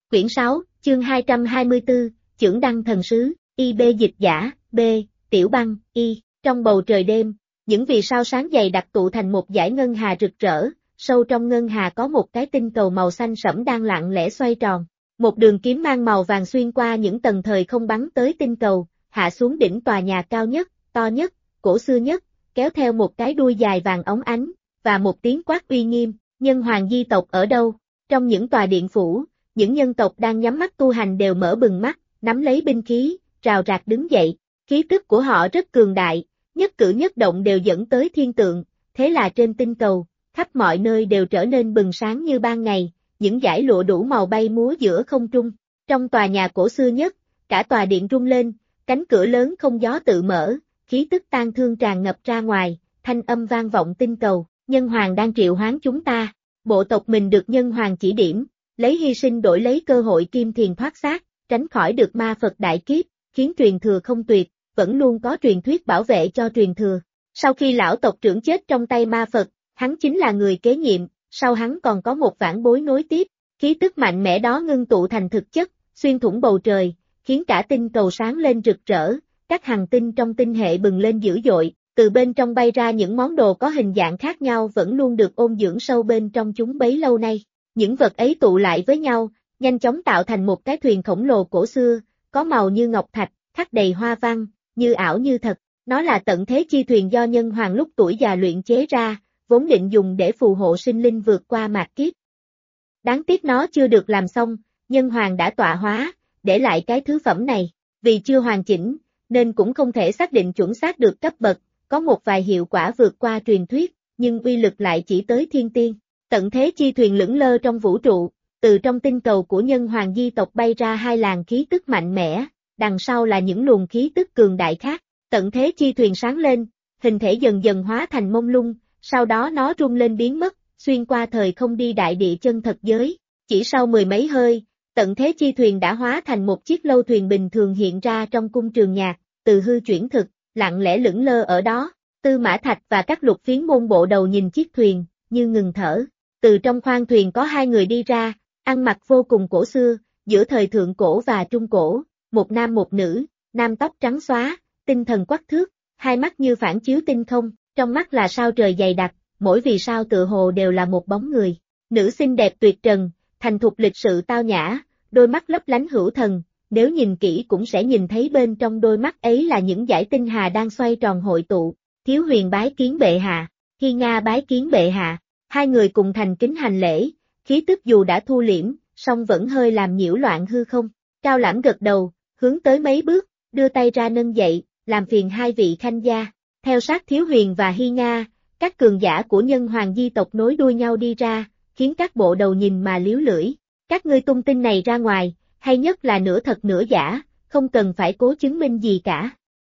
Quyển 6, chương 224, Chưởng Đăng Thần Sứ, IB dịch giả, B, Tiểu Băng, Y. Trong bầu trời đêm, những vì sao sáng dày đặc tụ thành một dải ngân hà rực rỡ, sâu trong ngân hà có một cái tinh cầu màu xanh sẫm đang lặng lẽ xoay tròn. Một đường kiếm mang màu vàng xuyên qua những tầng thời không bắn tới tinh cầu, hạ xuống đỉnh tòa nhà cao nhất, to nhất, cổ xưa nhất, kéo theo một cái đuôi dài vàng óng ánh, và một tiếng quát uy nghiêm, nhân hoàng di tộc ở đâu? Trong những tòa điện phủ, những nhân tộc đang nhắm mắt tu hành đều mở bừng mắt, nắm lấy binh khí, rào rạc đứng dậy, khí tức của họ rất cường đại, nhất cử nhất động đều dẫn tới thiên tượng, thế là trên tinh cầu, khắp mọi nơi đều trở nên bừng sáng như ban ngày, những dải lụa đủ màu bay múa giữa không trung. Trong tòa nhà cổ xưa nhất, cả tòa điện rung lên, cánh cửa lớn không gió tự mở, khí tức tang thương tràn ngập ra ngoài, thanh âm vang vọng tinh cầu, nhân hoàng đang triệu hoán chúng ta, bộ tộc mình được nhân hoàng chỉ điểm, lấy hy sinh đổi lấy cơ hội kim thiền thoát xác, tránh khỏi được ma Phật đại kiếp, khiến truyền thừa không tuyệt, vẫn luôn có truyền thuyết bảo vệ cho truyền thừa. Sau khi lão tộc trưởng chết trong tay ma Phật, hắn chính là người kế nhiệm, sau hắn còn có một vãn bối nối tiếp, khí tức mạnh mẽ đó ngưng tụ thành thực chất, xuyên thủng bầu trời, khiến cả tinh cầu sáng lên rực rỡ, các hành tinh trong tinh hệ bừng lên dữ dội, từ bên trong bay ra những món đồ có hình dạng khác nhau vẫn luôn được ôn dưỡng sâu bên trong chúng bấy lâu nay. Những vật ấy tụ lại với nhau, nhanh chóng tạo thành một cái thuyền khổng lồ cổ xưa, có màu như ngọc thạch, khắc đầy hoa văn, như ảo như thật. Nó là tận thế chi thuyền do nhân hoàng lúc tuổi già luyện chế ra, vốn định dùng để phù hộ sinh linh vượt qua mạt kiếp. Đáng tiếc nó chưa được làm xong, nhân hoàng đã tọa hóa, để lại cái thứ phẩm này. Vì chưa hoàn chỉnh, nên cũng không thể xác định chuẩn xác được cấp bậc, có một vài hiệu quả vượt qua truyền thuyết, nhưng uy lực lại chỉ tới thiên tiên. Tận thế chi thuyền lững lơ trong vũ trụ, từ trong tinh cầu của nhân hoàng di tộc bay ra hai làn khí tức mạnh mẽ, đằng sau là những luồng khí tức cường đại khác. Tận thế chi thuyền sáng lên, hình thể dần dần hóa thành mông lung, sau đó nó rung lên biến mất, xuyên qua thời không đi đại địa chân thật giới. Chỉ sau mười mấy hơi, tận thế chi thuyền đã hóa thành một chiếc lâu thuyền bình thường hiện ra trong cung trường nhạc, từ hư chuyển thực, lặng lẽ lững lơ ở đó. Tư Mã Thạch và các lục phiến môn bộ đầu nhìn chiếc thuyền, như ngừng thở. Từ trong khoang thuyền có hai người đi ra, ăn mặc vô cùng cổ xưa, giữa thời thượng cổ và trung cổ, một nam một nữ, nam tóc trắng xóa, tinh thần quắc thước, hai mắt như phản chiếu tinh không, trong mắt là sao trời dày đặc, mỗi vì sao tựa hồ đều là một bóng người. Nữ xinh đẹp tuyệt trần, thành thục lịch sự tao nhã, đôi mắt lấp lánh hữu thần, nếu nhìn kỹ cũng sẽ nhìn thấy bên trong đôi mắt ấy là những dải tinh hà đang xoay tròn hội tụ. Thiếu Huyền bái kiến bệ hạ, Hy Nga bái kiến bệ hạ, hai người cùng thành kính hành lễ, khí tức dù đã thu liễm, song vẫn hơi làm nhiễu loạn hư không. Cao Lãm gật đầu, hướng tới mấy bước, đưa tay ra nâng dậy, làm phiền hai vị khanh gia. Theo sát Thiếu Huyền và Hy Nga, các cường giả của nhân hoàng di tộc nối đuôi nhau đi ra, khiến các bộ đầu nhìn mà liếu lưỡi. Các ngươi tung tin này ra ngoài, hay nhất là nửa thật nửa giả, không cần phải cố chứng minh gì cả.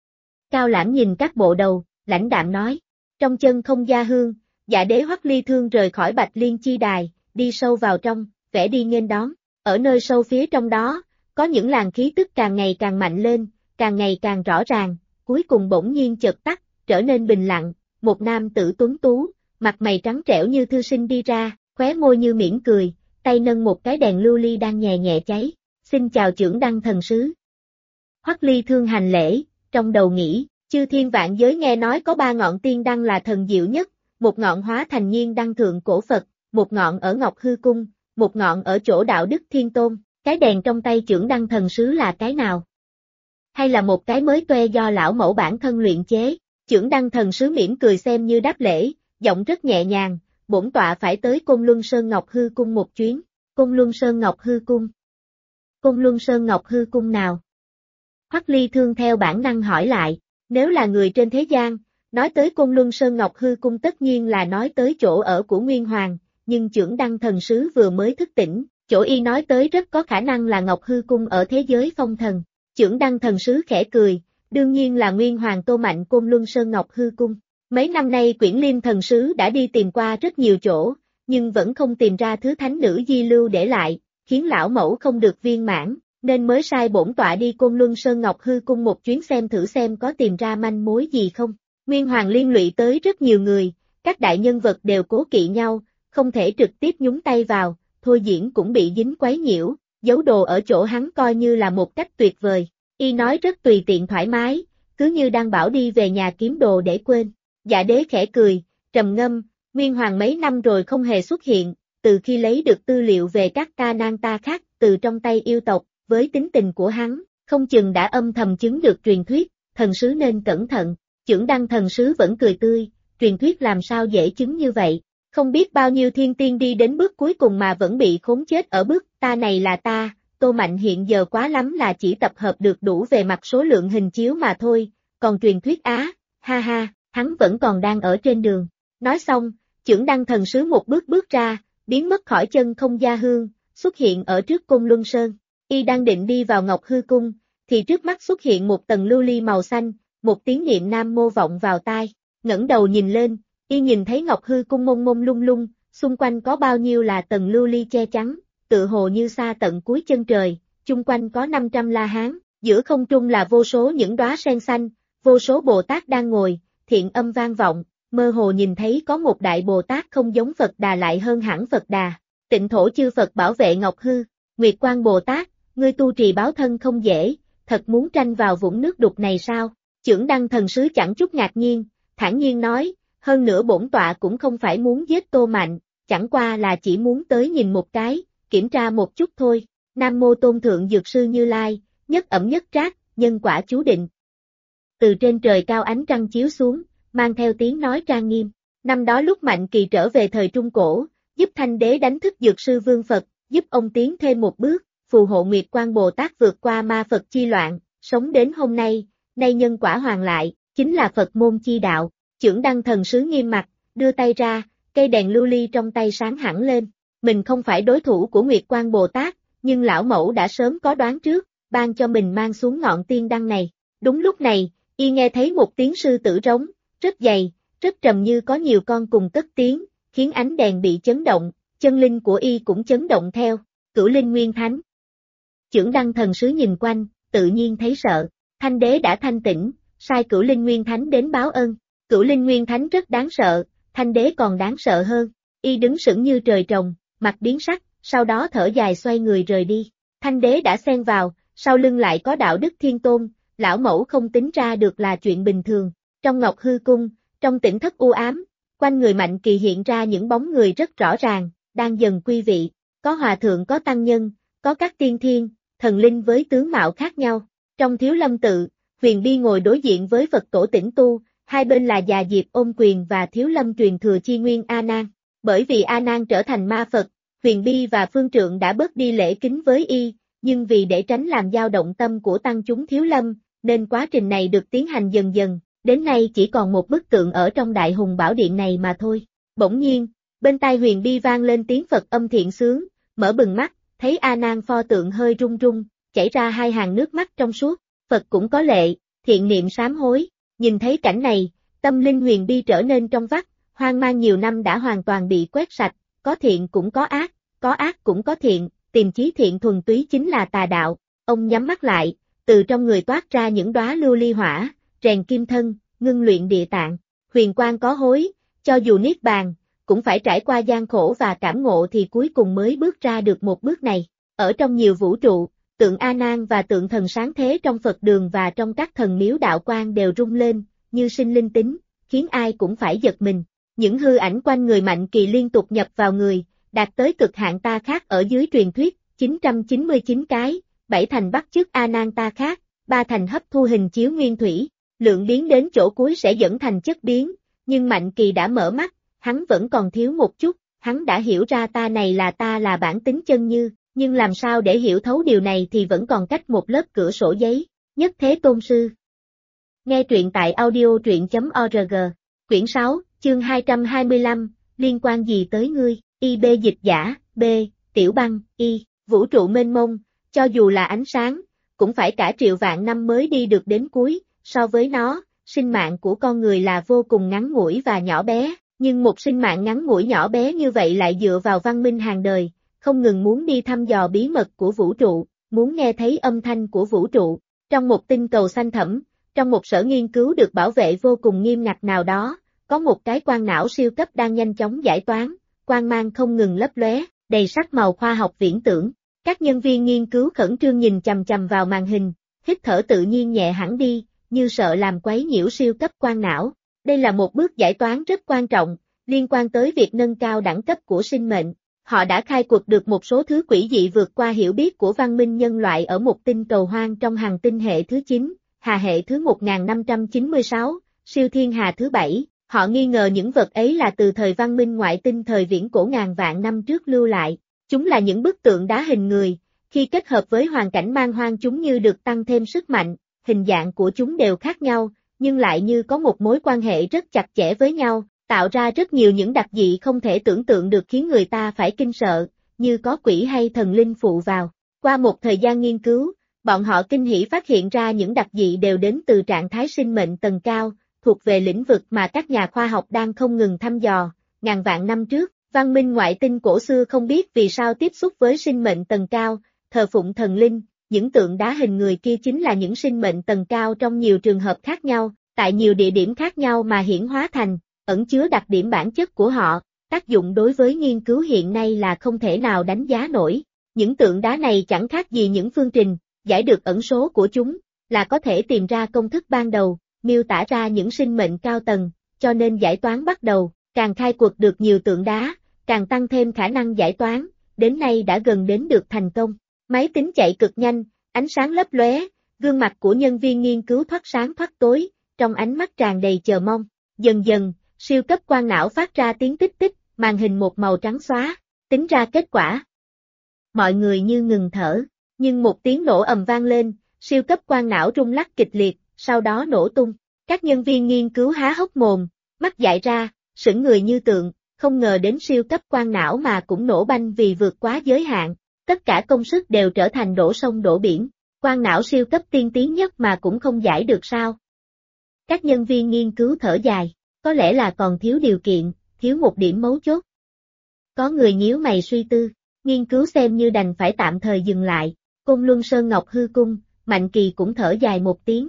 Cao Lãm nhìn các bộ đầu, lãnh đạm nói. Trong chân không gia hương, Dạ Đế Hoắc Ly Thương rời khỏi Bạch Liên chi đài, đi sâu vào trong, vẻ đi nghênh đón. Ở nơi sâu phía trong đó, có những làn khí tức càng ngày càng mạnh lên, càng ngày càng rõ ràng, cuối cùng bỗng nhiên chợt tắt, trở nên bình lặng. Một nam tử tuấn tú, mặt mày trắng trẻo như thư sinh đi ra, khóe môi như mỉm cười, tay nâng một cái đèn lưu ly đang nhẹ nhẹ cháy. Xin chào Chưởng Đăng thần sứ. Hoắc Ly Thương hành lễ, trong đầu nghĩ, chư thiên vạn giới nghe nói có ba ngọn tiên đăng là thần diệu nhất, một ngọn hóa thành nhiên đăng thượng cổ Phật, một ngọn ở Ngọc Hư Cung, một ngọn ở chỗ Đạo Đức Thiên Tôn. Cái đèn trong tay Chưởng Đăng thần sứ là cái nào? Hay là một cái mới toê do lão mẫu bản thân luyện chế? Chưởng Đăng thần sứ mỉm cười xem như đáp lễ, giọng rất nhẹ nhàng, bổn tọa phải tới Côn Luân Sơn Ngọc Hư Cung một chuyến. Côn Luân Sơn Ngọc Hư Cung? Côn Luân Sơn Ngọc Hư Cung nào? Hoắc Ly Thương theo bản năng hỏi lại, nếu là người trên thế gian, nói tới Côn Luân Sơn Ngọc Hư Cung tất nhiên là nói tới chỗ ở của Nguyên Hoàng, nhưng Chưởng Đăng thần sứ vừa mới thức tỉnh, chỗ y nói tới rất có khả năng là Ngọc Hư Cung ở thế giới phong thần. Chưởng Đăng thần sứ khẽ cười, đương nhiên là Nguyên Hoàng Tô Mạnh Côn Luân Sơn Ngọc Hư Cung. Mấy năm nay Quyển Liêm thần sứ đã đi tìm qua rất nhiều chỗ, nhưng vẫn không tìm ra thứ thánh nữ di lưu để lại, khiến lão mẫu không được viên mãn, nên mới sai bổn tọa đi Côn Luân Sơn Ngọc Hư Cung một chuyến xem thử xem có tìm ra manh mối gì không. Nguyên Hoàng liên lụy tới rất nhiều người, các đại nhân vật đều cố kỵ nhau, không thể trực tiếp nhúng tay vào, thôi diễn cũng bị dính quấy nhiễu, giấu đồ ở chỗ hắn coi như là một cách tuyệt vời. Y nói rất tùy tiện thoải mái, cứ như đang bảo đi về nhà kiếm đồ để quên. Dạ đế khẽ cười, trầm ngâm, Nguyên Hoàng mấy năm rồi không hề xuất hiện, từ khi lấy được tư liệu về các ca nan ta khác từ trong tay yêu tộc, với tính tình của hắn, không chừng đã âm thầm chứng được truyền thuyết, thần sứ nên cẩn thận. Chưởng Đăng thần sứ vẫn cười tươi, truyền thuyết làm sao dễ chứng như vậy, không biết bao nhiêu thiên tiên đi đến bước cuối cùng mà vẫn bị khốn chết ở bước ta này là ta. Tô Mạnh hiện giờ quá lắm là chỉ tập hợp được đủ về mặt số lượng hình chiếu mà thôi, còn truyền thuyết á, ha ha, hắn vẫn còn đang ở trên đường. Nói xong, Chưởng Đăng thần sứ một bước bước ra, biến mất khỏi chân không gia hương, xuất hiện ở trước Côn Luân Sơn. Y đang định đi vào Ngọc Hư Cung, thì trước mắt xuất hiện một tầng lưu ly màu xanh, một tiếng niệm nam mô vọng vào tai. Ngẩng đầu nhìn lên, Y nhìn thấy Ngọc Hư Cung mông mông lung lung, xung quanh có bao nhiêu là tầng lưu ly che chắn, tự hồ như xa tận cuối chân trời, chung quanh có 500 la hán, giữa không trung là vô số những đóa sen xanh, vô số Bồ Tát đang ngồi, thiện âm vang vọng, mơ hồ nhìn thấy có một đại Bồ Tát không giống Phật Đà lại hơn hẳn Phật Đà. Tịnh thổ chư Phật bảo vệ Ngọc Hư, Nguyệt Quang Bồ Tát, ngươi tu trì báo thân không dễ, thật muốn tranh vào vũng nước đục này sao? Chưởng Đăng thần sứ chẳng chút ngạc nhiên, thản nhiên nói, hơn nữa bổn tọa cũng không phải muốn giết Tô Mạnh, chẳng qua là chỉ muốn tới nhìn một cái, kiểm tra một chút thôi. Nam mô Tôn Thượng Dược Sư Như Lai, nhất ẩm nhất trác, nhân quả chú định. Từ trên trời cao ánh trăng chiếu xuống, mang theo tiếng nói trang nghiêm. Năm đó lúc Mạnh Kỳ trở về thời Trung Cổ, giúp Thanh Đế đánh thức Dược Sư Vương Phật, giúp ông tiến thêm một bước, phù hộ Nguyệt Quang Bồ Tát vượt qua ma Phật chi loạn, sống đến hôm nay, nay nhân quả hoàn lại, chính là Phật môn chi đạo. Chưởng Đăng thần sứ nghiêm mặt, đưa tay ra, cây đèn lưu ly trong tay sáng hẳn lên. Mình không phải đối thủ của Nguyệt Quang Bồ Tát, nhưng lão mẫu đã sớm có đoán trước, ban cho mình mang xuống ngọn tiên đăng này. Đúng lúc này, Y nghe thấy một tiếng sư tử rống, rất dày, rất trầm như có nhiều con cùng cất tiếng, khiến ánh đèn bị chấn động, chân linh của Y cũng chấn động theo. Cửu Linh Nguyên Thánh. Chưởng Đăng thần sứ nhìn quanh, tự nhiên thấy sợ. Thanh Đế đã thanh tỉnh, sai Cửu Linh Nguyên Thánh đến báo ân. Cửu Linh Nguyên Thánh rất đáng sợ, Thanh Đế còn đáng sợ hơn. Y đứng sững như trời trồng, mặt biến sắc, sau đó thở dài xoay người rời đi. Thanh Đế đã xen vào, sau lưng lại có Đạo Đức Thiên Tôn, lão mẫu không tính ra được là chuyện bình thường. Trong Ngọc Hư Cung, trong tỉnh thất u ám, quanh người Mạnh Kỳ hiện ra những bóng người rất rõ ràng, đang dần quy vị, có hòa thượng có tăng nhân, có các tiên thiên, thần linh với tướng mạo khác nhau. Trong Thiếu Lâm tự, Huyền Bi ngồi đối diện với Phật tổ Tĩnh Tu, hai bên là Già Diệp ôm quyền và Thiếu Lâm truyền thừa chi nguyên A Nan. Bởi vì A Nan trở thành ma Phật, Huyền Bi và Phương Trượng đã bớt đi lễ kính với Y, nhưng vì để tránh làm dao động tâm của tăng chúng Thiếu Lâm, nên quá trình này được tiến hành dần dần, đến nay chỉ còn một bức tượng ở trong Đại Hùng Bảo Điện này mà thôi. Bỗng nhiên, bên tai Huyền Bi vang lên tiếng Phật âm thiện sướng, mở bừng mắt, thấy A Nan pho tượng hơi run run, chảy ra hai hàng nước mắt trong suốt. Phật cũng có lệ, thiện niệm sám hối. Nhìn thấy cảnh này, tâm linh Huyền Bi trở nên trong vắt, hoang mang nhiều năm đã hoàn toàn bị quét sạch, có thiện cũng có ác cũng có thiện, tìm chí thiện thuần túy chính là tà đạo. Ông nhắm mắt lại, từ trong người toát ra những đóa lưu ly hỏa, rèn kim thân, ngưng luyện địa tạng. Huyền quang có hối, cho dù niết bàn, cũng phải trải qua gian khổ và cảm ngộ thì cuối cùng mới bước ra được một bước này. Ở trong nhiều vũ trụ, tượng A Nan và tượng thần sáng thế trong Phật đường và trong các thần miếu đạo quan đều rung lên, như sinh linh tính, khiến ai cũng phải giật mình. Những hư ảnh quanh người Mạnh Kỳ liên tục nhập vào người, đạt tới cực hạn ta khác ở dưới truyền thuyết, 999 cái, 7 thành bắt chước A Nan ta khác, 3 thành hấp thu hình chiếu nguyên thủy, lượng biến đến chỗ cuối sẽ dẫn thành chất biến, nhưng Mạnh Kỳ đã mở mắt, hắn vẫn còn thiếu một chút, hắn đã hiểu ra ta là bản tính chân như, nhưng làm sao để hiểu thấu điều này thì vẫn còn cách một lớp cửa sổ giấy. Nhất Thế Tôn Sư. Nghe truyện tại audio truyện.org. Quyển 6, chương 225, liên quan gì tới ngươi? IB dịch giả, B, Tiểu Băng, Y, vũ trụ mênh mông, cho dù là ánh sáng, cũng phải cả triệu vạn năm mới đi được đến cuối, so với nó, sinh mạng của con người là vô cùng ngắn ngủi và nhỏ bé, nhưng một sinh mạng ngắn ngủi nhỏ bé như vậy lại dựa vào văn minh hàng đời, không ngừng muốn đi thăm dò bí mật của vũ trụ, muốn nghe thấy âm thanh của vũ trụ. Trong một tinh cầu xanh thẳm, trong một sở nghiên cứu được bảo vệ vô cùng nghiêm ngặt nào đó, có một cái quang não siêu cấp đang nhanh chóng giải toán, quang mang không ngừng lấp lóe, đầy sắc màu khoa học viễn tưởng. Các nhân viên nghiên cứu khẩn trương nhìn chằm chằm vào màn hình, hít thở tự nhiên nhẹ hẳn đi, như sợ làm quấy nhiễu siêu cấp quang não. Đây là một bước giải toán rất quan trọng, liên quan tới việc nâng cao đẳng cấp của sinh mệnh. Họ đã khai quật được một số thứ quỷ dị vượt qua hiểu biết của văn minh nhân loại ở một tinh cầu hoang trong hành tinh hệ thứ 9, hà hệ thứ 1596, siêu thiên hà thứ 7. Họ nghi ngờ những vật ấy là từ thời văn minh ngoại tinh thời viễn cổ ngàn vạn năm trước lưu lại. Chúng là những bức tượng đá hình người, khi kết hợp với hoàn cảnh man hoang chúng như được tăng thêm sức mạnh, hình dạng của chúng đều khác nhau, nhưng lại như có một mối quan hệ rất chặt chẽ với nhau, tạo ra rất nhiều những đặc dị không thể tưởng tượng được khiến người ta phải kinh sợ, như có quỷ hay thần linh phụ vào. Qua một thời gian nghiên cứu, bọn họ kinh hỉ phát hiện ra những đặc dị đều đến từ trạng thái sinh mệnh tầng cao, thuộc về lĩnh vực mà các nhà khoa học đang không ngừng thăm dò. Ngàn vạn năm trước, văn minh ngoại tinh cổ xưa không biết vì sao tiếp xúc với sinh mệnh tầng cao, thờ phụng thần linh, những tượng đá hình người kia chính là những sinh mệnh tầng cao trong nhiều trường hợp khác nhau, tại nhiều địa điểm khác nhau mà hiển hóa thành, ẩn chứa đặc điểm bản chất của họ, tác dụng đối với nghiên cứu hiện nay là không thể nào đánh giá nổi. Những tượng đá này chẳng khác gì những phương trình, giải được ẩn số của chúng, là có thể tìm ra công thức ban đầu, miêu tả ra những sinh mệnh cao tầng, cho nên giải toán bắt đầu, càng khai quật được nhiều tượng đá, càng tăng thêm khả năng giải toán, đến nay đã gần đến được thành công. Máy tính chạy cực nhanh, ánh sáng lấp lóe, gương mặt của nhân viên nghiên cứu thoát sáng thoát tối, trong ánh mắt tràn đầy chờ mong. Dần dần, siêu cấp quang não phát ra tiếng tích tích, màn hình một màu trắng xóa, tính ra kết quả. Mọi người như ngừng thở, nhưng một tiếng nổ ầm vang lên, siêu cấp quang não rung lắc kịch liệt, sau đó nổ tung. Các nhân viên nghiên cứu há hốc mồm, mắt dại ra, sững người như tượng, không ngờ đến siêu cấp quang não mà cũng nổ banh vì vượt quá giới hạn. Tất cả công sức đều trở thành đổ sông đổ biển, quang não siêu cấp tiên tiến nhất mà cũng không giải được sao. Các nhân viên nghiên cứu thở dài, có lẽ là còn thiếu điều kiện, thiếu một điểm mấu chốt. Có người nhíu mày suy tư, nghiên cứu xem như đành phải tạm thời dừng lại. Côn Luân Sơn Ngọc Hư Cung, Mạnh Kỳ cũng thở dài một tiếng.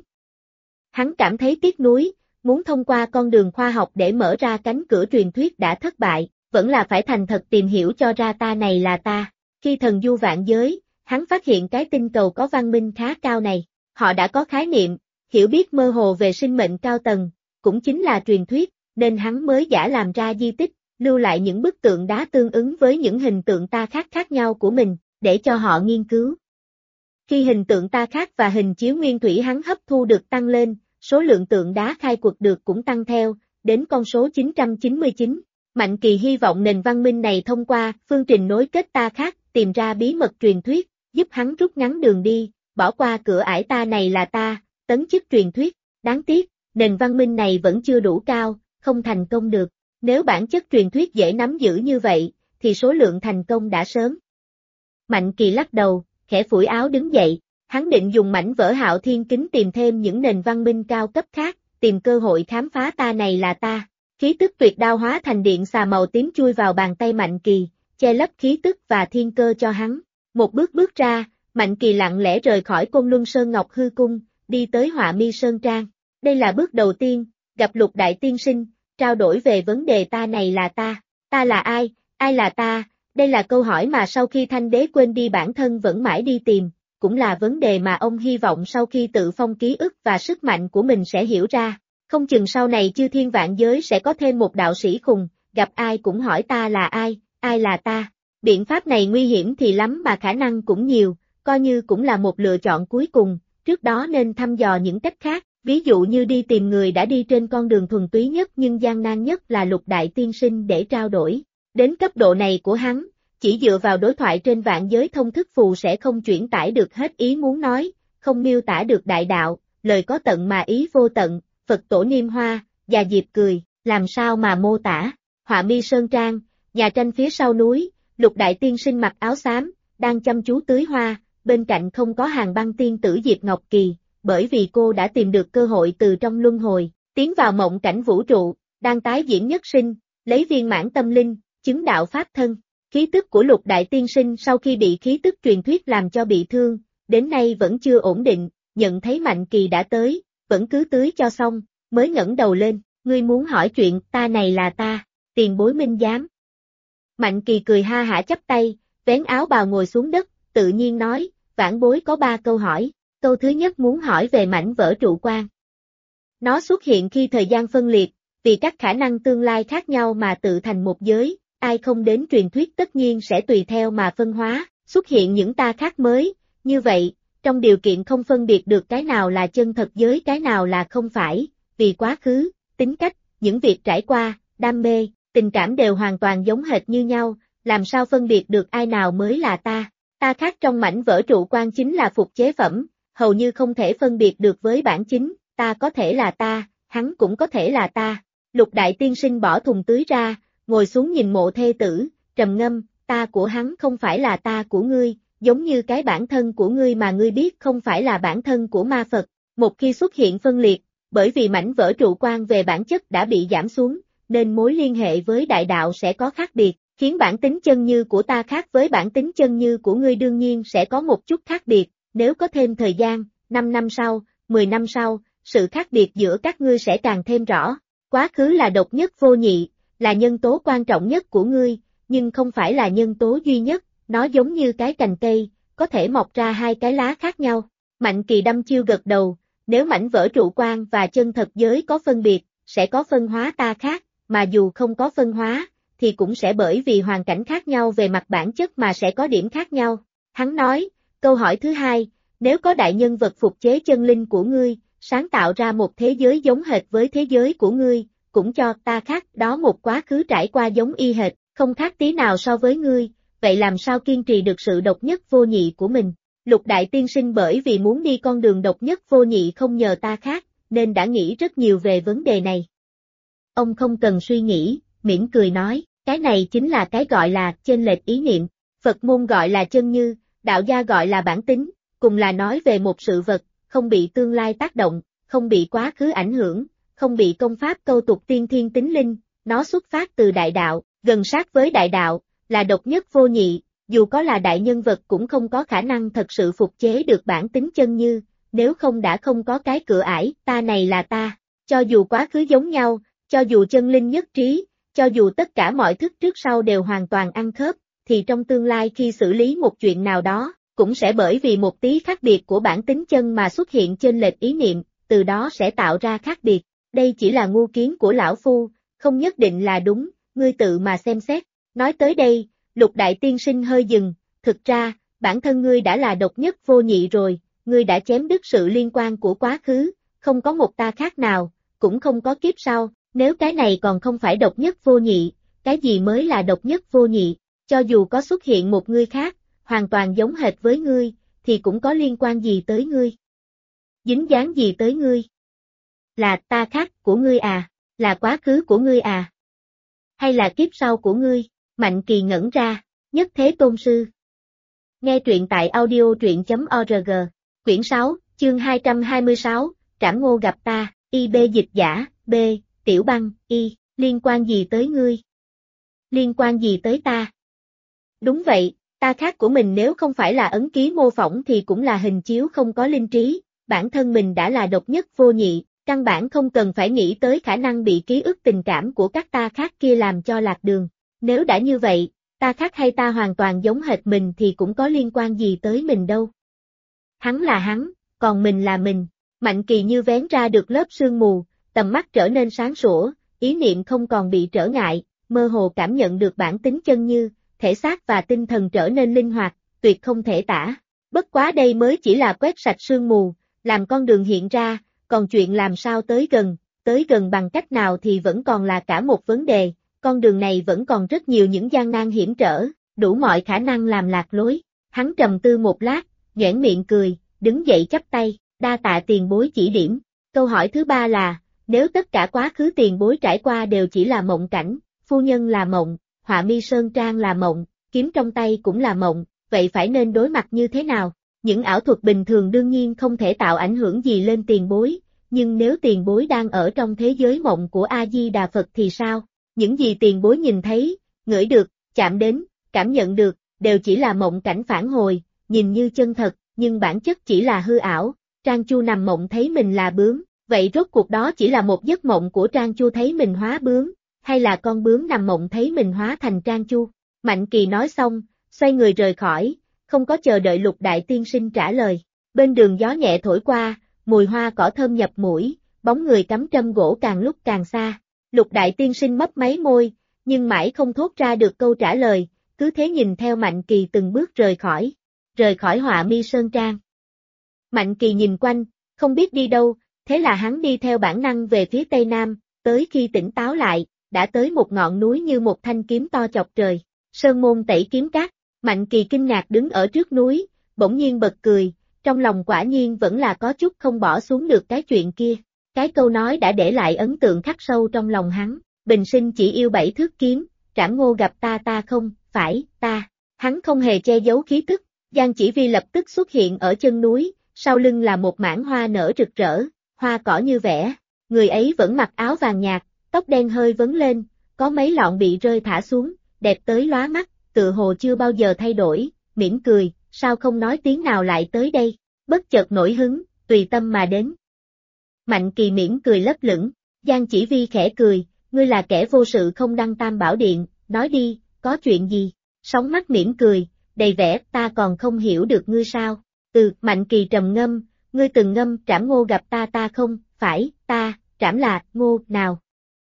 Hắn cảm thấy tiếc nuối, muốn thông qua con đường khoa học để mở ra cánh cửa truyền thuyết đã thất bại, vẫn là phải thành thật tìm hiểu cho ra ta này là ta. Khi thần du vạn giới, hắn phát hiện cái tinh cầu có văn minh khá cao này, họ đã có khái niệm, hiểu biết mơ hồ về sinh mệnh cao tầng, cũng chính là truyền thuyết, nên hắn mới giả làm ra di tích, lưu lại những bức tượng đá tương ứng với những hình tượng ta khác khác nhau của mình, để cho họ nghiên cứu. Khi hình tượng ta khác và hình chiếu nguyên thủy hắn hấp thu được tăng lên, số lượng tượng đá khai quật được cũng tăng theo, đến con số 999. Mạnh Kỳ hy vọng nền văn minh này thông qua phương trình nối kết ta khác, tìm ra bí mật truyền thuyết, giúp hắn rút ngắn đường đi, bỏ qua cửa ải ta này là ta, tấn chức truyền thuyết. Đáng tiếc, nền văn minh này vẫn chưa đủ cao, không thành công được. Nếu bản chất truyền thuyết dễ nắm giữ như vậy, thì số lượng thành công đã sớm. Mạnh Kỳ lắc đầu, khẽ phủi áo đứng dậy, hắn định dùng mảnh vỡ Hạo Thiên Kính tìm thêm những nền văn minh cao cấp khác, tìm cơ hội khám phá ta này là ta. Khí tức tuyệt đao hóa thành điện xà màu tím chui vào bàn tay Mạnh Kỳ, che lấp khí tức và thiên cơ cho hắn. Một bước ra, Mạnh Kỳ lặng lẽ rời khỏi Côn Luân Sơn Ngọc Hư Cung, đi tới Họa Mi Sơn Trang. Đây là bước đầu tiên, gặp Lục Đại Tiên Sinh, trao đổi về vấn đề ta này là ta là ai là ta, đây là câu hỏi mà sau khi Thanh Đế quên đi bản thân vẫn mãi đi tìm, cũng là vấn đề mà ông hy vọng sau khi tự phong ký ức và sức mạnh của mình sẽ hiểu ra. Không chừng sau này chư thiên vạn giới sẽ có thêm một đạo sĩ khùng, gặp ai cũng hỏi ta là ai là ta. Biện pháp này nguy hiểm thì lắm mà khả năng cũng nhiều, coi như cũng là một lựa chọn cuối cùng, trước đó nên thăm dò những cách khác, ví dụ như đi tìm người đã đi trên con đường thuần túy nhất nhưng gian nan nhất là Lục Đại Tiên Sinh để trao đổi. Đến cấp độ này của hắn, chỉ dựa vào đối thoại trên vạn giới thông thức phù sẽ không chuyển tải được hết ý muốn nói, không miêu tả được đại đạo, lời có tận mà ý vô tận. Phật tổ Niêm Hoa, Già Diệp cười, làm sao mà mô tả. Họa Mi Sơn Trang, nhà tranh phía sau núi, Lục Đại Tiên Sinh mặc áo xám, đang chăm chú tưới hoa, bên cạnh không có Hàng Băng tiên tử Diệp Ngọc Kỳ, bởi vì cô đã tìm được cơ hội từ trong luân hồi, tiến vào mộng cảnh vũ trụ, đang tái diễn nhất sinh, lấy viên mãn tâm linh, chứng đạo pháp thân. Khí tức của Lục Đại Tiên Sinh sau khi bị khí tức truyền thuyết làm cho bị thương, đến nay vẫn chưa ổn định, nhận thấy Mạnh Kỳ đã tới, vẫn cứ tưới cho xong, mới ngẩng đầu lên, ngươi muốn hỏi chuyện, ta này là ta, tiền bối minh giám. Mạnh Kỳ cười ha hả chắp tay, vén áo bào ngồi xuống đất, tự nhiên nói, vãn bối có 3 câu hỏi. Câu thứ nhất muốn hỏi về mảnh vỡ trụ quan. Nó xuất hiện khi thời gian phân liệt, vì các khả năng tương lai khác nhau mà tự thành một giới, ai không đến truyền thuyết tất nhiên sẽ tùy theo mà phân hóa, xuất hiện những ta khác mới, như vậy, trong điều kiện không phân biệt được cái nào là chân thật giới cái nào là không phải, vì quá khứ, tính cách, những việc trải qua, đam mê, tình cảm đều hoàn toàn giống hệt như nhau, làm sao phân biệt được ai nào mới là ta. Ta khác trong mảnh vỡ trụ quan chính là phục chế phẩm, hầu như không thể phân biệt được với bản chính, ta có thể là ta, hắn cũng có thể là ta. Lục đại tiên sinh bỏ thùng tưới ra, ngồi xuống nhìn mộ thê tử, trầm ngâm, ta của hắn không phải là ta của ngươi, giống như cái bản thân của ngươi mà ngươi biết không phải là bản thân của ma Phật. Một khi xuất hiện phân liệt, bởi vì mảnh vỡ trụ quan về bản chất đã bị giảm xuống, nên mối liên hệ với đại đạo sẽ có khác biệt, khiến bản tính chân như của ta khác với bản tính chân như của ngươi đương nhiên sẽ có một chút khác biệt, nếu có thêm thời gian, 5 năm sau, 10 năm sau, sự khác biệt giữa các ngươi sẽ càng thêm rõ. Quá khứ là độc nhất vô nhị, là nhân tố quan trọng nhất của ngươi, nhưng không phải là nhân tố duy nhất, nó giống như cái cành cây, có thể mọc ra 2 cái lá khác nhau. Mạnh Kỳ đăm chiêu gật đầu, nếu mảnh vỡ trụ quan và chân thật giới có phân biệt, sẽ có phân hóa ta khác, mà dù không có phân hóa, thì cũng sẽ bởi vì hoàn cảnh khác nhau về mặt bản chất mà sẽ có điểm khác nhau. Hắn nói, câu hỏi thứ hai, nếu có đại nhân vật phục chế chân linh của ngươi, sáng tạo ra một thế giới giống hệt với thế giới của ngươi, cũng cho ta khác đó một quá khứ trải qua giống y hệt, không khác tí nào so với ngươi, vậy làm sao kiên trì được sự độc nhất vô nhị của mình? Lục đại tiên sinh bởi vì muốn đi con đường độc nhất vô nhị không nhờ ta khác, nên đã nghĩ rất nhiều về vấn đề này. Ông không cần suy nghĩ, mỉm cười nói, cái này chính là cái gọi là chênh lệch ý niệm, Phật môn gọi là chân như, đạo gia gọi là bản tính, cùng là nói về một sự vật, không bị tương lai tác động, không bị quá khứ ảnh hưởng, không bị công pháp câu tục tiên thiên tính linh, nó xuất phát từ đại đạo, gần sát với đại đạo, là độc nhất vô nhị, dù có là đại nhân vật cũng không có khả năng thật sự phục chế được bản tính chân như, nếu không đã không có cái cửa ải, ta này là ta, cho dù quá khứ giống nhau, cho dù chân linh nhất trí, cho dù tất cả mọi thức trước sau đều hoàn toàn ăn khớp, thì trong tương lai khi xử lý một chuyện nào đó, cũng sẽ bởi vì một tí khác biệt của bản tính chân mà xuất hiện chênh lệch ý niệm, từ đó sẽ tạo ra khác biệt. Đây chỉ là ngu kiến của lão phu, không nhất định là đúng, ngươi tự mà xem xét. Nói tới đây, Lục đại tiên sinh hơi dừng, thực ra, bản thân ngươi đã là độc nhất vô nhị rồi, ngươi đã chém đứt sự liên quan của quá khứ, không có một ta khác nào, cũng không có kiếp sau, nếu cái này còn không phải độc nhất vô nhị, cái gì mới là độc nhất vô nhị, cho dù có xuất hiện một ngươi khác, hoàn toàn giống hệt với ngươi, thì cũng có liên quan gì tới ngươi? Dính dáng gì tới ngươi? Là ta khác của ngươi à? Là quá khứ của ngươi à? Hay là kiếp sau của ngươi? Mạnh Kỳ ngẩn ra, Nhất Thế Tôn Sư. Nghe truyện tại audio.org, quyển 6, chương 226, Trảm Ngô gặp ta, IB dịch giả, B, Tiểu Băng, Y, liên quan gì tới ngươi? Liên quan gì tới ta? Đúng vậy, ta khác của mình nếu không phải là ấn ký mô phỏng thì cũng là hình chiếu không có linh trí, bản thân mình đã là độc nhất vô nhị, căn bản không cần phải nghĩ tới khả năng bị ký ức tình cảm của các ta khác kia làm cho lạc đường. Nếu đã như vậy, ta khác hay ta hoàn toàn giống hệt mình thì cũng có liên quan gì tới mình đâu. Hắn là hắn, còn mình là mình. Mạnh Kỳ như vén ra được lớp sương mù, tầm mắt trở nên sáng sủa, ý niệm không còn bị trở ngại, mơ hồ cảm nhận được bản tính chân như, thể xác và tinh thần trở nên linh hoạt, tuyệt không thể tả. Bất quá đây mới chỉ là quét sạch sương mù, làm con đường hiện ra, còn chuyện làm sao tới gần bằng cách nào thì vẫn còn là cả một vấn đề. Con đường này vẫn còn rất nhiều những gian nan hiểm trở, đủ mọi khả năng làm lạc lối. Hắn trầm tư một lát, nhoẻn miệng cười, đứng dậy chắp tay, đa tạ tiền bối chỉ điểm. Câu hỏi thứ ba là, nếu tất cả quá khứ tiền bối trải qua đều chỉ là mộng cảnh, phu nhân là mộng, họa mi sơn trang là mộng, kiếm trong tay cũng là mộng, vậy phải nên đối mặt như thế nào? Những ảo thuật bình thường đương nhiên không thể tạo ảnh hưởng gì lên tiền bối, nhưng nếu tiền bối đang ở trong thế giới mộng của A-di-đà Phật thì sao? Những gì tiền bối nhìn thấy, ngửi được, chạm đến, cảm nhận được, đều chỉ là mộng cảnh phản hồi, nhìn như chân thật, nhưng bản chất chỉ là hư ảo. Trang Chu nằm mộng thấy mình là bướm, vậy rốt cuộc đó chỉ là một giấc mộng của Trang Chu thấy mình hóa bướm, hay là con bướm nằm mộng thấy mình hóa thành Trang Chu? Mạnh Kỳ nói xong, xoay người rời khỏi, không có chờ đợi Lục Đại Tiên Sinh trả lời. Bên đường gió nhẹ thổi qua, mùi hoa cỏ thơm nhập mũi, bóng người cắm trâm gỗ càng lúc càng xa. Lục Đại Tiên Sinh mấp máy môi, nhưng mãi không thốt ra được câu trả lời, cứ thế nhìn theo Mạnh Kỳ từng bước rời khỏi Họa Mi Sơn Trang. Mạnh Kỳ nhìn quanh, không biết đi đâu, thế là hắn đi theo bản năng về phía tây nam, tới khi tỉnh táo lại, đã tới một ngọn núi như một thanh kiếm to chọc trời. Sơn môn Tẩy Kiếm Các. Mạnh Kỳ kinh ngạc đứng ở trước núi, bỗng nhiên bật cười, trong lòng quả nhiên vẫn là có chút không bỏ xuống được cái chuyện kia. Cái câu nói đã để lại ấn tượng khắc sâu trong lòng hắn, bình sinh chỉ yêu 7 thước kiếm, Trảm Ngô gặp ta không, phải, ta. Hắn không hề che giấu khí tức, Giang Chỉ Vi lập tức xuất hiện ở chân núi, sau lưng là một mảng hoa nở rực rỡ, hoa cỏ như vẽ, người ấy vẫn mặc áo vàng nhạt, tóc đen hơi vấn lên, có mấy lọn bị rơi thả xuống, đẹp tới lóa mắt, tựa hồ chưa bao giờ thay đổi, mỉm cười, sao không nói tiếng nào lại tới đây, bất chợt nổi hứng, tùy tâm mà đến. Mạnh Kỳ mỉm cười lấp lửng, Giang Chỉ Vi khẽ cười, ngươi là kẻ vô sự không đăng Tam Bảo Điện, nói đi, có chuyện gì? Sóng mắt mỉm cười, đầy vẻ, ta còn không hiểu được ngươi sao? Mạnh Kỳ trầm ngâm, ngươi từng ngâm Trảm Ngô gặp ta không, phải, ta, Trảm là, Ngô, nào?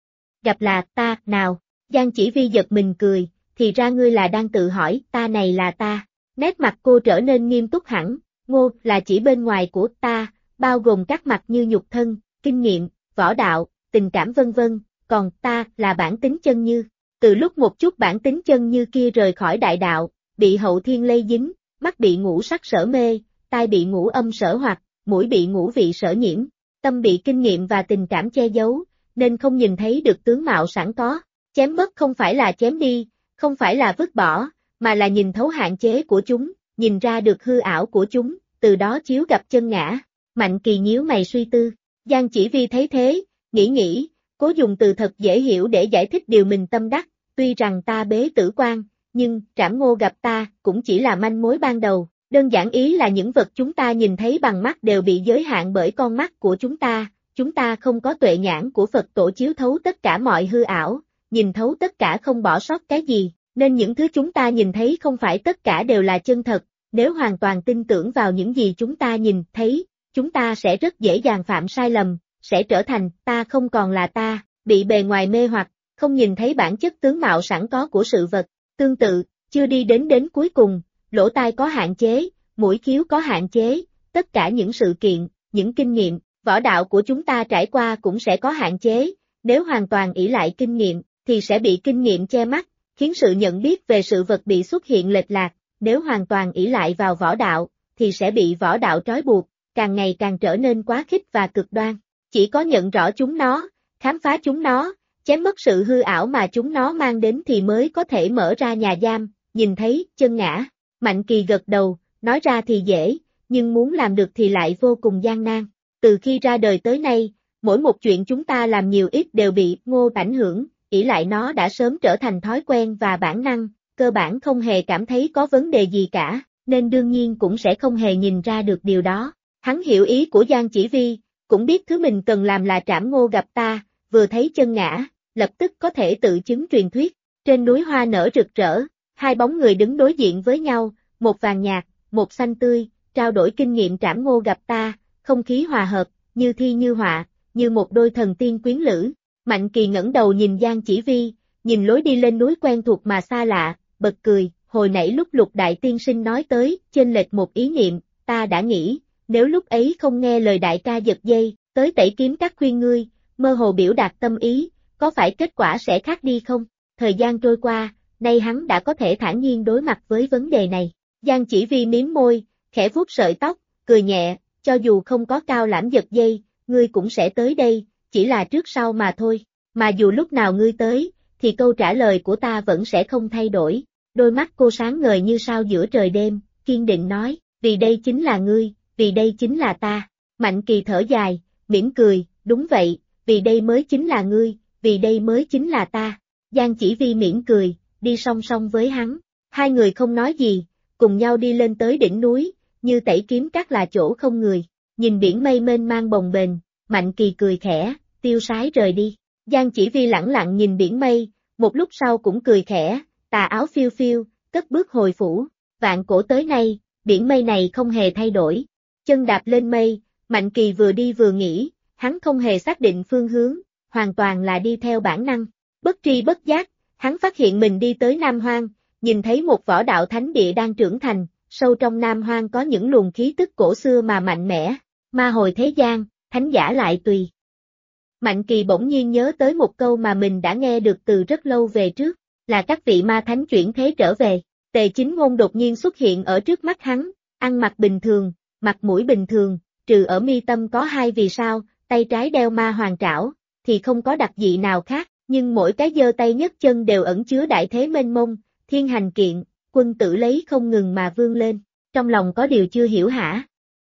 Gặp là, ta, nào? Giang Chỉ Vi giật mình cười, thì ra ngươi là đang tự hỏi, ta này là ta. Nét mặt cô trở nên nghiêm túc hẳn, Ngô là chỉ bên ngoài của ta, bao gồm các mặt như nhục thân, kinh nghiệm, võ đạo, tình cảm vân vân, còn ta là bản tính chân như. Từ lúc một chút bản tính chân như kia rời khỏi đại đạo, bị hậu thiên lây dính, mắt bị ngũ sắc sở mê, tai bị ngũ âm sở hoặc, mũi bị ngũ vị sở nhiễm, tâm bị kinh nghiệm và tình cảm che giấu, nên không nhìn thấy được tướng mạo sẵn có. Chém mất không phải là chém đi, không phải là vứt bỏ, mà là nhìn thấu hạn chế của chúng, nhìn ra được hư ảo của chúng, từ đó chiếu gặp chân ngã. Mạnh Kỳ nhíu mày suy tư, Giang Chỉ Vi thấy thế, nghĩ, cố dùng từ thật dễ hiểu để giải thích điều mình tâm đắc, tuy rằng ta bế tử quan, nhưng Trảm Ngô gặp ta cũng chỉ là manh mối ban đầu, đơn giản ý là những vật chúng ta nhìn thấy bằng mắt đều bị giới hạn bởi con mắt của chúng ta không có tuệ nhãn của Phật Tổ chiếu thấu tất cả mọi hư ảo, nhìn thấu tất cả không bỏ sót cái gì, nên những thứ chúng ta nhìn thấy không phải tất cả đều là chân thật, nếu hoàn toàn tin tưởng vào những gì chúng ta nhìn thấy, chúng ta sẽ rất dễ dàng phạm sai lầm, sẽ trở thành ta không còn là ta, bị bề ngoài mê hoặc, không nhìn thấy bản chất tướng mạo sẵn có của sự vật. Tương tự, chưa đi đến cuối cùng, lỗ tai có hạn chế, mũi khiếu có hạn chế, tất cả những sự kiện, những kinh nghiệm, võ đạo của chúng ta trải qua cũng sẽ có hạn chế, nếu hoàn toàn ỷ lại kinh nghiệm, thì sẽ bị kinh nghiệm che mắt, khiến sự nhận biết về sự vật bị xuất hiện lệch lạc, nếu hoàn toàn ỷ lại vào võ đạo, thì sẽ bị võ đạo trói buộc, càng ngày càng trở nên quá khích và cực đoan. Chỉ có nhận rõ chúng nó, khám phá chúng nó, chém mất sự hư ảo mà chúng nó mang đến thì mới có thể mở ra nhà giam, nhìn thấy chân ngã. Mạnh Kỳ gật đầu, nói ra thì dễ, nhưng muốn làm được thì lại vô cùng gian nan. Từ khi ra đời tới nay, mỗi một chuyện chúng ta làm nhiều ít đều bị Ngô ảnh hưởng, ỷ lại nó đã sớm trở thành thói quen và bản năng, cơ bản không hề cảm thấy có vấn đề gì cả, nên đương nhiên cũng sẽ không hề nhìn ra được điều đó. Hắn hiểu ý của Giang Chỉ Vi, cũng biết thứ mình cần làm là Trảm Ngô gặp ta, vừa thấy chân ngã, lập tức có thể tự chứng truyền thuyết. Trên núi hoa nở rực rỡ, hai bóng người đứng đối diện với nhau, một vàng nhạt, một xanh tươi, trao đổi kinh nghiệm Trảm Ngô gặp ta, không khí hòa hợp, như thi như họa, như một đôi thần tiên quyến lữ. Mạnh Kỳ ngẩng đầu nhìn Giang Chỉ Vi, nhìn lối đi lên núi quen thuộc mà xa lạ, bật cười, hồi nãy lúc Lục Đại Tiên Sinh nói tới, chênh lệch một ý niệm, ta đã nghĩ, nếu lúc ấy không nghe lời đại ca giật dây, tới Tẩy Kiếm Các khuyên ngươi, mơ hồ biểu đạt tâm ý, có phải kết quả sẽ khác đi không? Thời gian trôi qua, nay hắn đã có thể thản nhiên đối mặt với vấn đề này. Giang Chỉ Vi mím môi, khẽ vuốt sợi tóc, cười nhẹ, cho dù không có Cao Lãm giật dây, ngươi cũng sẽ tới đây, chỉ là trước sau mà thôi. Mà dù lúc nào ngươi tới, thì câu trả lời của ta vẫn sẽ không thay đổi. Đôi mắt cô sáng ngời như sao giữa trời đêm, kiên định nói, vì đây chính là ngươi, vì đây chính là ta. Mạnh Kỳ thở dài, mỉm cười, đúng vậy, vì đây mới chính là ngươi, vì đây mới chính là ta. Giang Chỉ Vi mỉm cười, đi song song với hắn. Hai người không nói gì, cùng nhau đi lên tới đỉnh núi, như Tẩy Kiếm Các là chỗ không người. Nhìn biển mây mênh mang bồng bềnh, Mạnh Kỳ cười khẽ, tiêu sái rời đi. Giang Chỉ Vi lẳng lặng nhìn biển mây, một lúc sau cũng cười khẽ, tà áo phiêu phiêu, cất bước hồi phủ. Vạn cổ tới nay, biển mây này không hề thay đổi. Chân đạp lên mây, Mạnh Kỳ vừa đi vừa nghĩ, hắn không hề xác định phương hướng, hoàn toàn là đi theo bản năng. Bất tri bất giác, hắn phát hiện mình đi tới Nam Hoang, nhìn thấy một võ đạo thánh địa đang trưởng thành, sâu trong Nam Hoang có những luồng khí tức cổ xưa mà mạnh mẽ, ma hồi thế gian, thánh giả lại tùy. Mạnh Kỳ bỗng nhiên nhớ tới một câu mà mình đã nghe được từ rất lâu về trước, là các vị ma thánh chuyển thế trở về. Tề Chính Ngôn đột nhiên xuất hiện ở trước mắt hắn, ăn mặc bình thường, mặt mũi bình thường, trừ ở mi tâm có 2 vì sao, tay trái đeo ma hoàng trảo, thì không có đặc dị nào khác, nhưng mỗi cái giơ tay nhấc chân đều ẩn chứa đại thế mênh mông, thiên hành kiện, quân tử lấy không ngừng mà vươn lên, trong lòng có điều chưa hiểu hả?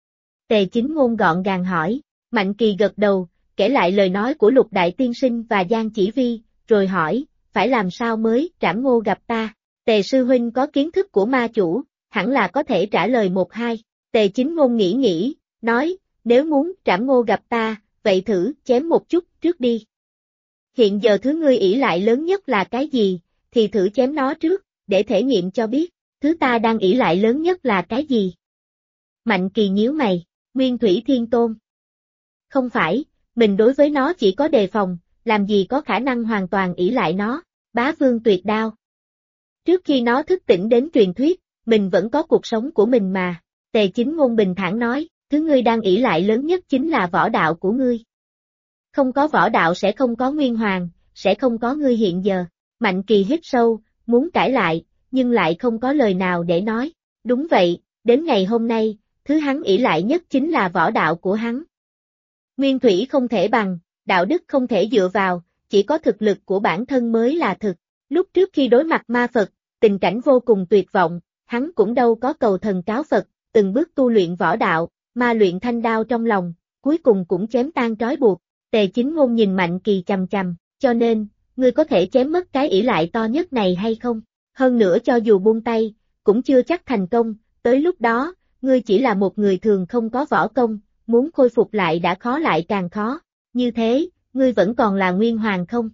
Tề Chính Ngôn gọn gàng hỏi, Mạnh Kỳ gật đầu, kể lại lời nói của Lục Đại Tiên Sinh và Giang Chỉ Vi, rồi hỏi, phải làm sao mới Trảm Ngô gặp ta? Tề sư huynh có kiến thức của ma chủ, hẳn là có thể trả lời 1-2. Tề Chính Ngôn nghĩ, nói, nếu muốn Trảm Ngô gặp ta, vậy thử chém một chút trước đi. Hiện giờ thứ ngươi ỷ lại lớn nhất là cái gì, thì thử chém nó trước, để thể nghiệm cho biết, thứ ta đang ỷ lại lớn nhất là cái gì. Mạnh Kỳ nhíu mày, Nguyên Thủy Thiên Tôn. Không phải, mình đối với nó chỉ có đề phòng, làm gì có khả năng hoàn toàn ỷ lại nó, Bá Vương Tuyệt Đao. Trước khi nó thức tỉnh đến truyền thuyết, mình vẫn có cuộc sống của mình mà. Tề Chính Ngôn bình thản nói, thứ ngươi đang ỷ lại lớn nhất chính là võ đạo của ngươi. Không có võ đạo sẽ không có Nguyên Hoàng, sẽ không có ngươi hiện giờ. Mạnh Kỳ hít sâu, muốn cãi lại, nhưng lại không có lời nào để nói. Đúng vậy, đến ngày hôm nay, thứ hắn ỷ lại nhất chính là võ đạo của hắn. Nguyên thủy không thể bằng, đạo đức không thể dựa vào, chỉ có thực lực của bản thân mới là thực. Lúc trước khi đối mặt ma Phật, tình cảnh vô cùng tuyệt vọng, hắn cũng đâu có cầu thần cáo Phật, từng bước tu luyện võ đạo, ma luyện thanh đao trong lòng, cuối cùng cũng chém tan trói buộc. Tề Chính Ngôn nhìn Mạnh Kỳ chằm chằm, cho nên, ngươi có thể chém mất cái ỷ lại to nhất này hay không? Hơn nữa cho dù buông tay, cũng chưa chắc thành công, tới lúc đó, ngươi chỉ là một người thường không có võ công, muốn khôi phục lại đã khó lại càng khó. Như thế, ngươi vẫn còn là Nguyên Hoàng không?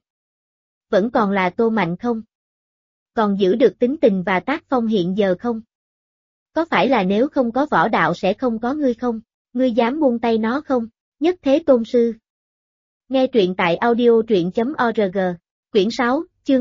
Vẫn còn là Tô Mạnh không? Còn giữ được tính tình và tác phong hiện giờ không? Có phải là nếu không có võ đạo sẽ không có ngươi không? Ngươi dám buông tay nó không? Nhất Thế Tôn Sư. Nghe truyện tại audio.org, quyển 6, chương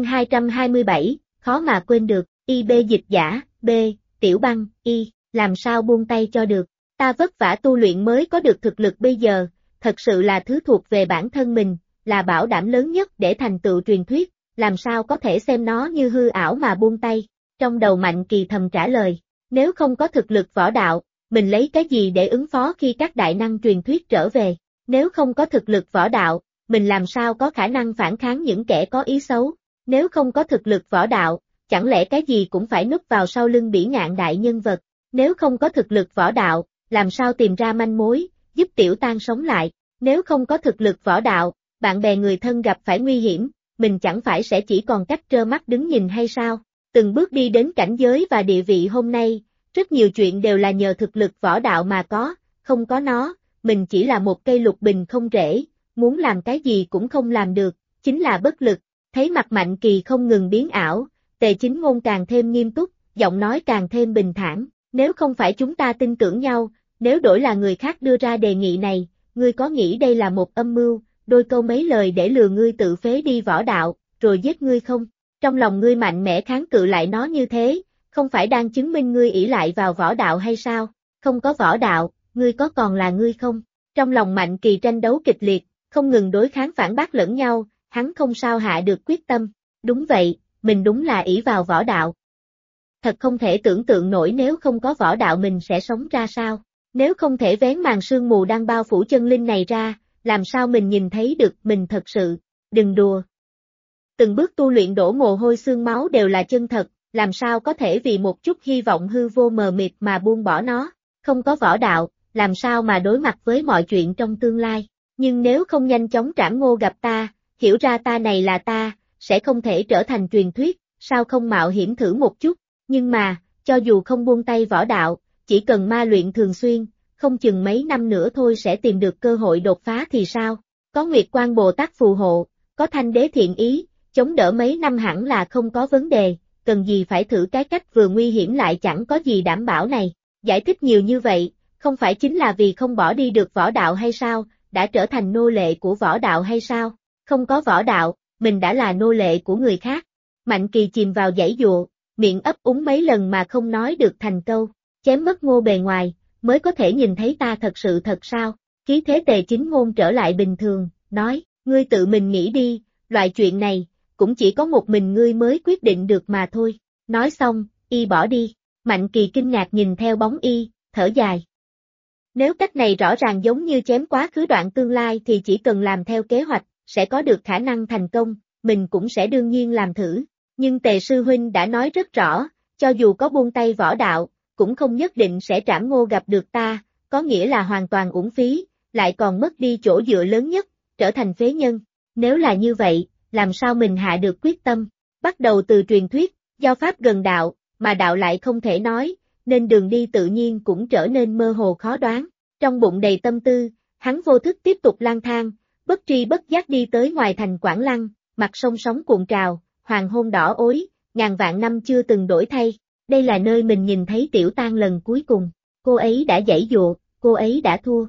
227, khó mà quên được, IB dịch giả, B, Tiểu Băng, Y, làm sao buông tay cho được, ta vất vả tu luyện mới có được thực lực bây giờ, thật sự là thứ thuộc về bản thân mình, là bảo đảm lớn nhất để thành tựu truyền thuyết, làm sao có thể xem nó như hư ảo mà buông tay. Trong đầu Mạnh Kỳ thầm trả lời, nếu không có thực lực võ đạo, mình lấy cái gì để ứng phó khi các đại năng truyền thuyết trở về? Nếu không có thực lực võ đạo, mình làm sao có khả năng phản kháng những kẻ có ý xấu? Nếu không có thực lực võ đạo, chẳng lẽ cái gì cũng phải núp vào sau lưng bỉ ngạn đại nhân vật? Nếu không có thực lực võ đạo, làm sao tìm ra manh mối, giúp Tiểu Tang sống lại? Nếu không có thực lực võ đạo, bạn bè người thân gặp phải nguy hiểm, mình chẳng phải sẽ chỉ còn cách trơ mắt đứng nhìn hay sao? Từng bước đi đến cảnh giới và địa vị hôm nay, rất nhiều chuyện đều là nhờ thực lực võ đạo mà có, không có nó, mình chỉ là một cây lục bình không rễ, muốn làm cái gì cũng không làm được, chính là bất lực. Thấy mặt Mạnh Kỳ không ngừng biến ảo, Tề Chính Ngôn càng thêm nghiêm túc, giọng nói càng thêm bình thản, nếu không phải chúng ta tin tưởng nhau, nếu đổi là người khác đưa ra đề nghị này, ngươi có nghĩ đây là một âm mưu, đôi câu mấy lời để lừa ngươi tự phế đi võ đạo, rồi giết ngươi không? Trong lòng ngươi mạnh mẽ kháng cự lại nó như thế, không phải đang chứng minh ngươi ỷ lại vào võ đạo hay sao? Không có võ đạo, ngươi có còn là ngươi không? Trong lòng Mạnh Kỳ tranh đấu kịch liệt, không ngừng đối kháng phản bác lẫn nhau, hắn không sao hạ được quyết tâm. Đúng vậy, mình đúng là ỷ vào võ đạo. Thật không thể tưởng tượng nổi nếu không có võ đạo mình sẽ sống ra sao. Nếu không thể vén màn sương mù đang bao phủ chân linh này ra, làm sao mình nhìn thấy được mình thật sự? Đừng đùa. Từng bước tu luyện đổ mồ hôi xương máu đều là chân thật, làm sao có thể vì một chút hy vọng hư vô mờ mịt mà buông bỏ nó? Không có võ đạo, làm sao mà đối mặt với mọi chuyện trong tương lai? Nhưng nếu không nhanh chóng Trảm Ngô gặp ta, hiểu ra ta này là ta, sẽ không thể trở thành truyền thuyết, sao không mạo hiểm thử một chút? Nhưng mà, cho dù không buông tay võ đạo, chỉ cần ma luyện thường xuyên, không chừng mấy năm nữa thôi sẽ tìm được cơ hội đột phá thì sao? Có Nguyệt Quan Bồ Tát phù hộ, có Thanh Đế thiện ý, chống đỡ mấy năm hẳn là không có vấn đề, cần gì phải thử cái cách vừa nguy hiểm lại chẳng có gì đảm bảo này. Giải thích nhiều như vậy, không phải chính là vì không bỏ đi được võ đạo hay sao, đã trở thành nô lệ của võ đạo hay sao? Không có võ đạo, mình đã là nô lệ của người khác. Mạnh Kỳ chìm vào giãy giụa, miệng ấp úng mấy lần mà không nói được thành câu, chém mất Ngô bề ngoài, mới có thể nhìn thấy ta thật sự thật sao? Khí thế Tề Chính Ngôn trở lại bình thường, nói, ngươi tự mình nghĩ đi, loại chuyện này, cũng chỉ có một mình ngươi mới quyết định được mà thôi. Nói xong, y bỏ đi. Mạnh Kỳ kinh ngạc nhìn theo bóng y, thở dài. Nếu cách này rõ ràng giống như chém quá khứ đoạn tương lai thì chỉ cần làm theo kế hoạch, sẽ có được khả năng thành công, mình cũng sẽ đương nhiên làm thử. Nhưng Tề Sư Huynh đã nói rất rõ, cho dù có buông tay võ đạo, cũng không nhất định sẽ trảm Ngô gặp được ta, có nghĩa là hoàn toàn uổng phí, lại còn mất đi chỗ dựa lớn nhất, trở thành phế nhân. Nếu là như vậy, làm sao mình hạ được quyết tâm? Bắt đầu từ truyền thuyết, do pháp gần đạo, mà đạo lại không thể nói, nên đường đi tự nhiên cũng trở nên mơ hồ khó đoán. Trong bụng đầy tâm tư, hắn vô thức tiếp tục lang thang, bất tri bất giác đi tới ngoài thành Quảng Lăng, mặt sông sóng cuộn trào, hoàng hôn đỏ ối, ngàn vạn năm chưa từng đổi thay. Đây là nơi mình nhìn thấy Tiểu Tang lần cuối cùng. Cô ấy đã giãy giụa, cô ấy đã thua.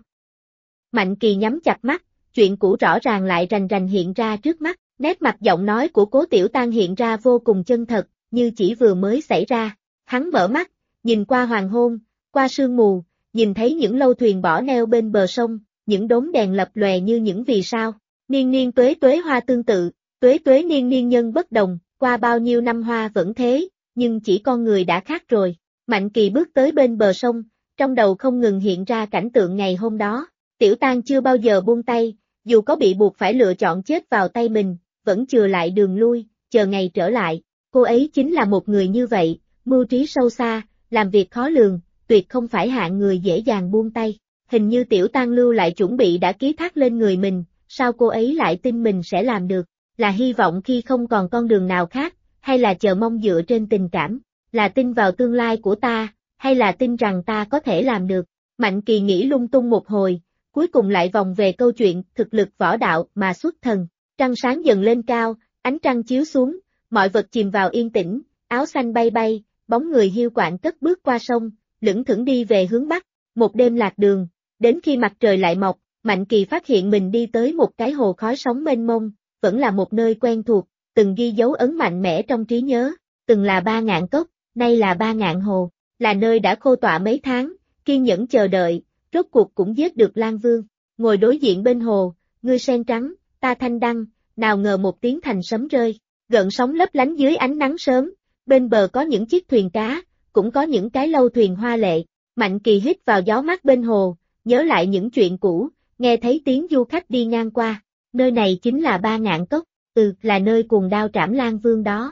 Mạnh Kỳ nhắm chặt mắt, chuyện cũ rõ ràng lại rành rành hiện ra trước mắt, nét mặt giọng nói của Cố Tiểu Tang hiện ra vô cùng chân thật, như chỉ vừa mới xảy ra. Hắn mở mắt, nhìn qua hoàng hôn, qua sương mù, nhìn thấy những lâu thuyền bỏ neo bên bờ sông, những đốm đèn lập lòe như những vì sao. Niên niên tuế tuế hoa tương tự, tuế tuế niên niên nhân bất đồng, qua bao nhiêu năm hoa vẫn thế, nhưng chỉ con người đã khác rồi. Mạnh Kỳ bước tới bên bờ sông, trong đầu không ngừng hiện ra cảnh tượng ngày hôm đó. Tiểu Tang chưa bao giờ buông tay, dù có bị buộc phải lựa chọn chết vào tay mình, vẫn chừa lại đường lui, chờ ngày trở lại. Cô ấy chính là một người như vậy, mưu trí sâu xa, làm việc khó lường, tuyệt không phải hạng người dễ dàng buông tay. Hình như Tiểu Tang lưu lại chuẩn bị đã ký thác lên người mình, sao cô ấy lại tin mình sẽ làm được? Là hy vọng khi không còn con đường nào khác, hay là chờ mong dựa trên tình cảm? Là tin vào tương lai của ta, hay là tin rằng ta có thể làm được? Mạnh Kỳ nghĩ lung tung một hồi, cuối cùng lại vòng về câu chuyện thực lực võ đạo mà xuất thần. Trăng sáng dần lên cao, ánh trăng chiếu xuống, mọi vật chìm vào yên tĩnh, áo xanh bay bay, bóng người hiu quạnh cất bước qua sông, lững thững đi về hướng bắc. Một đêm lạc đường, đến khi mặt trời lại mọc, Mạnh Kỳ phát hiện mình đi tới một cái hồ khói sóng mênh mông, vẫn là một nơi quen thuộc, từng ghi dấu ấn mạnh mẽ trong trí nhớ, từng là 3.000 cốc, nay là 3.000 hồ, là nơi đã khô tọa mấy tháng, kiên nhẫn chờ đợi, rốt cuộc cũng giết được Lang Vương. Ngồi đối diện bên hồ, ngươi sen trắng, ta thanh đăng, nào ngờ một tiếng thành sấm rơi, gợn sóng lấp lánh dưới ánh nắng sớm, bên bờ có những chiếc thuyền cá, cũng có những cái lâu thuyền hoa lệ. Mạnh Kỳ hít vào gió mát bên hồ, nhớ lại những chuyện cũ, nghe thấy tiếng du khách đi ngang qua, nơi này chính là 3.000 cốc, là nơi cuồng đao trảm Lang Vương đó.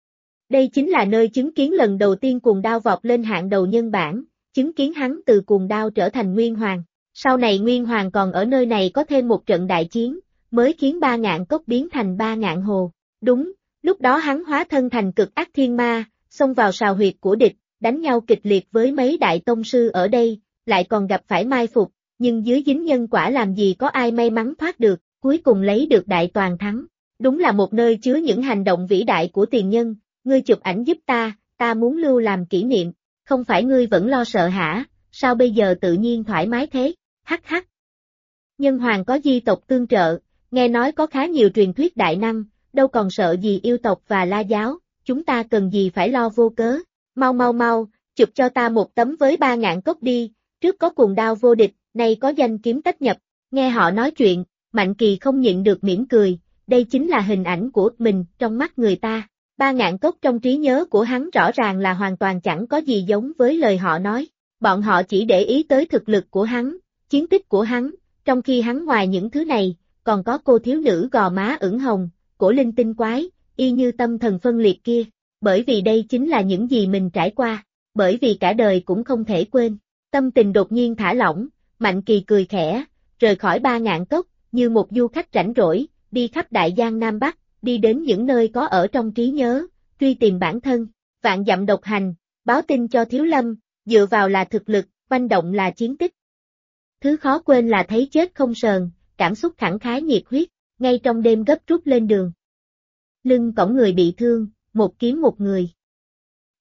Đây chính là nơi chứng kiến lần đầu tiên cuồng đao vọt lên hạng đầu nhân bảng, chứng kiến hắn từ cuồng đao trở thành Nguyên Hoàng. Sau này Nguyên Hoàng còn ở nơi này có thêm một trận đại chiến, mới khiến 3.000 cốc biến thành 3.000 hồ. Đúng, lúc đó hắn hóa thân thành cực ác thiên ma, xông vào sào huyệt của địch, đánh nhau kịch liệt với mấy đại tông sư ở đây, lại còn gặp phải mai phục, nhưng dưới dính nhân quả làm gì có ai may mắn thoát được, cuối cùng lấy được đại toàn thắng. Đúng là một nơi chứa những hành động vĩ đại của tiền nhân, ngươi chụp ảnh giúp ta muốn lưu làm kỷ niệm, không phải ngươi vẫn lo sợ hả, sao bây giờ tự nhiên thoải mái thế, hắc hắc. Nhân hoàng có di tộc tương trợ, nghe nói có khá nhiều truyền thuyết đại năng, đâu còn sợ gì yêu tộc và la giáo, chúng ta cần gì phải lo vô cớ, mau, chụp cho ta một tấm với 3.000 cốc đi, trước có cuồng đao vô địch, nay có danh kiếm tách nhập, nghe họ nói chuyện, Mạnh Kỳ không nhịn được mỉm cười, đây chính là hình ảnh của mình trong mắt người ta. 3.000 cốc trong trí nhớ của hắn rõ ràng là hoàn toàn chẳng có gì giống với lời họ nói, bọn họ chỉ để ý tới thực lực của hắn, chiến tích của hắn, trong khi hắn ngoài những thứ này, còn có cô thiếu nữ gò má ửng hồng, cổ linh tinh quái, y như tâm thần phân liệt kia, bởi vì đây chính là những gì mình trải qua, bởi vì cả đời cũng không thể quên. Tâm tình đột nhiên thả lỏng, Mạnh Kỳ cười khẽ, rời khỏi 3.000 cốc, như một du khách rảnh rỗi, đi khắp Đại Giang Nam Bắc, đi đến những nơi có ở trong trí nhớ, truy tìm bản thân, vạn dặm độc hành, báo tin cho Thiếu Lâm, dựa vào là thực lực, manh động là chiến tích. Thứ khó quên là thấy chết không sờn, cảm xúc khẳng khái nhiệt huyết, ngay trong đêm gấp rút lên đường. Lưng cõng người bị thương, một kiếm một người.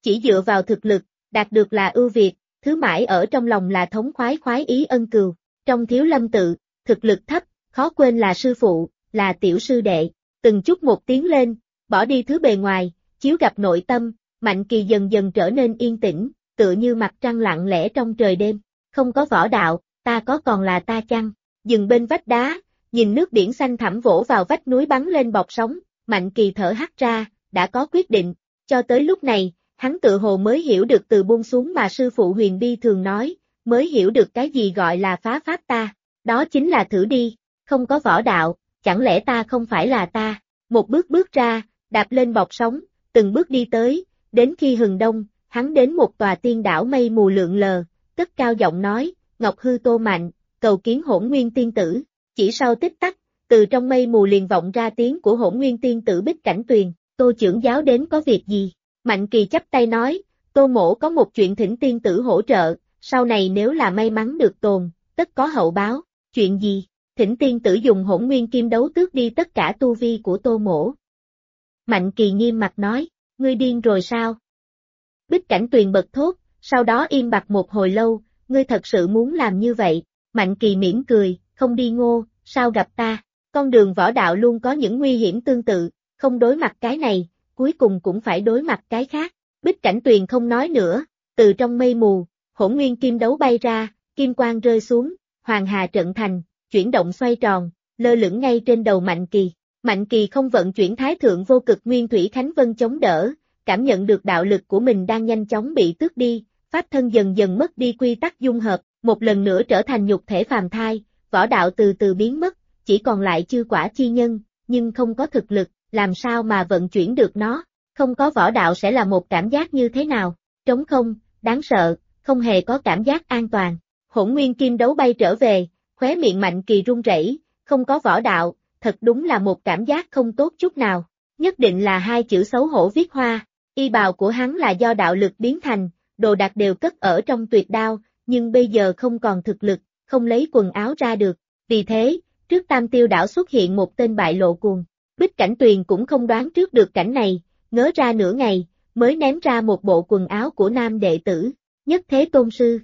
chỉ dựa vào thực lực, đạt được là ưu việt, thứ mãi ở trong lòng là thống khoái ý ân cừu. Trong Thiếu Lâm tự, thực lực thấp, khó quên là sư phụ, là tiểu sư đệ, từng chút một tiến lên, bỏ đi thứ bề ngoài, chiếu gặp nội tâm, Mạnh Kỳ dần dần trở nên yên tĩnh, tựa như mặt trăng lặng lẽ trong trời đêm. Không có võ đạo, ta có còn là ta chăng? Dừng bên vách đá, nhìn nước biển xanh thẳm vỗ vào vách núi bắn lên bọt sóng, Mạnh Kỳ thở hắt ra, đã có quyết định. Cho tới lúc này, hắn tự hồ mới hiểu được từ buông xuống mà sư phụ Huyền Bi thường nói, mới hiểu được cái gì gọi là phá pháp ta. Đó chính là thử đi, không có võ đạo, chẳng lẽ ta không phải là ta? Một bước bước ra, đạp lên bọt sóng, từng bước đi tới, đến khi hừng đông, hắn đến một tòa tiên đảo mây mù lượn lờ, cất cao giọng nói, Ngọc Hư Tô Mạnh, cầu kiến Hỗn Nguyên Tiên Tử. Chỉ sau tích tắc, từ trong mây mù liền vọng ra tiếng của Hỗn Nguyên Tiên Tử Bích Cảnh Tuyền, Tô trưởng giáo đến có việc gì? Mạnh Kỳ chắp tay nói, Tô mỗ có một chuyện thỉnh tiên tử hỗ trợ, sau này nếu là may mắn được tồn, tất có hậu báo. Chuyện gì? Thỉnh tiên tử dùng Hỗn Nguyên Kim Đấu tước đi tất cả tu vi của Tô mỗ. Mạnh Kỳ nghiêm mặt nói, ngươi điên rồi sao? Bích Cảnh Tuyền bật thốt, sau đó im bặt một hồi lâu, ngươi thật sự muốn làm như vậy? Mạnh Kỳ mỉm cười, không đi ngô, sao gặp ta? Con đường võ đạo luôn có những nguy hiểm tương tự, không đối mặt cái này, cuối cùng cũng phải đối mặt cái khác. Bích Cảnh Tuyền không nói nữa, từ trong mây mù, Hỗn Nguyên Kim Đấu bay ra, kim quang rơi xuống, Hoàng Hà trận thành, chuyển động xoay tròn, lơ lửng ngay trên đầu Mạnh Kỳ. Mạnh Kỳ không vận chuyển Thái Thượng Vô Cực Nguyên Thủy Khánh Vân chống đỡ, cảm nhận được đạo lực của mình đang nhanh chóng bị tước đi, pháp thân dần dần mất đi quy tắc dung hợp, một lần nữa trở thành nhục thể phàm thai, võ đạo từ từ biến mất, chỉ còn lại chư quả chi nhân, nhưng không có thực lực, làm sao mà vận chuyển được nó? Không có võ đạo sẽ là một cảm giác như thế nào? Trống không, đáng sợ, không hề có cảm giác an toàn. Hỗn Nguyên Kim Đấu bay trở về, khóe miệng Mạnh Kỳ run rẩy, không có võ đạo, thật đúng là một cảm giác không tốt chút nào. Nhất định là hai chữ xấu hổ viết hoa, y bào của hắn là do đạo lực biến thành, đồ đạc đều cất ở trong tuyệt đao, nhưng bây giờ không còn thực lực, không lấy quần áo ra được. Vì thế, trước Tam Tiêu đảo xuất hiện một tên bại lộ cuồng. Bích Cảnh Tuyền cũng không đoán trước được cảnh này, ngớ ra nửa ngày, mới ném ra một bộ quần áo của nam đệ tử, Nhất Thế Tôn Sư.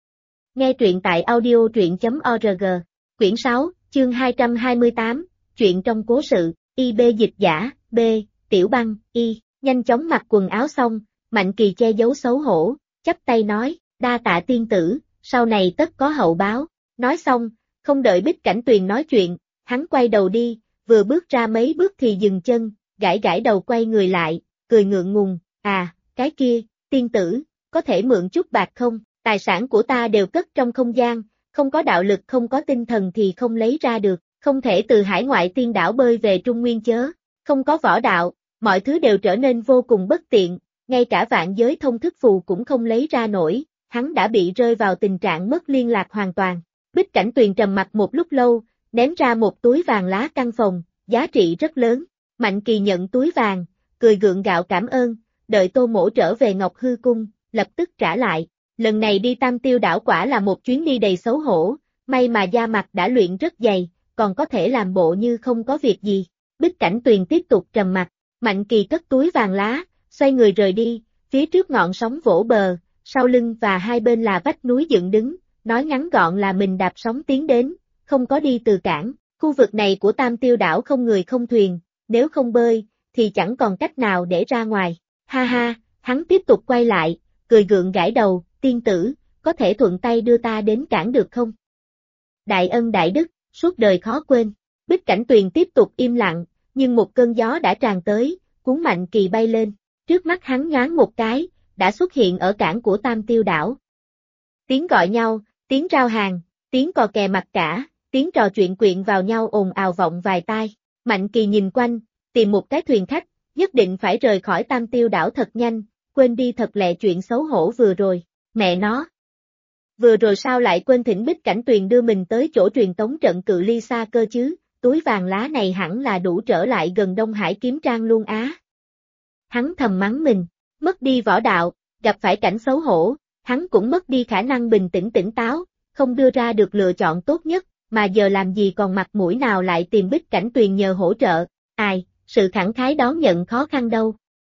Nghe truyện tại audio.org, quyển 6, chương 228, chuyện trong cố sự, IB dịch giả, B, Tiểu Băng, Y, nhanh chóng mặc quần áo xong, Mạnh Kỳ che giấu xấu hổ, chắp tay nói, đa tạ tiên tử, sau này tất có hậu báo. Nói xong, không đợi Bích Cảnh Tuyền nói chuyện, hắn quay đầu đi, vừa bước ra mấy bước thì dừng chân, gãi gãi đầu quay người lại, cười ngượng ngùng, cái kia, tiên tử, có thể mượn chút bạc không? Tài sản của ta đều cất trong không gian, không có đạo lực không có tinh thần thì không lấy ra được, không thể từ hải ngoại tiên đảo bơi về Trung Nguyên chớ, không có võ đạo, mọi thứ đều trở nên vô cùng bất tiện, ngay cả vạn giới thông thức phù cũng không lấy ra nổi, hắn đã bị rơi vào tình trạng mất liên lạc hoàn toàn. Bích Cảnh Tuyền trầm mặc một lúc lâu, ném ra một túi vàng lá căn phòng, giá trị rất lớn. Mạnh Kỳ nhận túi vàng, cười gượng gạo cảm ơn, đợi Tô mỗ trở về Ngọc Hư Cung, lập tức trả lại. Lần này đi Tam Tiêu đảo quả là một chuyến đi đầy xấu hổ, may mà da mặt đã luyện rất dày, còn có thể làm bộ như không có việc gì. Bích Cảnh Tuyền tiếp tục trầm mặc, Mạnh Kỳ cất túi vàng lá, xoay người rời đi, phía trước ngọn sóng vỗ bờ, sau lưng và hai bên là vách núi dựng đứng, nói ngắn gọn là mình đạp sóng tiến đến, không có đi từ cảng. Khu vực này của Tam Tiêu đảo không người không thuyền, nếu không bơi, thì chẳng còn cách nào để ra ngoài. Ha ha, hắn tiếp tục quay lại, cười gượng gãi đầu, tiên tử, có thể thuận tay đưa ta đến cảng được không? Đại ân đại đức, suốt đời khó quên. Bích Cảnh Tuyền tiếp tục im lặng, nhưng một cơn gió đã tràn tới, cuốn Mạnh Kỳ bay lên. Trước mắt hắn nhoáng một cái, đã xuất hiện ở cảng của Tam Tiêu đảo. Tiếng gọi nhau, tiếng rao hàng, tiếng cò kè mặt cả, tiếng trò chuyện quyện vào nhau ồn ào vọng vài tai. Mạnh Kỳ nhìn quanh, tìm một cái thuyền khách, nhất định phải rời khỏi Tam Tiêu đảo thật nhanh, quên đi thật lẹ chuyện xấu hổ vừa rồi. Mẹ nó! Vừa rồi sao lại quên thỉnh Bích Cảnh Tuyền đưa mình tới chỗ truyền tống trận cự ly xa cơ chứ, túi vàng lá này hẳn là đủ trở lại gần Đông Hải kiếm trang luôn á. Hắn thầm mắng mình, mất đi võ đạo, gặp phải cảnh xấu hổ, hắn cũng mất đi khả năng bình tĩnh tỉnh táo, không đưa ra được lựa chọn tốt nhất, mà giờ làm gì còn mặt mũi nào lại tìm Bích Cảnh Tuyền nhờ hỗ trợ, ai, sự khẳng khái đón nhận khó khăn đâu.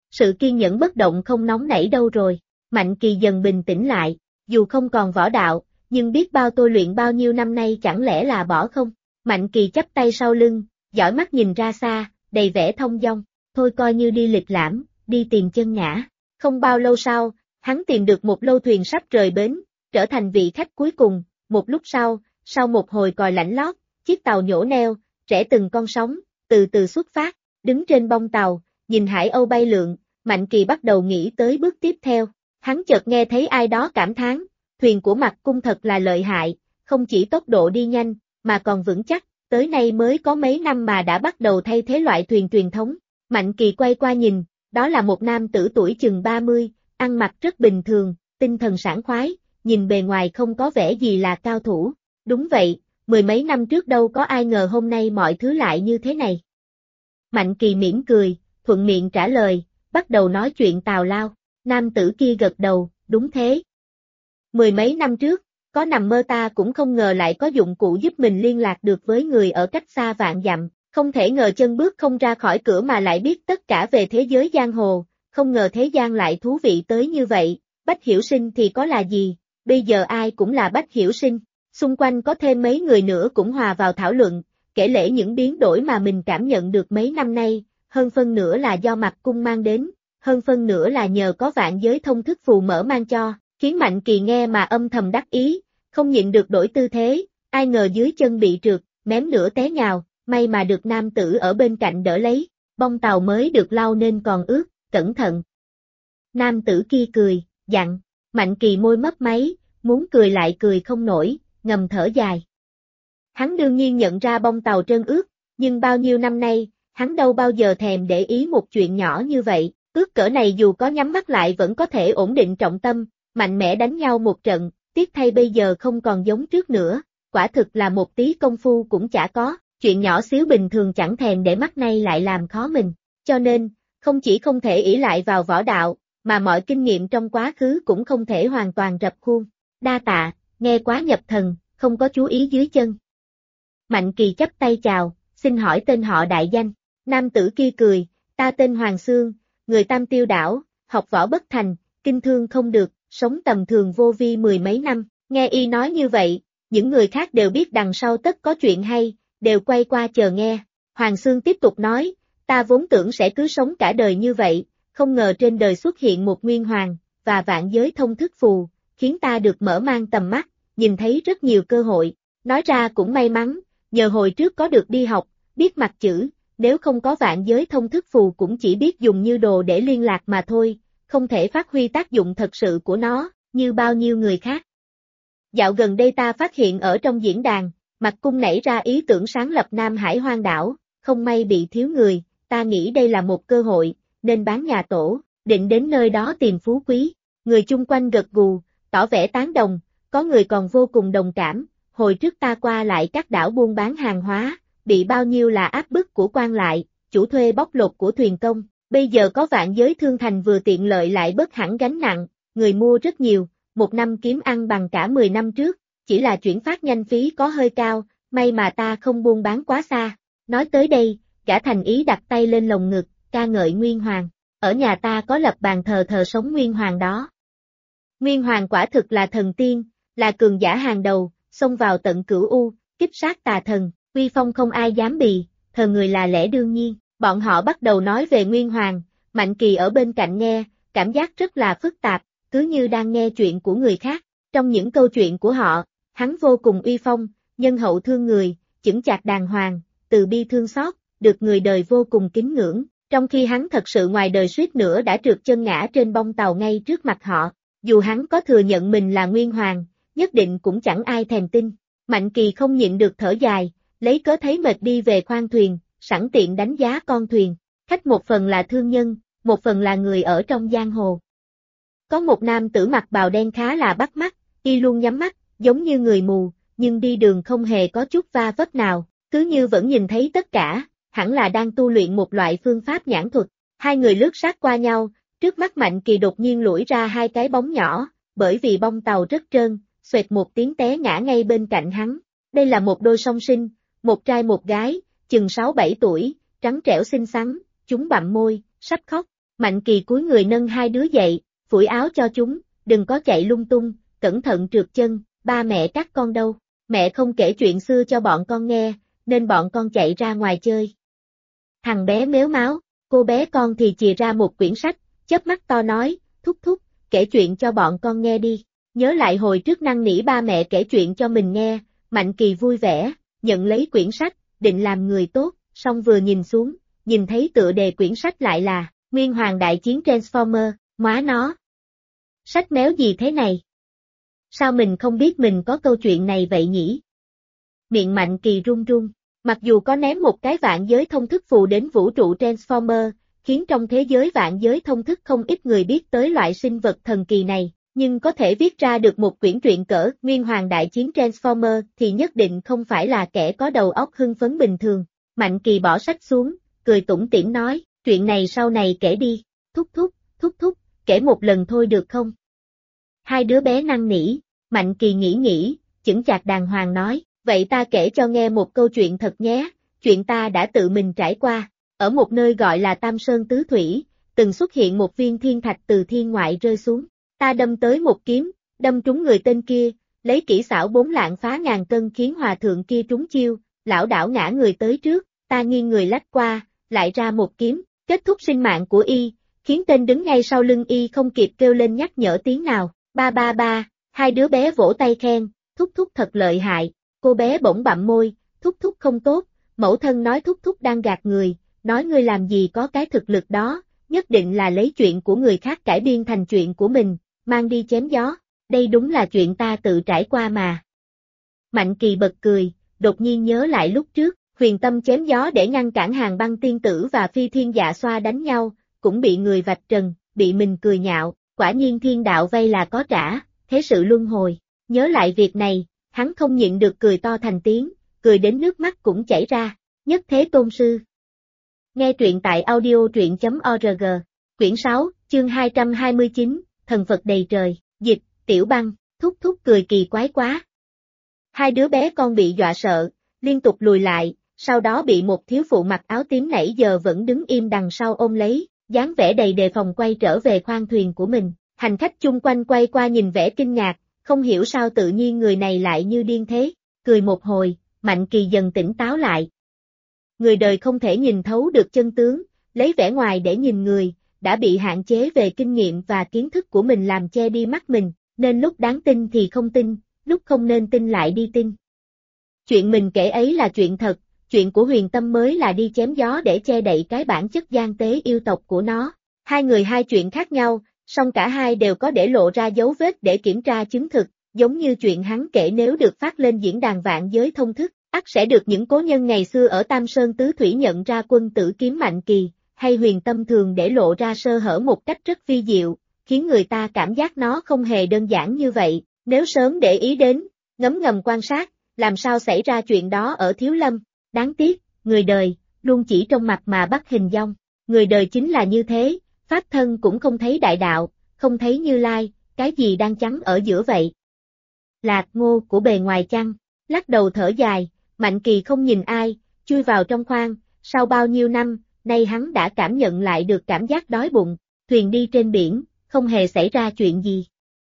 Sự kiên nhẫn bất động không nóng nảy đâu rồi. Mạnh Kỳ dần bình tĩnh lại, dù không còn võ đạo, nhưng biết bao tôi luyện bao nhiêu năm nay chẳng lẽ là bỏ không? Mạnh Kỳ chắp tay sau lưng, dõi mắt nhìn ra xa, đầy vẻ thông dong, thôi coi như đi lịch lãm, đi tìm chân ngã. Không bao lâu sau, hắn tìm được một lâu thuyền sắp rời bến, trở thành vị khách cuối cùng, một lúc sau một hồi còi lãnh lót, chiếc tàu nhổ neo, rẽ từng con sóng, từ từ xuất phát, đứng trên bông tàu, nhìn hải âu bay lượn, Mạnh Kỳ bắt đầu nghĩ tới bước tiếp theo. Hắn chợt nghe thấy ai đó cảm thán, thuyền của Mặc Cung thật là lợi hại, không chỉ tốc độ đi nhanh, mà còn vững chắc, tới nay mới có mấy năm mà đã bắt đầu thay thế loại thuyền truyền thống. Mạnh Kỳ quay qua nhìn, đó là một nam tử tuổi chừng 30, ăn mặc rất bình thường, tinh thần sảng khoái, nhìn bề ngoài không có vẻ gì là cao thủ. Đúng vậy, mười mấy năm trước đâu có ai ngờ hôm nay mọi thứ lại như thế này. Mạnh Kỳ mỉm cười, thuận miệng trả lời, bắt đầu nói chuyện tào lao. Nam tử kia gật đầu, đúng thế. Mười mấy năm trước, có nằm mơ ta cũng không ngờ lại có dụng cụ giúp mình liên lạc được với người ở cách xa vạn dặm, không thể ngờ chân bước không ra khỏi cửa mà lại biết tất cả về thế giới giang hồ, không ngờ thế gian lại thú vị tới như vậy, Bách Hiểu Sinh thì có là gì, bây giờ ai cũng là Bách Hiểu Sinh, xung quanh có thêm mấy người nữa cũng hòa vào thảo luận, kể lể những biến đổi mà mình cảm nhận được mấy năm nay, hơn phân nửa là do Mặc Cung mang đến. Hơn phân nữa là nhờ có vạn giới thông thức phù mở mang cho, khiến Mạnh Kỳ nghe mà âm thầm đắc ý, không nhịn được đổi tư thế, ai ngờ dưới chân bị trượt, mém nửa té nhào, may mà được nam tử ở bên cạnh đỡ lấy, bông tàu mới được lau nên còn ướt, cẩn thận. Nam tử kia cười, dặn, Mạnh Kỳ môi mấp máy, muốn cười lại cười không nổi, ngầm thở dài. Hắn đương nhiên nhận ra bông tàu trơn ướt, nhưng bao nhiêu năm nay, hắn đâu bao giờ thèm để ý một chuyện nhỏ như vậy. Ước cỡ này dù có nhắm mắt lại vẫn có thể ổn định trọng tâm, mạnh mẽ đánh nhau một trận, tiếc thay bây giờ không còn giống trước nữa, quả thực là một tí công phu cũng chả có, chuyện nhỏ xíu bình thường chẳng thèm để mắt nay lại làm khó mình, cho nên, không chỉ không thể ỷ lại vào võ đạo, mà mọi kinh nghiệm trong quá khứ cũng không thể hoàn toàn rập khuôn. Đa tạ, nghe quá nhập thần, không có chú ý dưới chân. Mạnh Kỳ chắp tay chào, xin hỏi tên họ đại danh, nam tử kia cười, ta tên Hoàng Xương. Người Tam Tiêu đảo, học võ bất thành, kinh thương không được, sống tầm thường vô vi mười mấy năm, nghe y nói như vậy, những người khác đều biết đằng sau tất có chuyện hay, đều quay qua chờ nghe. Hoàng Xương tiếp tục nói, ta vốn tưởng sẽ cứ sống cả đời như vậy, không ngờ trên đời xuất hiện một nguyên hoàng, và vạn giới thông thức phù, khiến ta được mở mang tầm mắt, nhìn thấy rất nhiều cơ hội, nói ra cũng may mắn, nhờ hồi trước có được đi học, biết mặt chữ. Nếu không có vạn giới thông thức phù cũng chỉ biết dùng như đồ để liên lạc mà thôi, không thể phát huy tác dụng thật sự của nó, như bao nhiêu người khác. Dạo gần đây ta phát hiện ở trong diễn đàn, Mặc Cung nảy ra ý tưởng sáng lập Nam Hải hoang đảo, không may bị thiếu người, ta nghĩ đây là một cơ hội, nên bán nhà tổ, định đến nơi đó tìm phú quý. Người chung quanh gật gù, tỏ vẻ tán đồng, có người còn vô cùng đồng cảm, hồi trước ta qua lại các đảo buôn bán hàng hóa. Bị bao nhiêu là áp bức của quan lại, chủ thuê bóc lột của thuyền công, bây giờ có vạn giới thương thành vừa tiện lợi lại bớt hẳn gánh nặng, người mua rất nhiều, một năm kiếm ăn bằng cả 10 năm trước, chỉ là chuyển phát nhanh phí có hơi cao, may mà ta không buôn bán quá xa. Nói tới đây, gã thành ý đặt tay lên lồng ngực, ca ngợi Nguyên Hoàng, ở nhà ta có lập bàn thờ sống Nguyên Hoàng đó. Nguyên Hoàng quả thực là thần tiên, là cường giả hàng đầu, xông vào tận cửu u, kích sát tà thần. Uy phong không ai dám bì, thờ người là lẽ đương nhiên, bọn họ bắt đầu nói về Nguyên Hoàng, Mạnh Kỳ ở bên cạnh nghe, cảm giác rất là phức tạp, cứ như đang nghe chuyện của người khác, trong những câu chuyện của họ, hắn vô cùng uy phong, nhân hậu thương người, chững chạc đàng hoàng, từ bi thương xót, được người đời vô cùng kính ngưỡng, trong khi hắn thật sự ngoài đời suýt nữa đã trượt chân ngã trên bông tàu ngay trước mặt họ, dù hắn có thừa nhận mình là Nguyên Hoàng, nhất định cũng chẳng ai thèm tin, Mạnh Kỳ không nhịn được thở dài. Lấy cớ thấy mệt đi về khoang thuyền, sẵn tiện đánh giá con thuyền, khách một phần là thương nhân, một phần là người ở trong giang hồ. Có một nam tử mặc bào đen khá là bắt mắt, y luôn nhắm mắt, giống như người mù, nhưng đi đường không hề có chút va vấp nào, cứ như vẫn nhìn thấy tất cả, hẳn là đang tu luyện một loại phương pháp nhãn thuật. Hai người lướt sát qua nhau, trước mắt Mạnh Kỳ đột nhiên lủi ra hai cái bóng nhỏ, bởi vì bông tàu rất trơn, xoẹt một tiếng té ngã ngay bên cạnh hắn. Đây là một đôi song sinh. Một trai một gái, chừng 6-7 tuổi, trắng trẻo xinh xắn, chúng bặm môi, sắp khóc. Mạnh Kỳ cúi người nâng hai đứa dậy, phủi áo cho chúng, đừng có chạy lung tung, cẩn thận trượt chân, ba mẹ các con đâu, mẹ không kể chuyện xưa cho bọn con nghe, nên bọn con chạy ra ngoài chơi. Thằng bé mếu máo, cô bé con thì chìa ra một quyển sách, chớp mắt to nói, thúc thúc, kể chuyện cho bọn con nghe đi. Nhớ lại hồi trước năn nỉ ba mẹ kể chuyện cho mình nghe, Mạnh Kỳ vui vẻ, nhận lấy quyển sách, định làm người tốt, song vừa nhìn xuống, nhìn thấy tựa đề quyển sách lại là Nguyên Hoàng Đại Chiến Transformer, móa nó. Sách méo gì thế này? Sao mình không biết mình có câu chuyện này vậy nhỉ? Miệng Mạnh Kỳ run run, mặc dù có ném một cái vạn giới thông thức phù đến vũ trụ Transformer, khiến trong thế giới vạn giới thông thức không ít người biết tới loại sinh vật thần kỳ này, nhưng có thể viết ra được một quyển truyện cỡ Nguyên Hoàng Đại Chiến Transformer thì nhất định không phải là kẻ có đầu óc hưng phấn bình thường. Mạnh Kỳ bỏ sách xuống, cười tủm tỉm nói, chuyện này sau này kể đi, thúc thúc, kể một lần thôi được không? Hai đứa bé năn nỉ, Mạnh Kỳ nghĩ, chững chạc đàng hoàng nói, vậy ta kể cho nghe một câu chuyện thật nhé, chuyện ta đã tự mình trải qua. Ở một nơi gọi là Tam Sơn Tứ Thủy, từng xuất hiện một viên thiên thạch từ thiên ngoại rơi xuống. Ta đâm tới một kiếm, đâm trúng người tên kia, lấy kỹ xảo 4 lạng phá ngàn cân khiến hòa thượng kia trúng chiêu, lão đảo ngã người tới trước, ta nghiêng người lách qua, lại ra một kiếm, kết thúc sinh mạng của y, khiến tên đứng ngay sau lưng y không kịp kêu lên nhắc nhở tiếng nào. Ba, hai đứa bé vỗ tay khen, thúc thật lợi hại, cô bé bỗng bặm môi, thúc không tốt, mẫu thân nói thúc đang gạt người, nói ngươi làm gì có cái thực lực đó, nhất định là lấy chuyện của người khác cải biên thành chuyện của mình, mang đi chém gió, đây đúng là chuyện ta tự trải qua mà. Mạnh Kỳ bật cười, đột nhiên nhớ lại lúc trước, Huyền Tâm chém gió để ngăn cản Hàng Băng Tiên Tử và Phi Thiên Dạ Xoa đánh nhau, cũng bị người vạch trần, bị mình cười nhạo, quả nhiên thiên đạo vay là có trả, thế sự luân hồi. Nhớ lại việc này, hắn không nhịn được cười to thành tiếng, cười đến nước mắt cũng chảy ra, Nhất Thế Tôn Sư. Nghe truyện tại audio.org, quyển 6, chương 229, Thần Phật đầy trời, dịch, Tiểu Băng, thúc cười kỳ quái quá. Hai đứa bé con bị dọa sợ, liên tục lùi lại, sau đó bị một thiếu phụ mặc áo tím nãy giờ vẫn đứng im đằng sau ôm lấy, dáng vẻ đầy đề phòng quay trở về khoang thuyền của mình. Hành khách chung quanh quay qua nhìn vẻ kinh ngạc, không hiểu sao tự nhiên người này lại như điên thế, cười một hồi, Mạnh Kỳ dần tỉnh táo lại. Người đời không thể nhìn thấu được chân tướng, lấy vẻ ngoài để nhìn người, đã bị hạn chế về kinh nghiệm và kiến thức của mình làm che đi mắt mình, nên lúc đáng tin thì không tin, lúc không nên tin lại đi tin. Chuyện mình kể ấy là chuyện thật, chuyện của Huyền Tâm mới là đi chém gió để che đậy cái bản chất gian tế yêu tộc của nó. Hai người hai chuyện khác nhau, song cả hai đều có để lộ ra dấu vết để kiểm tra chứng thực, giống như chuyện hắn kể nếu được phát lên diễn đàn vạn giới thông thức, ắt sẽ được những cố nhân ngày xưa ở Tam Sơn Tứ Thủy nhận ra quân tử kiếm Mạnh Kỳ, hay Huyền Tâm thường để lộ ra sơ hở một cách rất vi diệu, khiến người ta cảm giác nó không hề đơn giản như vậy, nếu sớm để ý đến, ngấm ngầm quan sát, làm sao xảy ra chuyện đó ở Thiếu Lâm, đáng tiếc, người đời, luôn chỉ trong mặt mà bắt hình dong, người đời chính là như thế, pháp thân cũng không thấy đại đạo, không thấy Như Lai, cái gì đang chắn ở giữa vậy? Lạc Ngô của bề ngoài chăng, lắc đầu thở dài, Mạnh Kỳ không nhìn ai, chui vào trong khoang, sau bao nhiêu năm, nay hắn đã cảm nhận lại được cảm giác đói bụng, thuyền đi trên biển, không hề xảy ra chuyện gì.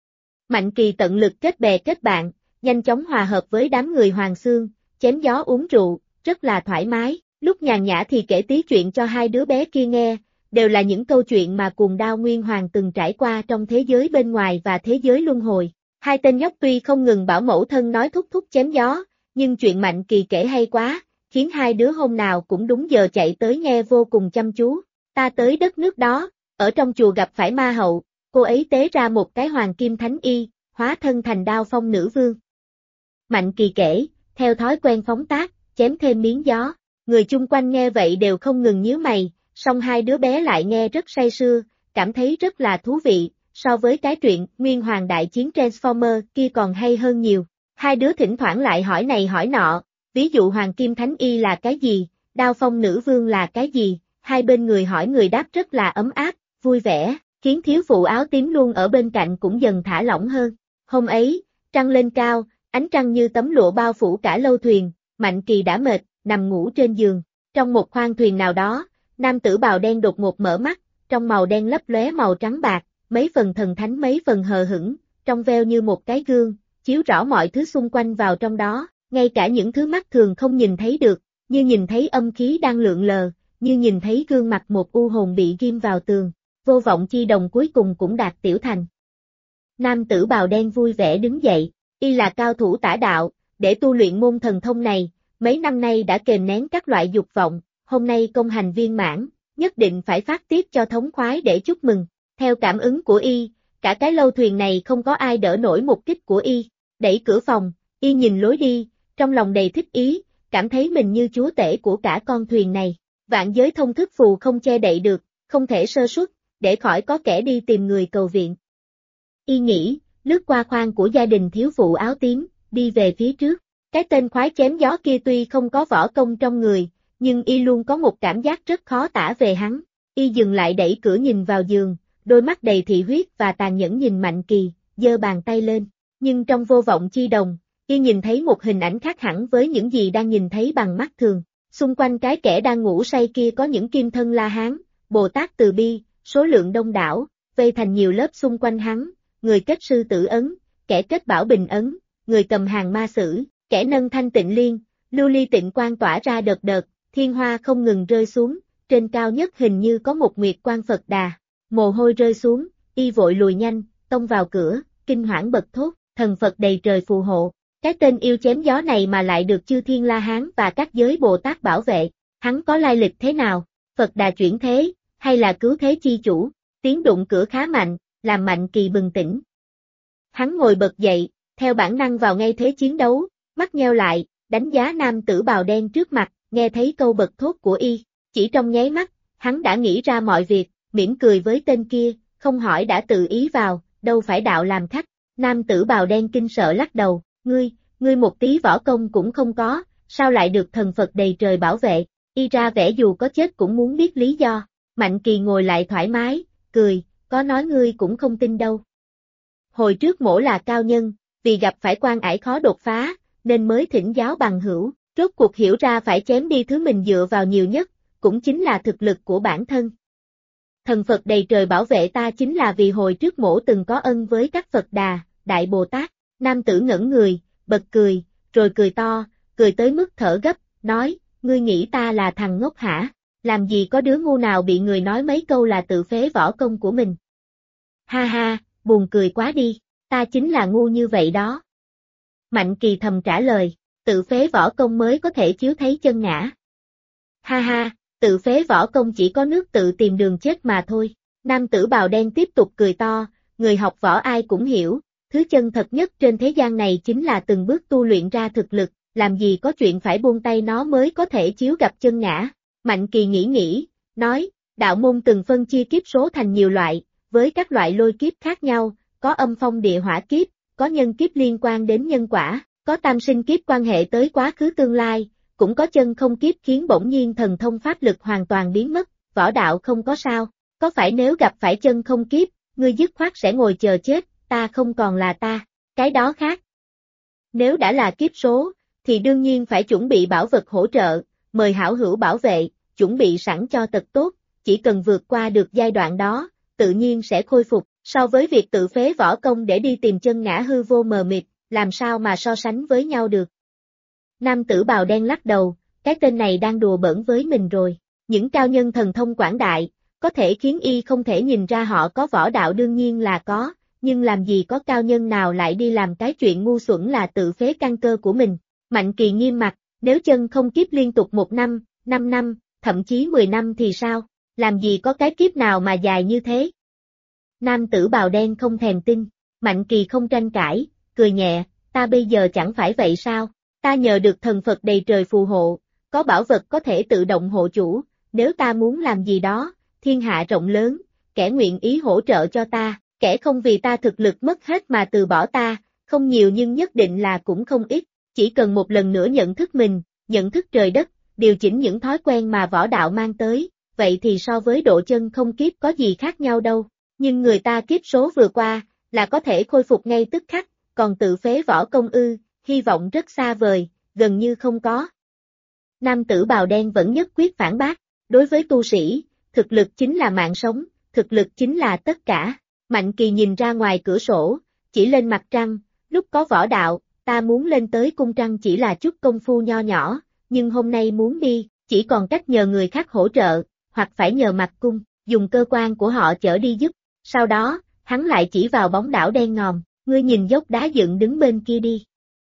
Mạnh Kỳ tận lực kết bè kết bạn, nhanh chóng hòa hợp với đám người Hoàng Xương, chém gió uống rượu, rất là thoải mái, lúc nhàn nhã thì kể tí chuyện cho hai đứa bé kia nghe, đều là những câu chuyện mà Cuồng Đao Nguyên Hoàng từng trải qua trong thế giới bên ngoài và thế giới luân hồi. Hai tên nhóc tuy không ngừng bảo mẫu thân nói thúc chém gió, nhưng chuyện Mạnh Kỳ kể hay quá, khiến hai đứa hôm nào cũng đúng giờ chạy tới nghe vô cùng chăm chú. Ta tới đất nước đó, ở trong chùa gặp phải ma hậu, cô ấy tế ra một cái hoàng kim thánh y, hóa thân thành Đao Phong nữ vương. Mạnh Kỳ kể, theo thói quen phóng tác, chém thêm miếng gió, người chung quanh nghe vậy đều không ngừng nhíu mày, song hai đứa bé lại nghe rất say sưa, cảm thấy rất là thú vị, so với cái truyện Nguyên Hoàng Đại Chiến Transformer kia còn hay hơn nhiều. Hai đứa thỉnh thoảng lại hỏi này hỏi nọ, ví dụ Hoàng Kim Thánh Y là cái gì, Đao Phong Nữ Vương là cái gì, hai bên người hỏi người đáp rất là ấm áp, vui vẻ, khiến thiếu phụ áo tím luôn ở bên cạnh cũng dần thả lỏng hơn. Hôm ấy, trăng lên cao, ánh trăng như tấm lụa bao phủ cả lâu thuyền, Mạnh Kỳ đã mệt, nằm ngủ trên giường. Trong một khoang thuyền nào đó, nam tử bào đen đột ngột mở mắt, trong màu đen lấp lóe màu trắng bạc, mấy phần thần thánh mấy phần hờ hững, trong veo như một cái gương, chiếu rõ mọi thứ xung quanh vào trong đó, ngay cả những thứ mắt thường không nhìn thấy được, như nhìn thấy âm khí đang lượn lờ, như nhìn thấy gương mặt một u hồn bị ghim vào tường. Vô vọng chi đồng cuối cùng cũng đạt tiểu thành. Nam tử bào đen vui vẻ đứng dậy, y là cao thủ tả đạo, để tu luyện môn thần thông này, mấy năm nay đã kềm nén các loại dục vọng, hôm nay công hành viên mãn, nhất định phải phát tiết cho thống khoái để chúc mừng. Theo cảm ứng của y, cả cái lâu thuyền này không có ai đỡ nổi một kích của y. Đẩy cửa phòng, y nhìn lối đi, trong lòng đầy thích ý, cảm thấy mình như chúa tể của cả con thuyền này. Vạn giới thông thức phù không che đậy được, không thể sơ suất, để khỏi có kẻ đi tìm người cầu viện. Y nghĩ, lướt qua khoang của gia đình thiếu phụ áo tím, đi về phía trước. Cái tên khoái chém gió kia tuy không có võ công trong người, nhưng y luôn có một cảm giác rất khó tả về hắn. Y dừng lại đẩy cửa nhìn vào giường, đôi mắt đầy thị huyết và tàn nhẫn nhìn Mạnh Kỳ, giơ bàn tay lên. Nhưng trong vô vọng chi đồng, y nhìn thấy một hình ảnh khác hẳn với những gì đang nhìn thấy bằng mắt thường. Xung quanh cái kẻ đang ngủ say kia có những kim thân La Hán, Bồ Tát Từ Bi, số lượng đông đảo, vây thành nhiều lớp xung quanh hắn, người kết sư tử ấn, kẻ kết bảo bình ấn, người cầm hàng ma sử, kẻ nâng thanh tịnh liên, lưu ly tịnh quang tỏa ra đợt đợt, thiên hoa không ngừng rơi xuống, trên cao nhất hình như có một nguyệt quang Phật Đà, mồ hôi rơi xuống, y vội lùi nhanh, tông vào cửa, kinh hoảng bật thốt, thần Phật đầy trời phù hộ. Cái tên yêu chém gió này mà lại được chư thiên La Hán và các giới Bồ Tát bảo vệ, hắn có lai lịch thế nào, Phật Đà chuyển thế, hay là cứu thế chi chủ, tiếng đụng cửa khá mạnh, làm Mạnh Kỳ bừng tỉnh. Hắn ngồi bật dậy, theo bản năng vào ngay thế chiến đấu, mắt nheo lại, đánh giá nam tử bào đen trước mặt, nghe thấy câu bật thốt của y, chỉ trong nháy mắt, hắn đã nghĩ ra mọi việc, mỉm cười với tên kia, không hỏi đã tự ý vào, đâu phải đạo làm khách, nam tử bào đen kinh sợ lắc đầu. Ngươi một tí võ công cũng không có, sao lại được thần Phật đầy trời bảo vệ, y ra vẻ dù có chết cũng muốn biết lý do. Mạnh Kỳ ngồi lại thoải mái, cười, có nói ngươi cũng không tin đâu. Hồi trước mỗ là cao nhân, vì gặp phải quan ải khó đột phá, nên mới thỉnh giáo bằng hữu, rốt cuộc hiểu ra phải chém đi thứ mình dựa vào nhiều nhất, cũng chính là thực lực của bản thân. Thần Phật đầy trời bảo vệ ta chính là vì hồi trước mỗ từng có ân với các Phật Đà, Đại Bồ Tát. Nam tử ngẩn người, bật cười, rồi cười to, cười tới mức thở gấp, nói, ngươi nghĩ ta là thằng ngốc hả? Làm gì có đứa ngu nào bị người nói mấy câu là tự phế võ công của mình. Ha ha, buồn cười quá đi, ta chính là ngu như vậy đó. Mạnh Kỳ thầm trả lời, tự phế võ công mới có thể chiếu thấy chân ngã. Ha ha, tự phế võ công chỉ có nước tự tìm đường chết mà thôi. Nam tử bào đen tiếp tục cười to, người học võ ai cũng hiểu. Thứ chân thật nhất trên thế gian này chính là từng bước tu luyện ra thực lực, làm gì có chuyện phải buông tay nó mới có thể chiếu gặp chân ngã. Mạnh Kỳ nghĩ, nói, đạo môn từng phân chia kiếp số thành nhiều loại, với các loại lôi kiếp khác nhau, có âm phong địa hỏa kiếp, có nhân kiếp liên quan đến nhân quả, có tam sinh kiếp quan hệ tới quá khứ tương lai, cũng có chân không kiếp khiến bỗng nhiên thần thông pháp lực hoàn toàn biến mất, võ đạo không có sao, có phải nếu gặp phải chân không kiếp, ngươi dứt khoát sẽ ngồi chờ chết. Ta không còn là ta, cái đó khác. Nếu đã là kiếp số, thì đương nhiên phải chuẩn bị bảo vật hỗ trợ, mời hảo hữu bảo vệ, chuẩn bị sẵn cho tật tốt, chỉ cần vượt qua được giai đoạn đó, tự nhiên sẽ khôi phục, so với việc tự phế võ công để đi tìm chân ngã hư vô mờ mịt, làm sao mà so sánh với nhau được. Nam tử bào đen lắc đầu, cái tên này đang đùa bỡn với mình rồi, những cao nhân thần thông quảng đại, có thể khiến y không thể nhìn ra họ có võ đạo đương nhiên là có. Nhưng làm gì có cao nhân nào lại đi làm cái chuyện ngu xuẩn là tự phế căn cơ của mình. Mạnh Kỳ nghiêm mặt, nếu chân không kiếp liên tục 1 năm, 5 năm, thậm chí 10 năm thì sao? Làm gì có cái kiếp nào mà dài như thế? Nam tử bào đen không thèm tin, Mạnh Kỳ không tranh cãi, cười nhẹ, ta bây giờ chẳng phải vậy sao? Ta nhờ được thần Phật đầy trời phù hộ, có bảo vật có thể tự động hộ chủ, nếu ta muốn làm gì đó, thiên hạ rộng lớn, kẻ nguyện ý hỗ trợ cho ta. Kẻ không vì ta thực lực mất hết mà từ bỏ ta, không nhiều nhưng nhất định là cũng không ít, chỉ cần một lần nữa nhận thức mình, nhận thức trời đất, điều chỉnh những thói quen mà võ đạo mang tới, vậy thì so với độ chân không kiếp có gì khác nhau đâu, nhưng người ta kiếp số vừa qua, là có thể khôi phục ngay tức khắc, còn tự phế võ công hy vọng rất xa vời, gần như không có. Nam tử bào đen vẫn nhất quyết phản bác, đối với tu sĩ, thực lực chính là mạng sống. thực lực chính là tất cả. Mạnh Kỳ nhìn ra ngoài cửa sổ, chỉ lên mặt trăng, lúc có võ đạo, ta muốn lên tới cung trăng chỉ là chút công phu nho nhỏ, nhưng hôm nay muốn đi, chỉ còn cách nhờ người khác hỗ trợ, hoặc phải nhờ mặt cung, dùng cơ quan của họ chở đi giúp. Sau đó, hắn lại chỉ vào bóng đảo đen ngòm, ngươi nhìn dốc đá dựng đứng bên kia đi.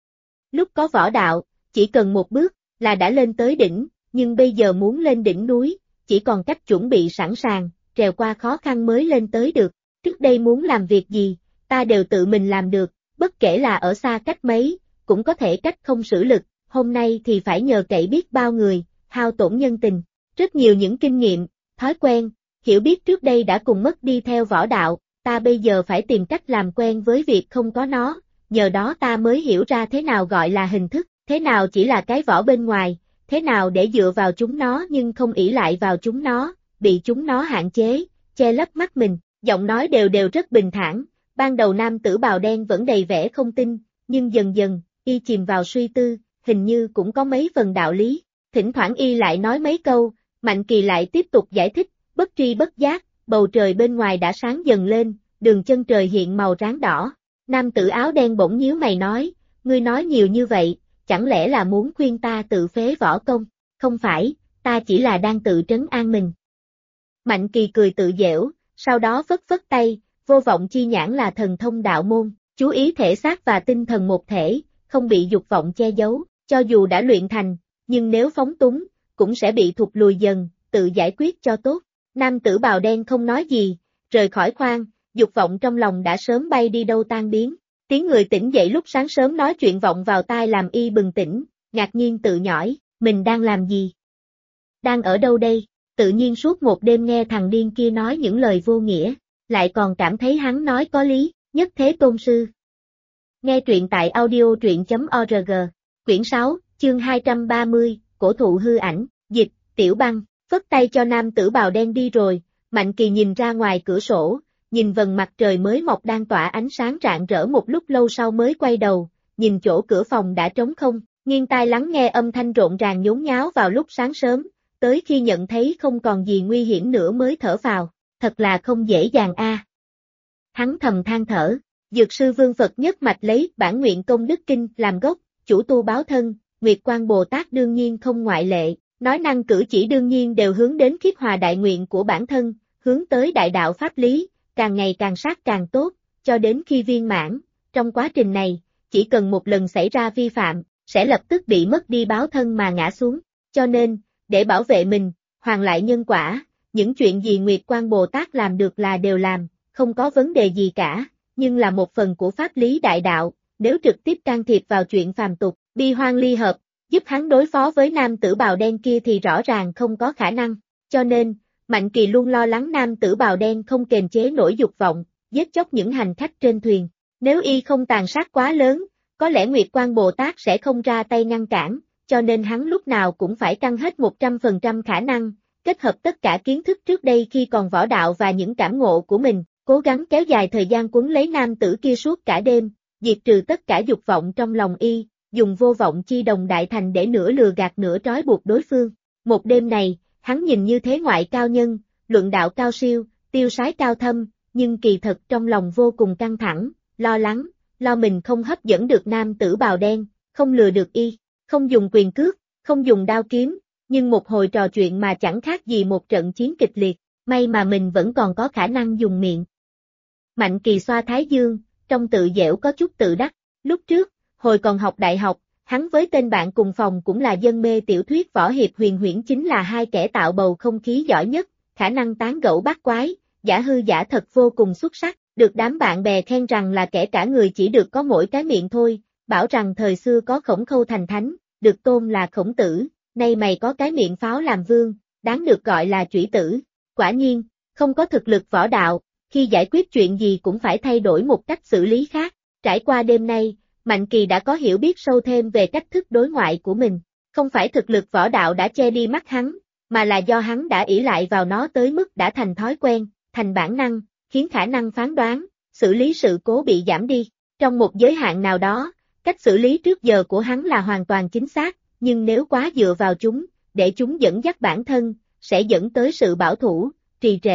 Lúc có võ đạo, chỉ cần một bước, là đã lên tới đỉnh, nhưng bây giờ muốn lên đỉnh núi, chỉ còn cách chuẩn bị sẵn sàng, trèo qua khó khăn mới lên tới được. Trước đây muốn làm việc gì, ta đều tự mình làm được, bất kể là ở xa cách mấy, cũng có thể cách không sử lực, hôm nay thì phải nhờ cậy biết bao người, hao tổn nhân tình. Rất nhiều những kinh nghiệm, thói quen, hiểu biết trước đây đã cùng mất đi theo võ đạo, ta bây giờ phải tìm cách làm quen với việc không có nó, nhờ đó ta mới hiểu ra thế nào gọi là hình thức, thế nào chỉ là cái vỏ bên ngoài, thế nào để dựa vào chúng nó nhưng không ỷ lại vào chúng nó, bị chúng nó hạn chế, che lấp mắt mình. Giọng nói đều đều rất bình thản, ban đầu nam tử bào đen vẫn đầy vẻ không tin, nhưng dần dần, y chìm vào suy tư, hình như cũng có mấy phần đạo lý. Thỉnh thoảng y lại nói mấy câu, Mạnh Kỳ lại tiếp tục giải thích, bất tri bất giác, bầu trời bên ngoài đã sáng dần lên, đường chân trời hiện màu ráng đỏ. Nam tử áo đen bỗng nhíu mày nói, ngươi nói nhiều như vậy, chẳng lẽ là muốn khuyên ta tự phế võ công? Không phải, ta chỉ là đang tự trấn an mình. Mạnh Kỳ cười tự giễu. Sau đó phất phất tay, vô vọng chi nhãn là thần thông đạo môn, chú ý thể xác và tinh thần một thể, không bị dục vọng che giấu, cho dù đã luyện thành, nhưng nếu phóng túng, cũng sẽ bị thụt lùi dần, tự giải quyết cho tốt. Nam tử bào đen không nói gì, rời khỏi khoang, dục vọng trong lòng đã sớm bay đi đâu tan biến. Tiếng người tỉnh dậy lúc sáng sớm nói chuyện vọng vào tai làm y bừng tỉnh, ngạc nhiên tự nhhỏi, mình đang làm gì? Đang ở đâu đây? Tự nhiên suốt một đêm nghe thằng điên kia nói những lời vô nghĩa, lại còn cảm thấy hắn nói có lý, nhất thế tôn sư. Nghe truyện tại audio.truyện.org, quyển 6, chương 230, cổ thụ hư ảnh, dịch, Tiểu Băng, phất tay cho nam tử bào đen đi rồi, Mạnh Kỳ nhìn ra ngoài cửa sổ, nhìn vầng mặt trời mới mọc đang tỏa ánh sáng rạng rỡ một lúc lâu sau mới quay đầu, nhìn chỗ cửa phòng đã trống không, nghiêng tai lắng nghe âm thanh rộn ràng nhốn nháo vào lúc sáng sớm. Tới khi nhận thấy không còn gì nguy hiểm nữa mới thở phào, thật là không dễ dàng a. Hắn thầm than thở, Dược sư Vương Phật nhất mạch lấy bản nguyện công đức kinh làm gốc, chủ tu báo thân, Nguyệt Quang Bồ Tát đương nhiên không ngoại lệ, nói năng cử chỉ đương nhiên đều hướng đến khiết hòa đại nguyện của bản thân, hướng tới đại đạo pháp lý, càng ngày càng sát càng tốt, cho đến khi viên mãn, trong quá trình này, chỉ cần một lần xảy ra vi phạm, sẽ lập tức bị mất đi báo thân mà ngã xuống, cho nên, để bảo vệ mình, hoàn lại nhân quả, những chuyện gì Nguyệt Quang Bồ Tát làm được là đều làm, không có vấn đề gì cả, nhưng là một phần của pháp lý đại đạo, nếu trực tiếp can thiệp vào chuyện phàm tục, bi hoang ly hợp, giúp hắn đối phó với nam tử bào đen kia thì rõ ràng không có khả năng, cho nên, Mạnh Kỳ luôn lo lắng nam tử bào đen không kềm chế nổi dục vọng, giết chóc những hành khách trên thuyền, nếu y không tàn sát quá lớn, có lẽ Nguyệt Quang Bồ Tát sẽ không ra tay ngăn cản. Cho nên hắn lúc nào cũng phải căng hết 100% khả năng, kết hợp tất cả kiến thức trước đây khi còn võ đạo và những cảm ngộ của mình, cố gắng kéo dài thời gian quấn lấy nam tử kia suốt cả đêm, diệt trừ tất cả dục vọng trong lòng y, dùng vô vọng chi đồng đại thành để nửa lừa gạt nửa trói buộc đối phương. Một đêm này, hắn nhìn như thế ngoại cao nhân, luận đạo cao siêu, tiêu sái cao thâm, nhưng kỳ thật trong lòng vô cùng căng thẳng, lo lắng, lo mình không hấp dẫn được nam tử bào đen, không lừa được y. Không dùng quyền cước, không dùng đao kiếm, nhưng một hồi trò chuyện mà chẳng khác gì một trận chiến kịch liệt, may mà mình vẫn còn có khả năng dùng miệng. Mạnh Kỳ xoa thái dương, trong tự dễu có chút tự đắc, lúc trước, hồi còn học đại học, hắn với tên bạn cùng phòng cũng là dân mê tiểu thuyết võ hiệp huyền huyễn chính là hai kẻ tạo bầu không khí giỏi nhất, khả năng tán gẫu bát quái, giả hư giả thật vô cùng xuất sắc, được đám bạn bè khen rằng là kẻ cả người chỉ được có mỗi cái miệng thôi. Bảo rằng thời xưa có Khổng Khâu thành thánh, được tôn là Khổng Tử, nay mày có cái miệng pháo làm vương, đáng được gọi là Chủy Tử. Quả nhiên, không có thực lực võ đạo, khi giải quyết chuyện gì cũng phải thay đổi một cách xử lý khác. Trải qua đêm nay, Mạnh Kỳ đã có hiểu biết sâu thêm về cách thức đối ngoại của mình. Không phải thực lực võ đạo đã che đi mắt hắn, mà là do hắn đã ỷ lại vào nó tới mức đã thành thói quen, thành bản năng, khiến khả năng phán đoán, xử lý sự cố bị giảm đi. Trong một giới hạn nào đó, cách xử lý trước giờ của hắn là hoàn toàn chính xác, nhưng nếu quá dựa vào chúng, để chúng dẫn dắt bản thân, sẽ dẫn tới sự bảo thủ, trì trệ,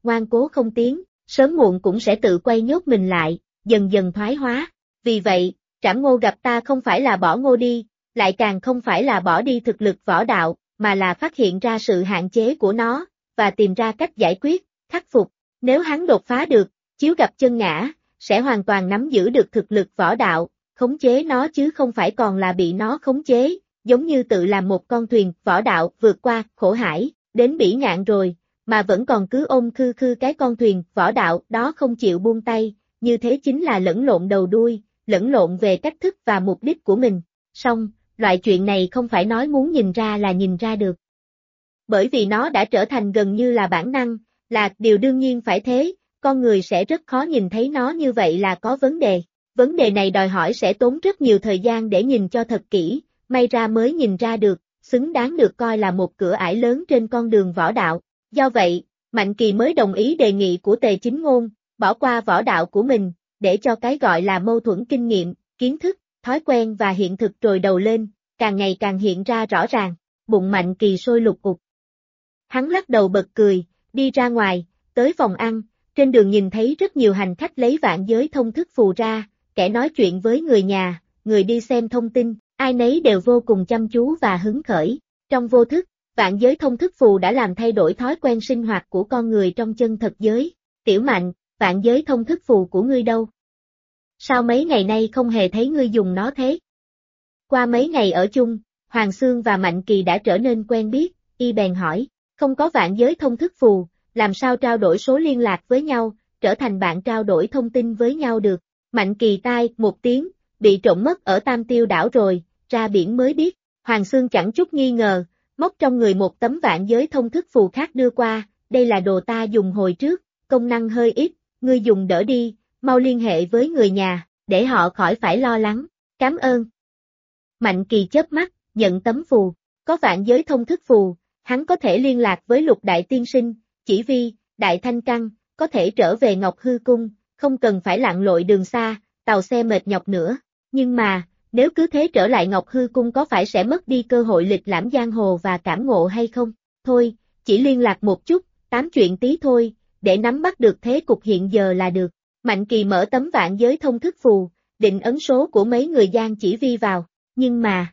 ngoan cố không tiến, sớm muộn cũng sẽ tự quay nhốt mình lại, dần dần thoái hóa. Vì vậy, Trảm Ngô gặp ta không phải là bỏ Ngô đi, lại càng không phải là bỏ đi thực lực võ đạo, mà là phát hiện ra sự hạn chế của nó, và tìm ra cách giải quyết, khắc phục. Nếu hắn đột phá được, chiếu gặp chân ngã, sẽ hoàn toàn nắm giữ được thực lực võ đạo, khống chế nó chứ không phải còn là bị nó khống chế, giống như tự làm một con thuyền võ đạo vượt qua khổ hải, đến bỉ ngạn rồi, mà vẫn còn cứ ôm khư khư cái con thuyền võ đạo đó không chịu buông tay, như thế chính là lẫn lộn đầu đuôi, lẫn lộn về cách thức và mục đích của mình. Song, loại chuyện này không phải nói muốn nhìn ra là nhìn ra được. Bởi vì nó đã trở thành gần như là bản năng, là điều đương nhiên phải thế, con người sẽ rất khó nhìn thấy nó như vậy là có vấn đề. Vấn đề này đòi hỏi sẽ tốn rất nhiều thời gian để nhìn cho thật kỹ, may ra mới nhìn ra được, xứng đáng được coi là một cửa ải lớn trên con đường võ đạo. Do vậy, Mạnh Kỳ mới đồng ý đề nghị của Tề Chính Ngôn, bỏ qua võ đạo của mình, để cho cái gọi là mâu thuẫn kinh nghiệm, kiến thức, thói quen và hiện thực trồi đầu lên, càng ngày càng hiện ra rõ ràng, bụng Mạnh Kỳ sôi lục ục. Hắn lắc đầu bật cười, đi ra ngoài, tới phòng ăn, trên đường nhìn thấy rất nhiều hành khách lấy vạn giới thông thức phù ra, kẻ nói chuyện với người nhà, người đi xem thông tin, ai nấy đều vô cùng chăm chú và hứng khởi. Trong vô thức, vạn giới thông thức phù đã làm thay đổi thói quen sinh hoạt của con người trong chân thật giới. Tiểu Mạnh, vạn giới thông thức phù của ngươi đâu? Sao mấy ngày nay không hề thấy ngươi dùng nó thế? Qua mấy ngày ở chung, Hoàng Xương và Mạnh Kỳ đã trở nên quen biết, y bèn hỏi, không có vạn giới thông thức phù, làm sao trao đổi số liên lạc với nhau, trở thành bạn trao đổi thông tin với nhau được? Mạnh Kỳ tai một tiếng, bị trộm mất ở Tam Tiêu đảo rồi, ra biển mới biết. Hoàng Xương chẳng chút nghi ngờ, móc trong người một tấm vạn giới thông thức phù khác đưa qua, đây là đồ ta dùng hồi trước, công năng hơi ít, ngươi dùng đỡ đi, mau liên hệ với người nhà, để họ khỏi phải lo lắng, cảm ơn. Mạnh Kỳ chớp mắt, nhận tấm phù, có vạn giới thông thức phù, hắn có thể liên lạc với Lục Đại Tiên Sinh, Chỉ Vi, Đại Thanh Căn, có thể trở về Ngọc Hư Cung, không cần phải lặn lội đường xa, tàu xe mệt nhọc nữa, nhưng mà, nếu cứ thế trở lại Ngọc Hư Cung có phải sẽ mất đi cơ hội lịch lãm giang hồ và cảm ngộ hay không? Thôi, chỉ liên lạc một chút, tám chuyện tí thôi, để nắm bắt được thế cục hiện giờ là được. Mạnh Kỳ mở tấm vạn giới thông thức phù, định ấn số của mấy người Giang Chỉ Vi vào, nhưng mà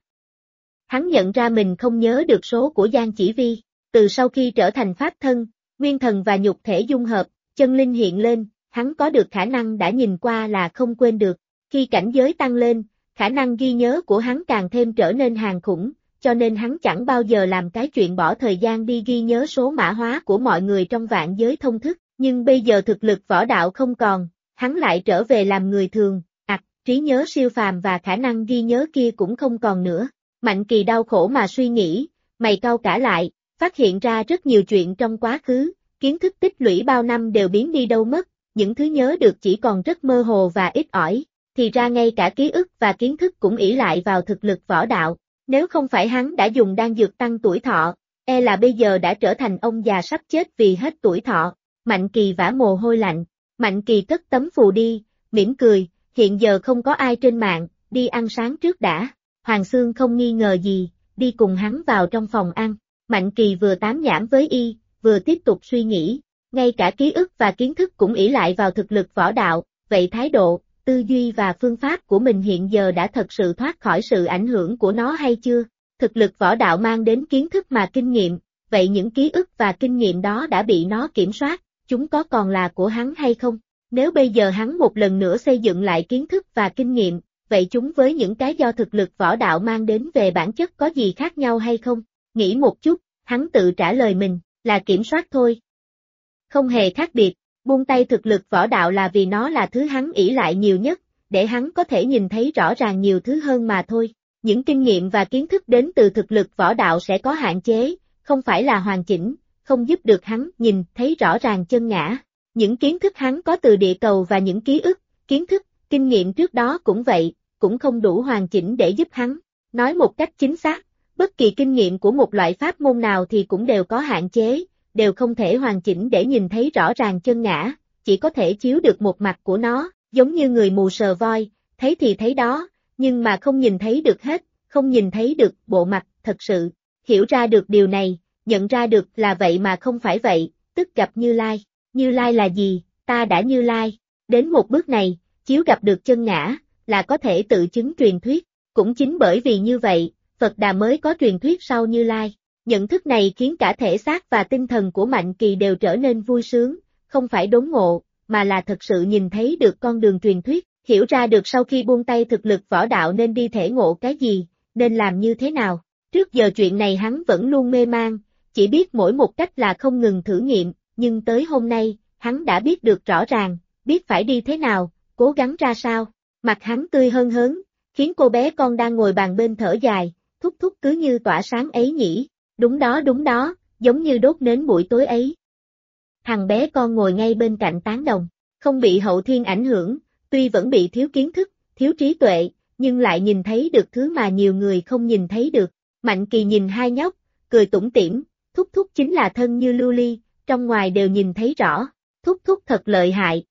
hắn nhận ra mình không nhớ được số của Giang Chỉ Vi. Từ sau khi trở thành pháp thân, nguyên thần và nhục thể dung hợp, chân linh hiện lên, hắn có được khả năng đã nhìn qua là không quên được. Khi cảnh giới tăng lên, khả năng ghi nhớ của hắn càng thêm trở nên hàn khủng, cho nên hắn chẳng bao giờ làm cái chuyện bỏ thời gian đi ghi nhớ số mã hóa của mọi người trong vạn giới thông thức, nhưng bây giờ thực lực võ đạo không còn, hắn lại trở về làm người thường, trí nhớ siêu phàm và khả năng ghi nhớ kia cũng không còn nữa. Mạnh Kỳ đau khổ mà suy nghĩ, mày cau cả lại, phát hiện ra rất nhiều chuyện trong quá khứ, kiến thức tích lũy bao năm đều biến đi đâu mất, những thứ nhớ được chỉ còn rất mơ hồ và ít ỏi. Thì ra ngay cả ký ức và kiến thức cũng ỷ lại vào thực lực võ đạo, nếu không phải hắn đã dùng đan dược tăng tuổi thọ, e là bây giờ đã trở thành ông già sắp chết vì hết tuổi thọ. Mạnh Kỳ vã mồ hôi lạnh, Mạnh Kỳ cất tấm phù đi, mỉm cười, hiện giờ không có ai trên mạng, đi ăn sáng trước đã. Hoàng Xương không nghi ngờ gì, đi cùng hắn vào trong phòng ăn. Mạnh Kỳ vừa tám nhảm với y, vừa tiếp tục suy nghĩ, ngay cả ký ức và kiến thức cũng ỷ lại vào thực lực võ đạo, vậy thái độ, tư duy và phương pháp của mình hiện giờ đã thật sự thoát khỏi sự ảnh hưởng của nó hay chưa? Thực lực võ đạo mang đến kiến thức mà kinh nghiệm, vậy những ký ức và kinh nghiệm đó đã bị nó kiểm soát, chúng có còn là của hắn hay không? Nếu bây giờ hắn một lần nữa xây dựng lại kiến thức và kinh nghiệm, vậy chúng với những cái do thực lực võ đạo mang đến về bản chất có gì khác nhau hay không? Nghĩ một chút, hắn tự trả lời mình, là kiểm soát thôi. Không hề khác biệt, buông tay thực lực võ đạo là vì nó là thứ hắn ỷ lại nhiều nhất, để hắn có thể nhìn thấy rõ ràng nhiều thứ hơn mà thôi. Những kinh nghiệm và kiến thức đến từ thực lực võ đạo sẽ có hạn chế, không phải là hoàn chỉnh, không giúp được hắn nhìn thấy rõ ràng chân ngã. Những kiến thức hắn có từ địa cầu và những ký ức, kiến thức, kinh nghiệm trước đó cũng vậy, cũng không đủ hoàn chỉnh để giúp hắn. Nói một cách chính xác, bất kỳ kinh nghiệm của một loại pháp môn nào thì cũng đều có hạn chế, đều không thể hoàn chỉnh để nhìn thấy rõ ràng chân ngã, chỉ có thể chiếu được một mặt của nó, giống như người mù sờ voi, thấy thì thấy đó, nhưng mà không nhìn thấy được hết, không nhìn thấy được bộ mặt thật sự. Hiểu ra được điều này, nhận ra được là vậy mà không phải vậy, tức gặp Như Lai. Như Lai là gì, ta đã Như Lai. Đến một bước này, chiếu gặp được chân ngã, là có thể tự chứng truyền thuyết. Cũng chính bởi vì như vậy, Phật Đà mới có truyền thuyết sau Như Lai. Nhận thức này khiến cả thể xác và tinh thần của Mạnh Kỳ đều trở nên vui sướng, không phải đốn ngộ, mà là thật sự nhìn thấy được con đường truyền thuyết, hiểu ra được sau khi buông tay thực lực võ đạo nên đi thể ngộ cái gì, nên làm như thế nào. Trước giờ chuyện này hắn vẫn luôn mê man, chỉ biết mỗi một cách là không ngừng thử nghiệm, nhưng tới hôm nay, hắn đã biết được rõ ràng, biết phải đi thế nào, cố gắng ra sao. Mặt hắn tươi hân hớn, khiến cô bé con đang ngồi bàn bên thở dài, thúc thúc cứ như tỏa sáng ấy nhỉ. Đúng đó, giống như đốt nến buổi tối ấy. Thằng bé con ngồi ngay bên cạnh tán đồng, không bị hậu thiên ảnh hưởng, tuy vẫn bị thiếu kiến thức, thiếu trí tuệ, nhưng lại nhìn thấy được thứ mà nhiều người không nhìn thấy được. Mạnh Kỳ nhìn hai nhóc, cười tủm tỉm, thúc thúc chính là thân như lưu ly, trong ngoài đều nhìn thấy rõ, thúc thúc thật lợi hại.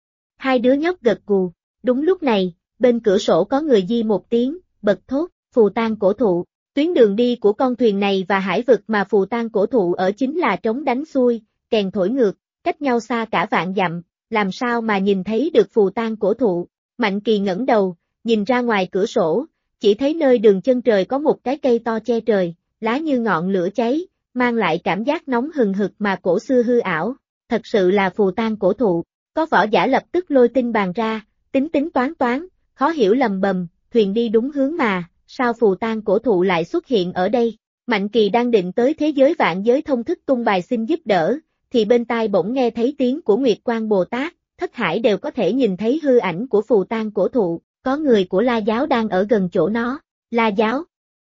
Hai đứa nhóc gật gù, đúng lúc này, bên cửa sổ có người di một tiếng, bật thốt, phù tang cổ thụ. Tuyến đường đi của con thuyền này và hải vực mà phù tang cổ thụ ở chính là trống đánh xuôi, kèn thổi ngược, cách nhau xa cả vạn dặm, làm sao mà nhìn thấy được phù tang cổ thụ. Mạnh Kỳ ngẩng đầu, nhìn ra ngoài cửa sổ, chỉ thấy nơi đường chân trời có một cái cây to che trời, lá như ngọn lửa cháy, mang lại cảm giác nóng hừng hực mà cổ xưa hư ảo, thật sự là phù tang cổ thụ. Có võ giả lập tức lôi tinh bàn ra, tính tính toán toán, khó hiểu lầm bầm, thuyền đi đúng hướng mà. Sao phù tang cổ thụ lại xuất hiện ở đây? Mạnh Kỳ đang định tới thế giới vạn giới thông thức tung bài xin giúp đỡ, thì bên tai bỗng nghe thấy tiếng của Nguyệt Quang Bồ Tát, thất hải đều có thể nhìn thấy hư ảnh của phù tang cổ thụ, có người của La Giáo đang ở gần chỗ nó. La Giáo?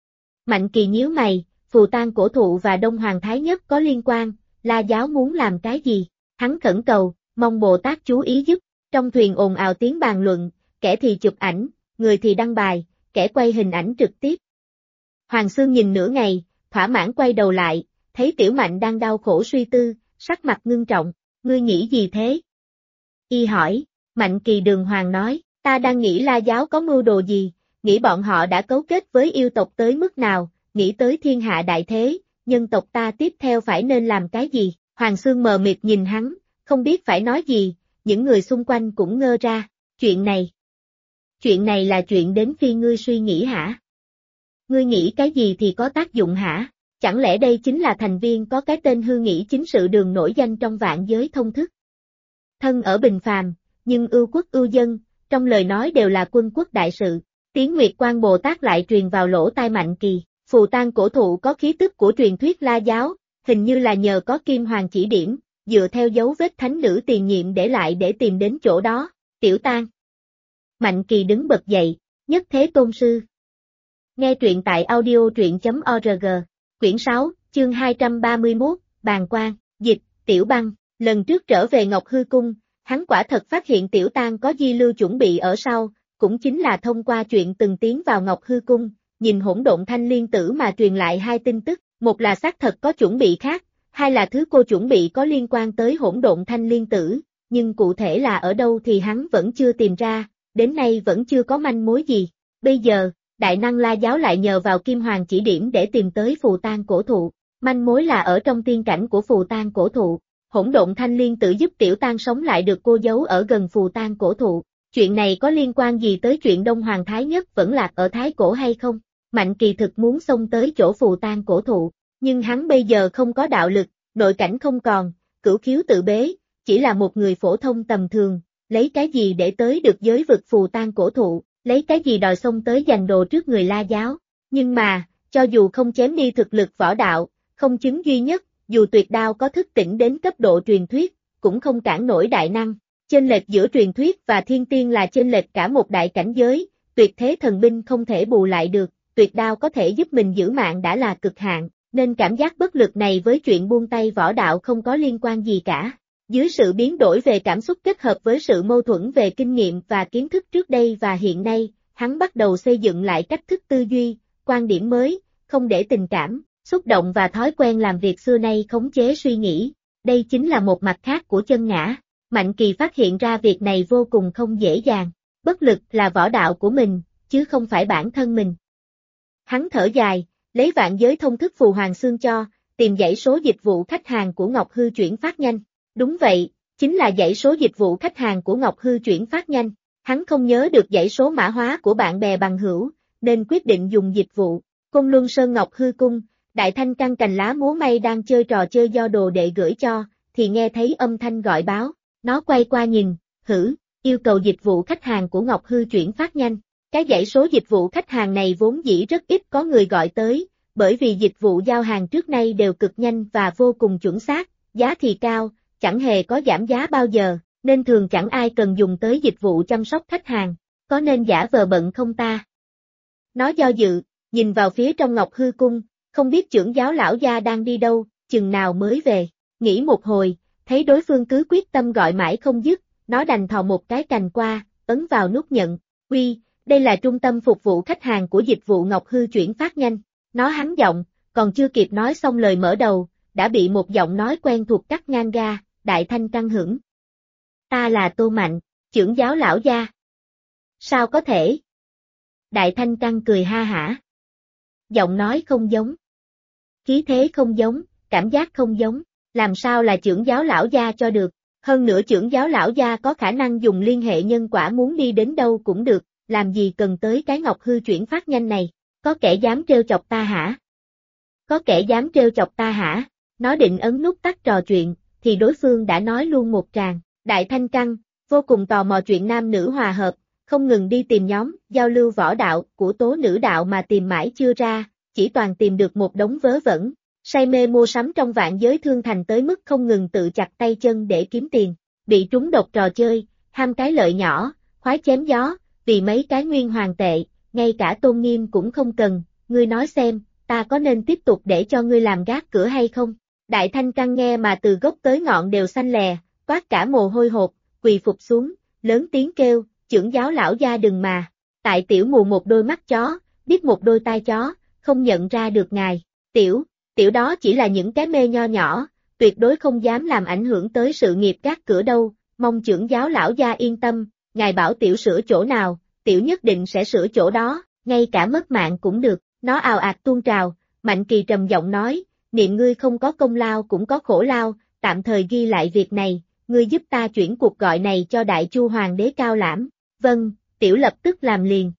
Mạnh Kỳ nhíu mày, phù tang cổ thụ và Đông Hoàng Thái Nhất có liên quan, La Giáo muốn làm cái gì? Hắn khẩn cầu, mong Bồ Tát chú ý giúp. Trong thuyền ồn ào tiếng bàn luận, kẻ thì chụp ảnh, người thì đăng bài, kẻ quay hình ảnh trực tiếp. Hoàng Xương nhìn nửa ngày, thỏa mãn quay đầu lại, thấy Tiểu Mạnh đang đau khổ suy tư, sắc mặt ngưng trọng, ngươi nghĩ gì thế? Y hỏi, Mạnh Kỳ đường hoàng nói, ta đang nghĩ La Giáo có mưu đồ gì, nghĩ bọn họ đã cấu kết với yêu tộc tới mức nào, nghĩ tới thiên hạ đại thế, nhân tộc ta tiếp theo phải nên làm cái gì? Hoàng Xương mờ mịt nhìn hắn, không biết phải nói gì, những người xung quanh cũng ngơ ra, chuyện này là chuyện đến khi ngươi suy nghĩ hả? Ngươi nghĩ cái gì thì có tác dụng hả? Chẳng lẽ đây chính là thành viên có cái tên hư nghĩ chính sự đường nổi danh trong vạn giới thông thức? Thân ở bình phàm, nhưng ưu quốc ưu dân, trong lời nói đều là quân quốc đại sự. Tiếng Nguyệt Quang Bồ Tát lại truyền vào lỗ tai Mạnh Kỳ, phù tang cổ thụ có khí tức của truyền thuyết La Giáo, hình như là nhờ có Kim Hoàng chỉ điểm, dựa theo dấu vết thánh nữ tiền nhiệm để lại để tìm đến chỗ đó. Tiểu Tang. Mạnh Kỳ đứng bật dậy, nhất thế tôn sư. Nghe truyện tại audio truyện.org, quyển 6, chương 231, Bàn Quan, dịch, Tiểu Băng. Lần trước trở về Ngọc Hư Cung, hắn quả thật phát hiện Tiểu Tang có di lưu chuẩn bị ở sau, cũng chính là thông qua chuyện từng tiến vào Ngọc Hư Cung, nhìn hỗn độn thanh liên tử mà truyền lại hai tin tức, một là xác thật có chuẩn bị khác, hai là thứ cô chuẩn bị có liên quan tới hỗn độn thanh liên tử, nhưng cụ thể là ở đâu thì hắn vẫn chưa tìm ra, đến nay vẫn chưa có manh mối gì. Bây giờ, Đại năng La Giáo lại nhờ vào Kim Hoàng chỉ điểm để tìm tới phù tang cổ thụ, manh mối là ở trong tiên cảnh của phù tang cổ thụ. Hỗn độn thanh liên tử giúp Tiểu Tang sống lại được cô giấu ở gần phù tang cổ thụ. Chuyện này có liên quan gì tới chuyện Đông Hoàng Thái Nhất vẫn lạc ở Thái Cổ hay không? Mạnh Kỳ thực muốn xông tới chỗ phù tang cổ thụ, nhưng hắn bây giờ không có đạo lực, nội cảnh không còn, cửu khiếu tự bế, chỉ là một người phổ thông tầm thường, lấy cái gì để tới được giới vực phù tang cổ thụ, lấy cái gì đòi xông tới giành đồ trước người La Giáo. Nhưng mà, cho dù không chém đi thực lực võ đạo, không chứng duy nhất, dù tuyệt đao có thức tỉnh đến cấp độ truyền thuyết, cũng không cản nổi đại năng. Chênh lệch giữa truyền thuyết và thiên tiên là chênh lệch cả một đại cảnh giới, tuyệt thế thần binh không thể bù lại được, tuyệt đao có thể giúp mình giữ mạng đã là cực hạn, nên cảm giác bất lực này với chuyện buông tay võ đạo không có liên quan gì cả. Dưới sự biến đổi về cảm xúc kết hợp với sự mâu thuẫn về kinh nghiệm và kiến thức trước đây và hiện nay, hắn bắt đầu xây dựng lại cách thức tư duy, quan điểm mới, không để tình cảm, xúc động và thói quen làm việc xưa nay khống chế suy nghĩ. Đây chính là một mặt khác của chân ngã. Mạnh Kỳ phát hiện ra việc này vô cùng không dễ dàng. Bất lực là võ đạo của mình, chứ không phải bản thân mình. Hắn thở dài, lấy vạn giới thông thức phù hoàng xương cho, tìm dãy số dịch vụ khách hàng của Ngọc Hư chuyển phát nhanh. Đúng vậy, chính là dãy số dịch vụ khách hàng của Ngọc Hư chuyển phát nhanh. Hắn không nhớ được dãy số mã hóa của bạn bè bằng hữu, nên quyết định dùng dịch vụ. Côn Luân Sơn Ngọc Hư Cung, Đại Thanh Căn cành lá múa may đang chơi trò chơi do đồ đệ gửi cho, thì nghe thấy âm thanh gọi báo. Nó quay qua nhìn, yêu cầu dịch vụ khách hàng của Ngọc Hư chuyển phát nhanh. Cái dãy số dịch vụ khách hàng này vốn dĩ rất ít có người gọi tới, bởi vì dịch vụ giao hàng trước nay đều cực nhanh và vô cùng chuẩn xác, giá thì cao, chẳng hề có giảm giá bao giờ, nên thường chẳng ai cần dùng tới dịch vụ chăm sóc khách hàng, có nên giả vờ bận không ta? Nó do dự, nhìn vào phía trong Ngọc Hư Cung, không biết trưởng giáo lão gia đang đi đâu, chừng nào mới về, nghĩ một hồi, thấy đối phương cứ quyết tâm gọi mãi không dứt, nó đành thò một cái cành qua, ấn vào nút nhận, đây là trung tâm phục vụ khách hàng của dịch vụ Ngọc Hư chuyển phát nhanh, nó hắn giọng, còn chưa kịp nói xong lời mở đầu, đã bị một giọng nói quen thuộc cắt ngang ra, Đại Thanh Căn hững. Ta là Tô Mạnh, trưởng giáo lão gia. Sao có thể? Đại Thanh Căn cười ha hả. Giọng nói không giống. Khí thế không giống, cảm giác không giống, làm sao là trưởng giáo lão gia cho được, hơn nữa trưởng giáo lão gia có khả năng dùng liên hệ nhân quả muốn đi đến đâu cũng được, làm gì cần tới cái Ngọc Hư chuyển phát nhanh này, có kẻ dám trêu chọc ta hả? Có kẻ dám trêu chọc ta hả? Nó định ấn nút tắt trò chuyện, thì đối phương đã nói luôn một tràng, Đại Thanh Căn, vô cùng tò mò chuyện nam nữ hòa hợp, không ngừng đi tìm nhóm, giao lưu võ đạo, của tố nữ đạo mà tìm mãi chưa ra, chỉ toàn tìm được một đống vớ vẩn, say mê mua sắm trong vạn giới thương thành tới mức không ngừng tự chặt tay chân để kiếm tiền, bị trúng độc trò chơi, ham cái lợi nhỏ, khoái chém gió, vì mấy cái nguyên hoàng tệ, ngay cả tôn nghiêm cũng không cần, ngươi nói xem, ta có nên tiếp tục để cho ngươi làm gác cửa hay không? Đại Thanh Căn nghe mà từ gốc tới ngọn đều xanh lè, toát cả mồ hôi hột, quỳ phục xuống, lớn tiếng kêu, trưởng giáo lão gia đừng mà, tại tiểu mù một đôi mắt chó, biết một đôi tai chó, không nhận ra được ngài, tiểu đó chỉ là những cái mê nho nhỏ, tuyệt đối không dám làm ảnh hưởng tới sự nghiệp gác cửa đâu, mong trưởng giáo lão gia yên tâm, ngài bảo tiểu sửa chỗ nào, tiểu nhất định sẽ sửa chỗ đó, ngay cả mất mạng cũng được, nó ào ạt tuôn trào, Mạnh Kỳ trầm giọng nói, niệm ngươi không có công lao cũng có khổ lao, tạm thời ghi lại việc này, ngươi giúp ta chuyển cuộc gọi này cho Đại Chu Hoàng đế Cao Lãm, vâng, tiểu lập tức làm liền.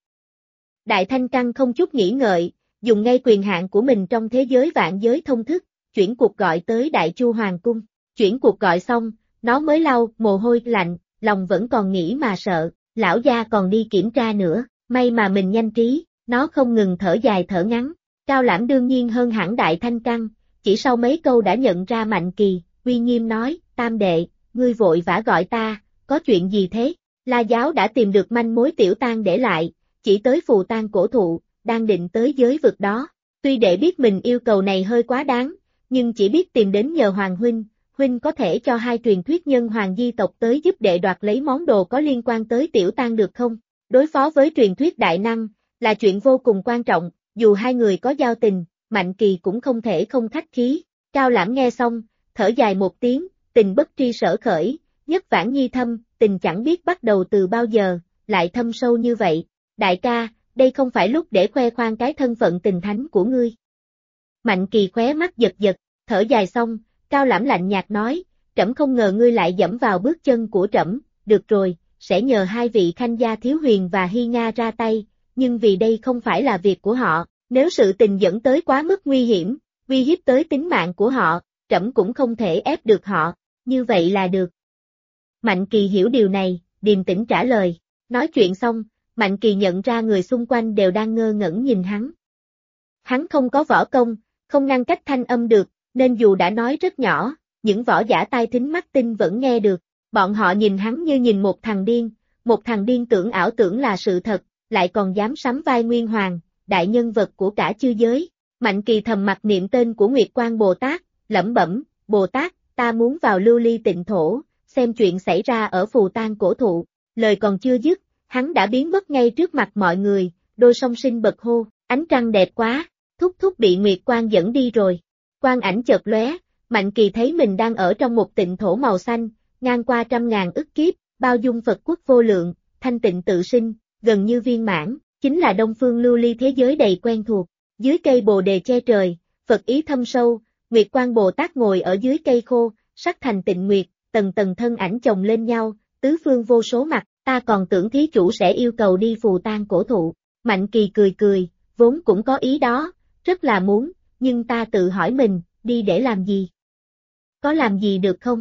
Đại Thanh Căn không chút nghĩ ngợi, dùng ngay quyền hạn của mình trong thế giới vạn giới thông thức, chuyển cuộc gọi tới Đại Chu Hoàng cung, chuyển cuộc gọi xong, nó mới lau mồ hôi lạnh, lòng vẫn còn nghĩ mà sợ, lão gia còn đi kiểm tra nữa, may mà mình nhanh trí, nó không ngừng thở dài thở ngắn, Cao Lãm đương nhiên hơn hẳn Đại Thanh Căn, chỉ sau mấy câu đã nhận ra Mạnh Kỳ, uy nghiêm nói, tam đệ, ngươi vội vã gọi ta, có chuyện gì thế? La Giáo đã tìm được manh mối Tiểu Tang để lại, chỉ tới phù tang cổ thụ, đang định tới giới vực đó. Tuy đệ biết mình yêu cầu này hơi quá đáng, nhưng chỉ biết tìm đến nhờ Hoàng huynh có thể cho hai truyền thuyết nhân hoàng di tộc tới giúp đệ đoạt lấy món đồ có liên quan tới Tiểu Tang được không? Đối phó với truyền thuyết đại năng, là chuyện vô cùng quan trọng, dù hai người có giao tình, Mạnh Kỳ cũng không thể không khách khí. Cao Lãm nghe xong, thở dài một tiếng, tình bất tri sở khởi, nhất vãn nhi thâm, tình chẳng biết bắt đầu từ bao giờ, lại thâm sâu như vậy. Đại ca, đây không phải lúc để khoe khoang cái thân phận tình thánh của ngươi. Mạnh Kỳ khóe mắt giật giật, thở dài xong, Cao Lãm lạnh nhạt nói, trẫm không ngờ ngươi lại dẫm vào bước chân của trẫm, được rồi, sẽ nhờ hai vị khanh gia Thiếu Huyền và Hy Nga ra tay, nhưng vì đây không phải là việc của họ, nếu sự tình dẫn tới quá mức nguy hiểm, uy hiếp tới tính mạng của họ, trẫm cũng không thể ép được họ, như vậy là được. Mạnh Kỳ hiểu điều này, điềm tĩnh trả lời, nói chuyện xong, Mạnh Kỳ nhận ra người xung quanh đều đang ngơ ngẩn nhìn hắn. Hắn không có võ công, không ngăn cách thanh âm được, nên dù đã nói rất nhỏ, những võ giả tai thính mắt tinh vẫn nghe được. Bọn họ nhìn hắn như nhìn một thằng điên tưởng ảo tưởng là sự thật, lại còn dám sắm vai Nguyên Hoàng, đại nhân vật của cả chư giới. Mạnh Kỳ thầm mặc niệm tên của Nguyệt Quang Bồ Tát, lẩm bẩm, Bồ Tát, ta muốn vào lưu ly tịnh thổ, xem chuyện xảy ra ở phù tang cổ thụ. Lời còn chưa dứt, hắn đã biến mất ngay trước mặt mọi người, đôi song sinh bật hô, ánh trăng đẹp quá, thúc thúc bị Nguyệt Quang dẫn đi rồi. Quang ảnh chợt lóe, Mạnh Kỳ thấy mình đang ở trong một tịnh thổ màu xanh, ngang qua trăm ngàn ức kiếp, bao dung Phật quốc vô lượng, thanh tịnh tự sinh, gần như viên mãn, chính là Đông Phương lưu ly thế giới đầy quen thuộc. Dưới cây bồ đề che trời, Phật ý thâm sâu, Nguyệt Quang Bồ Tát ngồi ở dưới cây khô, sắc thành tịnh nguyệt, tầng tầng thân ảnh chồng lên nhau, tứ phương vô số mặt, ta còn tưởng thí chủ sẽ yêu cầu đi phù tang cổ thụ. Mạnh Kỳ cười cười, vốn cũng có ý đó, rất là muốn, nhưng ta tự hỏi mình, đi để làm gì? Có làm gì được không?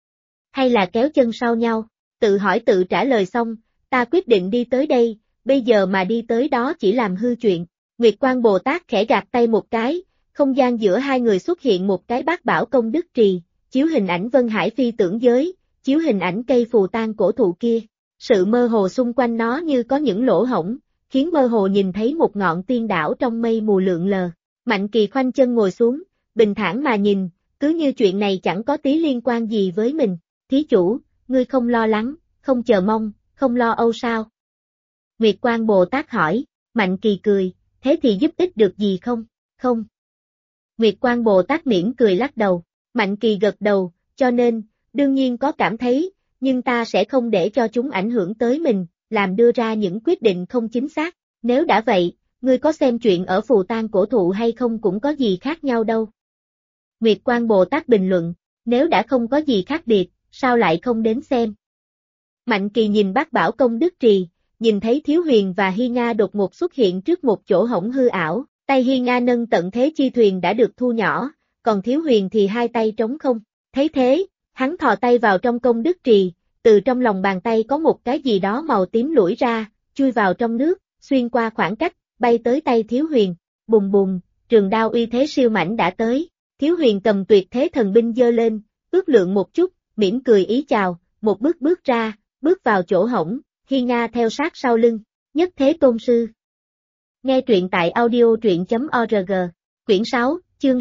Hay là kéo chân sau nhau? Tự hỏi tự trả lời xong, ta quyết định đi tới đây, bây giờ mà đi tới đó chỉ làm hư chuyện. Nguyệt Quang Bồ Tát khẽ gạt tay một cái, không gian giữa hai người xuất hiện một cái bát bảo công đức trì, chiếu hình ảnh Vân Hải phi tưởng giới, chiếu hình ảnh cây phù tang cổ thụ kia. Sự mơ hồ xung quanh nó như có những lỗ hổng, khiến mơ hồ nhìn thấy một ngọn tiên đảo trong mây mù lượn lờ. Mạnh Kỳ khoanh chân ngồi xuống, bình thản mà nhìn, cứ như chuyện này chẳng có tí liên quan gì với mình. Thí chủ, ngươi không lo lắng, không chờ mong, không lo âu sao? Nguyệt Quang Bồ Tát hỏi. Mạnh Kỳ cười, thế thì giúp ích được gì không? Không. Nguyệt Quang Bồ Tát mỉm cười lắc đầu. Mạnh Kỳ gật đầu, cho nên, đương nhiên có cảm thấy, nhưng ta sẽ không để cho chúng ảnh hưởng tới mình, làm đưa ra những quyết định không chính xác. Nếu đã vậy, ngươi có xem chuyện ở phù tang cổ thụ hay không cũng có gì khác nhau đâu. Nguyệt Quang Bồ Tát bình luận, nếu đã không có gì khác biệt, sao lại không đến xem? Mạnh Kỳ nhìn bát bảo công đức trì, nhìn thấy Thiếu Huyền và Hi Nga đột ngột xuất hiện trước một chỗ hổng hư ảo, tay Hi Nga nâng tận thế chi thuyền đã được thu nhỏ, còn Thiếu Huyền thì hai tay trống không. Thấy thế, hắn thò tay vào trong công đức trì, từ trong lòng bàn tay có một cái gì đó màu tím lủi ra, chui vào trong nước, xuyên qua khoảng cách, bay tới tay Thiếu Huyền. Bùng bùng, trường đao uy thế siêu mãnh đã tới. Thiếu Huyền cầm tuyệt thế thần binh giơ lên, ước lượng một chút, mỉm cười ý chào, một bước bước ra, bước vào chỗ hổng, Hi Nga theo sát sau lưng. Nhất Thế Tôn Sư. Nghe truyện tại audio.org. Quyển 6, chương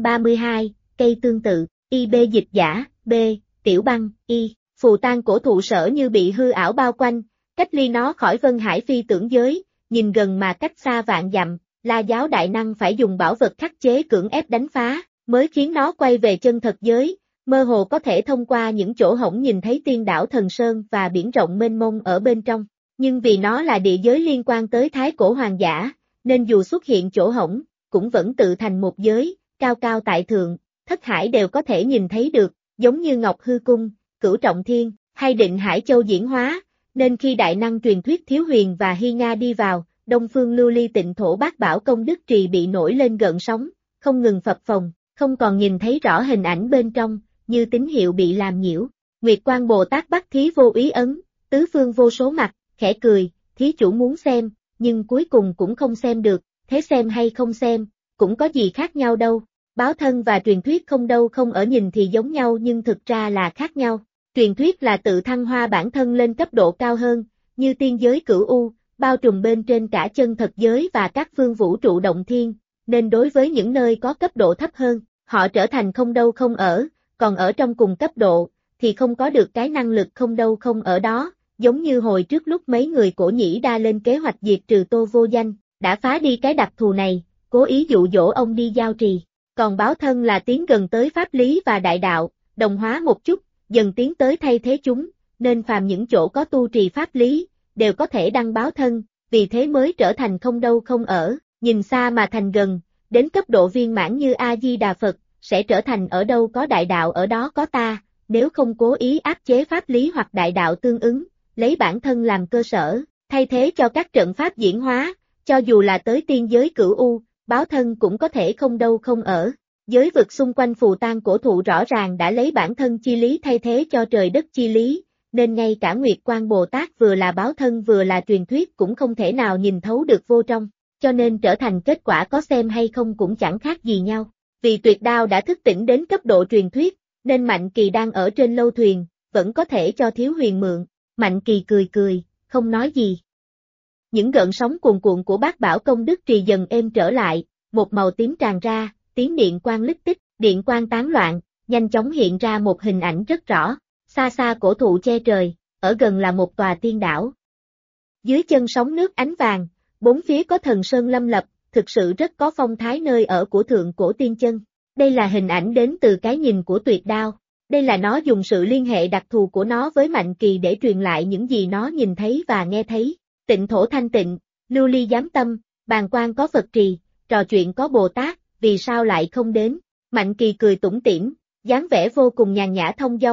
232, cây tương tự, IB dịch giả, B, Tiểu Băng, Y. Phù tang cổ thụ sở như bị hư ảo bao quanh, cách ly nó khỏi Vân Hải phi tưởng giới, nhìn gần mà cách xa vạn dặm, La Giáo đại năng phải dùng bảo vật khắc chế cưỡng ép đánh phá, mới khiến nó quay về chân thật giới, mơ hồ có thể thông qua những chỗ hổng nhìn thấy tiên đảo Thần Sơn và biển rộng mênh mông ở bên trong. Nhưng vì nó là địa giới liên quan tới Thái Cổ Hoàng Giả, nên dù xuất hiện chỗ hổng, cũng vẫn tự thành một giới, cao cao tại thượng, thất hải đều có thể nhìn thấy được, giống như Ngọc Hư Cung, Cửu Trọng Thiên, hay Định Hải Châu diễn hóa, nên khi đại năng truyền thuyết Thiếu Huyền và Hi Nga đi vào, Đông Phương Lưu Ly Tịnh Thổ Bát Bảo Công Đức Trì bị nổi lên gợn sóng, không ngừng phập phồng, không còn nhìn thấy rõ hình ảnh bên trong, như tín hiệu bị làm nhiễu. Nguyệt Quang Bồ Tát bắt thí vô ý ấn, tứ phương vô số mặt, khẽ cười, thí chủ muốn xem, nhưng cuối cùng cũng không xem được, thế xem hay không xem, cũng có gì khác nhau đâu. Báo thân và truyền thuyết không đâu không ở nhìn thì giống nhau nhưng thực ra là khác nhau. Truyền thuyết là tự thăng hoa bản thân lên cấp độ cao hơn, như tiên giới cửu u, bao trùm bên trên cả chân thật giới và các phương vũ trụ động thiên, nên đối với những nơi có cấp độ thấp hơn, họ trở thành không đâu không ở, còn ở trong cùng cấp độ, thì không có được cái năng lực không đâu không ở đó, giống như hồi trước lúc mấy người cổ nhĩ đa lên kế hoạch diệt trừ Tô Vô Danh, đã phá đi cái đặc thù này, cố ý dụ dỗ ông đi giao trì. Còn báo thân là tiến gần tới pháp lý và đại đạo, đồng hóa một chút, dần tiến tới thay thế chúng, nên phàm những chỗ có tu trì pháp lý, đều có thể đăng báo thân, vì thế mới trở thành không đâu không ở, nhìn xa mà thành gần, đến cấp độ viên mãn như A-di-đà Phật, sẽ trở thành ở đâu có đại đạo ở đó có ta, nếu không cố ý áp chế pháp lý hoặc đại đạo tương ứng, lấy bản thân làm cơ sở, thay thế cho các trận pháp diễn hóa, cho dù là tới tiên giới cửu u, báo thân cũng có thể không đâu không ở. Giới vực xung quanh phù tang cổ thụ rõ ràng đã lấy bản thân chi lý thay thế cho trời đất chi lý, nên ngay cả Nguyệt Quang Bồ Tát vừa là báo thân vừa là truyền thuyết cũng không thể nào nhìn thấu được vô trong, cho nên trở thành kết quả có xem hay không cũng chẳng khác gì nhau. Vì tuyệt đao đã thức tỉnh đến cấp độ truyền thuyết, nên Mạnh Kỳ đang ở trên lâu thuyền, vẫn có thể cho Thiếu Huyền mượn. Mạnh Kỳ cười cười, không nói gì. Những gợn sóng cuồn cuộn của bát bảo công đức trì dần êm trở lại, một màu tím tràn ra, tiếng điện quang lích tích, điện quang tán loạn, nhanh chóng hiện ra một hình ảnh rất rõ. Xa xa cổ thụ che trời, ở gần là một tòa tiên đảo. Dưới chân sóng nước ánh vàng, bốn phía có thần sơn lâm lập, thực sự rất có phong thái nơi ở của thượng cổ tiên chân. Đây là hình ảnh đến từ cái nhìn của tuyệt đao. Đây là nó dùng sự liên hệ đặc thù của nó với Mạnh Kỳ để truyền lại những gì nó nhìn thấy và nghe thấy. Tịnh thổ thanh tịnh, lưu ly giám tâm, bàn quan có Phật trì, trò chuyện có Bồ Tát, vì sao lại không đến? Mạnh Kỳ cười tủm tỉm, dáng vẻ vô cùng nhàn nhã thông dong,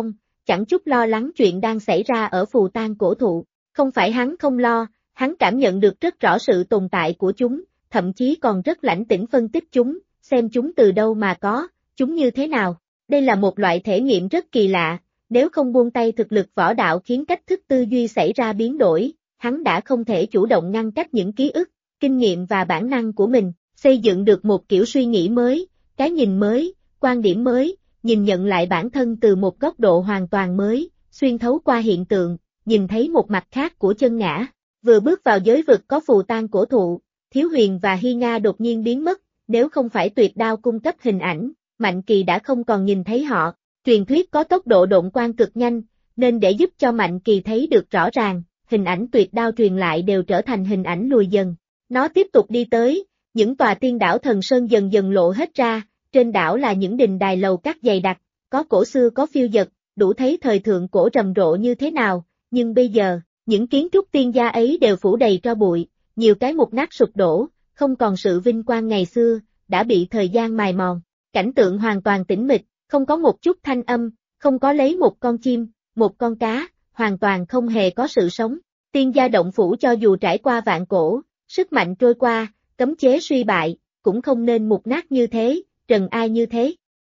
chẳng chút lo lắng chuyện đang xảy ra ở phù tang cổ thụ. Không phải hắn không lo, hắn cảm nhận được rất rõ sự tồn tại của chúng, thậm chí còn rất lãnh tĩnh phân tích chúng, xem chúng từ đâu mà có, chúng như thế nào. Đây là một loại thể nghiệm rất kỳ lạ, nếu không buông tay thực lực võ đạo khiến cách thức tư duy xảy ra biến đổi, hắn đã không thể chủ động ngăn cách những ký ức, kinh nghiệm và bản năng của mình, xây dựng được một kiểu suy nghĩ mới, cái nhìn mới, quan điểm mới, nhìn nhận lại bản thân từ một góc độ hoàn toàn mới, xuyên thấu qua hiện tượng, nhìn thấy một mặt khác của chân ngã. Vừa bước vào giới vực có phù tang cổ thụ, Thiếu Huyền và Hy Nga đột nhiên biến mất, nếu không phải tuyệt đao cung cấp hình ảnh, Mạnh Kỳ đã không còn nhìn thấy họ. Truyền thuyết có tốc độ độn quang cực nhanh, nên để giúp cho Mạnh Kỳ thấy được rõ ràng, hình ảnh tuyệt đao truyền lại đều trở thành hình ảnh lùi dần. Nó tiếp tục đi tới, những tòa tiên đảo thần sơn dần dần lộ hết ra, trên đảo là những đình đài lầu các dày đặc, có cổ xưa có phiêu dật, đủ thấy thời thượng cổ rầm rộ như thế nào, nhưng bây giờ, những kiến trúc tiên gia ấy đều phủ đầy tro bụi, nhiều cái mục nát sụp đổ, không còn sự vinh quang ngày xưa, đã bị thời gian mài mòn. Cảnh tượng hoàn toàn tĩnh mịch, không có một chút thanh âm, không có lấy một con chim, một con cá, hoàn toàn không hề có sự sống. Tiên gia động phủ cho dù trải qua vạn cổ, sức mạnh trôi qua, cấm chế suy bại, cũng không nên mục nát như thế, trần ai như thế.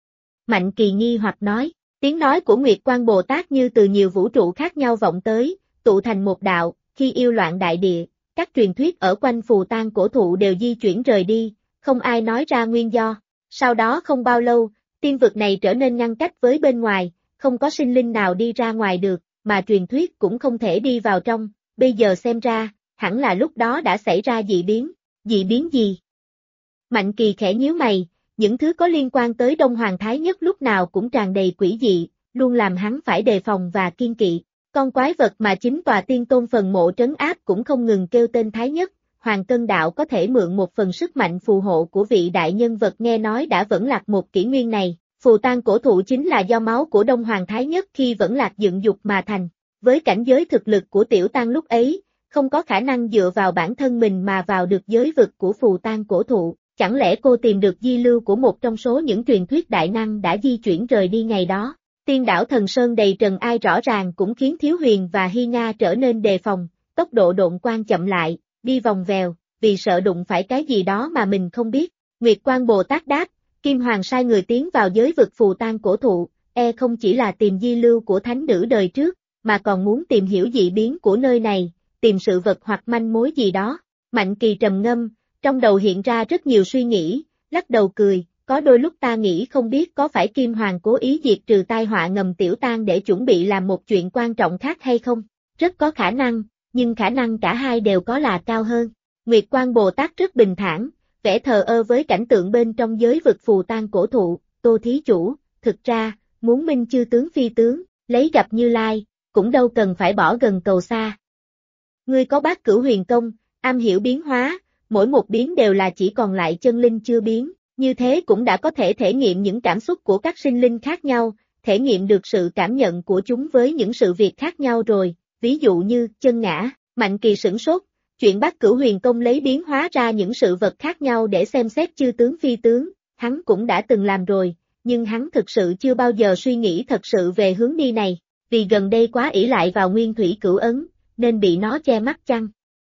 Mạnh Kỳ nghi hoặc nói, tiếng nói của Nguyệt Quan Bồ Tát như từ nhiều vũ trụ khác nhau vọng tới, tụ thành một đạo, khi yêu loạn đại địa, các truyền thuyết ở quanh phù tang cổ thụ đều di chuyển rời đi, không ai nói ra nguyên do. Sau đó không bao lâu, tiên vực này trở nên ngăn cách với bên ngoài, không có sinh linh nào đi ra ngoài được, mà truyền thuyết cũng không thể đi vào trong, bây giờ xem ra, hẳn là lúc đó đã xảy ra dị biến. Dị biến gì? Mạnh Kỳ khẽ nhíu mày, những thứ có liên quan tới Đông Hoàng Thái Nhất lúc nào cũng tràn đầy quỷ dị, luôn làm hắn phải đề phòng và kiên kỵ. Con quái vật mà chính tòa tiên tôn phần mộ trấn áp cũng không ngừng kêu tên Thái Nhất. Hoàng Cân Đạo có thể mượn một phần sức mạnh phù hộ của vị đại nhân vật nghe nói đã vẫn lạc một kỷ nguyên này. Phù tang cổ thụ chính là do máu của Đông Hoàng Thái Nhất khi vẫn lạc dựng dục mà thành. Với cảnh giới thực lực của Tiểu Tăng lúc ấy, không có khả năng dựa vào bản thân mình mà vào được giới vực của phù tang cổ thụ. Chẳng lẽ cô tìm được di lưu của một trong số những truyền thuyết đại năng đã di chuyển rời đi ngày đó? Tiên đảo Thần Sơn đầy trần ai rõ ràng cũng khiến Thiếu Huyền và Hy Nga trở nên đề phòng, tốc độ độn quang chậm lại, đi vòng vèo, vì sợ đụng phải cái gì đó mà mình không biết. Nguyệt Quan Bồ Tát đáp, Kim Hoàng sai người tiến vào giới vực phù tang cổ thụ, không chỉ là tìm di lưu của thánh nữ đời trước, mà còn muốn tìm hiểu dị biến của nơi này, tìm sự vật hoặc manh mối gì đó. Mạnh Kỳ trầm ngâm, trong đầu hiện ra rất nhiều suy nghĩ, lắc đầu cười, có đôi lúc ta nghĩ không biết có phải Kim Hoàng cố ý diệt trừ tai họa ngầm Tiểu Tang để chuẩn bị làm một chuyện quan trọng khác hay không? Rất có khả năng, nhưng khả năng cả hai đều có là cao hơn. Nguyệt Quan Bồ Tát rất bình thản, vẻ thờ ơ với cảnh tượng bên trong giới vực phù tang cổ thụ, Tô thí chủ, thực ra, muốn minh chư tướng phi tướng, lấy gặp Như Lai, cũng đâu cần phải bỏ gần cầu xa. Ngươi có Bát Cửu Huyền Công, am hiểu biến hóa, mỗi một biến đều là chỉ còn lại chân linh chưa biến, như thế cũng đã có thể thể nghiệm những cảm xúc của các sinh linh khác nhau, thể nghiệm được sự cảm nhận của chúng với những sự việc khác nhau rồi, ví dụ như, chân ngã. Mạnh Kỳ sửng sốt, chuyện Bát Cửu Huyền Công lấy biến hóa ra những sự vật khác nhau để xem xét chư tướng phi tướng, hắn cũng đã từng làm rồi, nhưng hắn thực sự chưa bao giờ suy nghĩ thật sự về hướng đi này, vì gần đây quá ỷ lại vào Nguyên Thủy Cửu Ấn, nên bị nó che mắt chăng?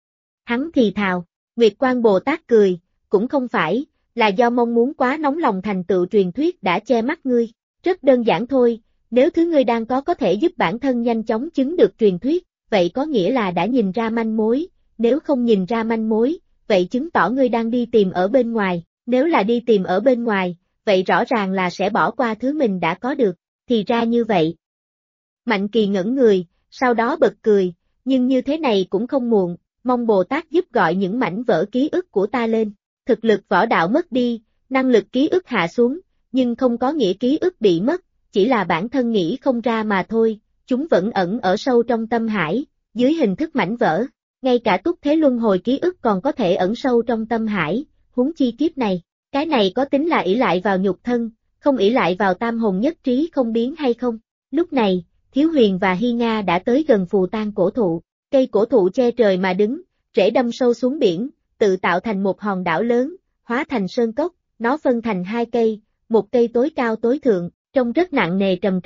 Hắn thì thào, Nguyệt Quan Bồ Tát cười, cũng không phải, là do mong muốn quá nóng lòng thành tựu truyền thuyết đã che mắt ngươi, rất đơn giản thôi, nếu thứ ngươi đang có thể giúp bản thân nhanh chóng chứng được truyền thuyết, vậy có nghĩa là đã nhìn ra manh mối, nếu không nhìn ra manh mối, vậy chứng tỏ ngươi đang đi tìm ở bên ngoài, nếu là đi tìm ở bên ngoài, vậy rõ ràng là sẽ bỏ qua thứ mình đã có được, thì ra như vậy. Mạnh Kỳ ngẩn người, sau đó bật cười, nhưng như thế này cũng không muộn, mong Bồ Tát giúp gọi những mảnh vỡ ký ức của ta lên, thực lực võ đạo mất đi, năng lực ký ức hạ xuống, nhưng không có nghĩa ký ức bị mất, chỉ là bản thân nghĩ không ra mà thôi, chúng vẫn ẩn ở sâu trong tâm hải, dưới hình thức mảnh vỡ. Ngay cả túc thế luân hồi ký ức còn có thể ẩn sâu trong tâm hải, huống chi kiếp này, cái này có tính là ỷ lại vào nhục thân, không ỷ lại vào tam hồn nhất trí không biến hay không? Lúc này, Thiếu Huyền và Hy Nga đã tới gần phù tang cổ thụ, cây cổ thụ che trời mà đứng, rễ đâm sâu xuống biển, tự tạo thành một hòn đảo lớn, hóa thành sơn cốc, nó phân thành hai cây, một cây tối cao tối thượng, trông rất nặng nề trầm trọng,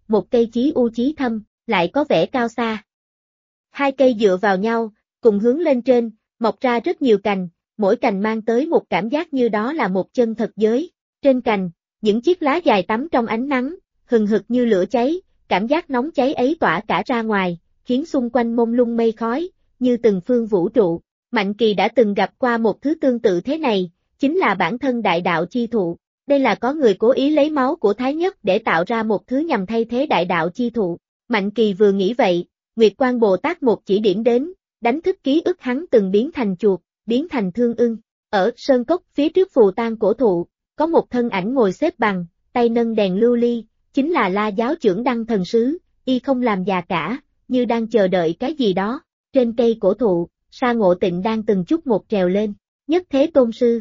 một cây chí u chí thâm, lại có vẻ cao xa. Hai cây dựa vào nhau, cùng hướng lên trên, mọc ra rất nhiều cành, mỗi cành mang tới một cảm giác như đó là một chân thật giới. Trên cành, những chiếc lá dài tắm trong ánh nắng, hừng hực như lửa cháy, cảm giác nóng cháy ấy tỏa cả ra ngoài, khiến xung quanh mông lung mây khói, như từng phương vũ trụ. Mạnh Kỳ đã từng gặp qua một thứ tương tự thế này, chính là bản thân đại đạo chi thụ. Đây là có người cố ý lấy máu của Thái Nhất để tạo ra một thứ nhằm thay thế đại đạo chi thụ. Mạnh Kỳ vừa nghĩ vậy, Nguyệt Quang Bồ Tát một chỉ điểm đến, đánh thức ký ức hắn từng biến thành chuột, biến thành thương ưng. Ở sơn cốc phía trước phù tang cổ thụ, có một thân ảnh ngồi xếp bằng, tay nâng đèn lưu ly, chính là La giáo trưởng Đăng Thần Sứ, y không làm già cả, như đang chờ đợi cái gì đó. Trên cây cổ thụ, Sa Ngộ Tịnh đang từng chút một trèo lên. Nhất Thế Tôn Sư.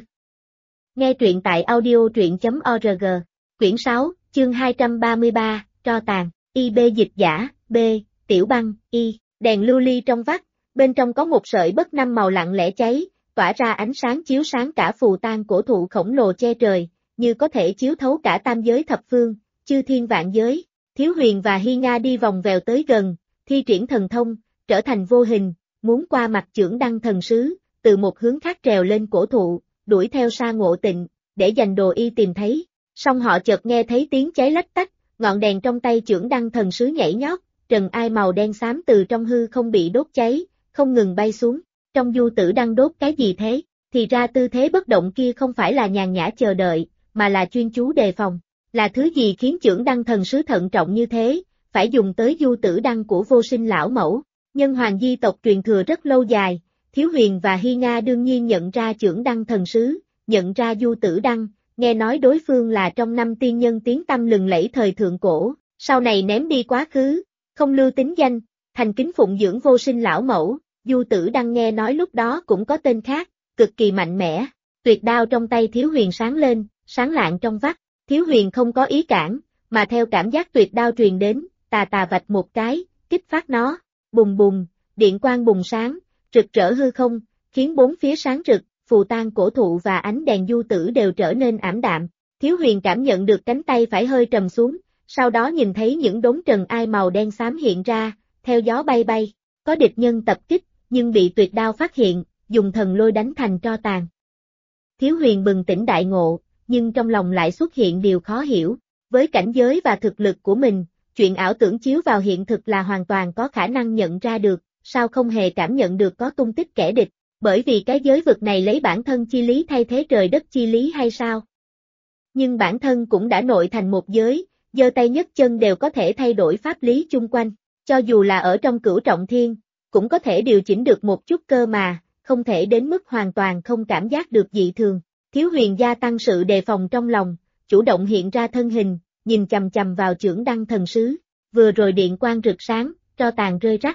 Nghe truyện tại audio.org, quyển 6, chương 233, tro tàn, IB dịch giả, B, Tiểu Băng, Y, đèn lưu ly trong vắt, bên trong có một sợi bất năm màu lặng lẽ cháy, tỏa ra ánh sáng chiếu sáng cả phù tang cổ thụ khổng lồ che trời, như có thể chiếu thấu cả tam giới thập phương, chư thiên vạn giới. Thiếu Huyền và Hi Nga đi vòng vèo tới gần, thi triển thần thông, trở thành vô hình, muốn qua mặt trưởng Đăng Thần Sứ, từ một hướng khác trèo lên cổ thụ, đuổi theo Sa Ngộ Tịnh, để giành đồ y tìm thấy. Song họ chợt nghe thấy tiếng cháy lách tách, ngọn đèn trong tay trưởng Đăng Thần Sứ nhảy nhót, trần ai màu đen xám từ trong hư không bị đốt cháy, không ngừng bay xuống. Trong Du Tử đang đốt cái gì thế? Thì ra tư thế bất động kia không phải là nhàn nhã chờ đợi, mà là chuyên chú đề phòng. Là thứ gì khiến trưởng Đăng Thần Sứ thận trọng như thế, phải dùng tới Du Tử đăng của Vô Sinh lão mẫu. Nhân hoàng di tộc truyền thừa rất lâu dài, Thiếu Huyền và Hi Nga đương nhiên nhận ra trưởng Đăng Thần Sứ, nhận ra Du Tử đăng, nghe nói đối phương là trong 5 tiên nhân tiếng tăm lừng lẫy thời thượng cổ, sau này ném đi quá khứ, không lưu tính danh, thành kính phụng dưỡng Vô Sinh lão mẫu. Du Tử đăng nghe nói lúc đó cũng có tên khác, cực kỳ mạnh mẽ. Tuyệt đao trong tay Thiếu Huyền sáng lên, sáng lạng trong vắt. Thiếu Huyền không có ý cản, mà theo cảm giác tuyệt đao truyền đến, tà tà vạch một cái, kích phát nó. Bùng bùng, điện quang bùng sáng, rực rỡ hư không, khiến bốn phía sáng rực, phù tang cổ thụ và ánh đèn Du Tử đều trở nên ảm đạm. Thiếu Huyền cảm nhận được cánh tay phải hơi trầm xuống, sau đó nhìn thấy những đốm trần ai màu đen xám hiện ra, theo gió bay bay. Có địch nhân tập kích, nhưng bị tuyệt đao phát hiện, dùng thần lôi đánh thành tro tàn. Thiếu Huyền bừng tỉnh đại ngộ, nhưng trong lòng lại xuất hiện điều khó hiểu. Với cảnh giới và thực lực của mình, chuyện ảo tưởng chiếu vào hiện thực là hoàn toàn có khả năng nhận ra được, sao không hề cảm nhận được có tung tích kẻ địch, bởi vì cái giới vực này lấy bản thân chi lý thay thế trời đất chi lý hay sao? Nhưng bản thân cũng đã nội thành một giới, giơ tay nhấc chân đều có thể thay đổi pháp lý chung quanh, cho dù là ở trong Cửu Trọng Thiên, cũng có thể điều chỉnh được một chút cơ mà, không thể đến mức hoàn toàn không cảm giác được dị thường. Thiếu Huyền gia tăng sự đề phòng trong lòng, chủ động hiện ra thân hình, nhìn chằm chằm vào trưởng Đăng Thần Sứ, vừa rồi điện quang rực sáng, tro tàn rơi rắc.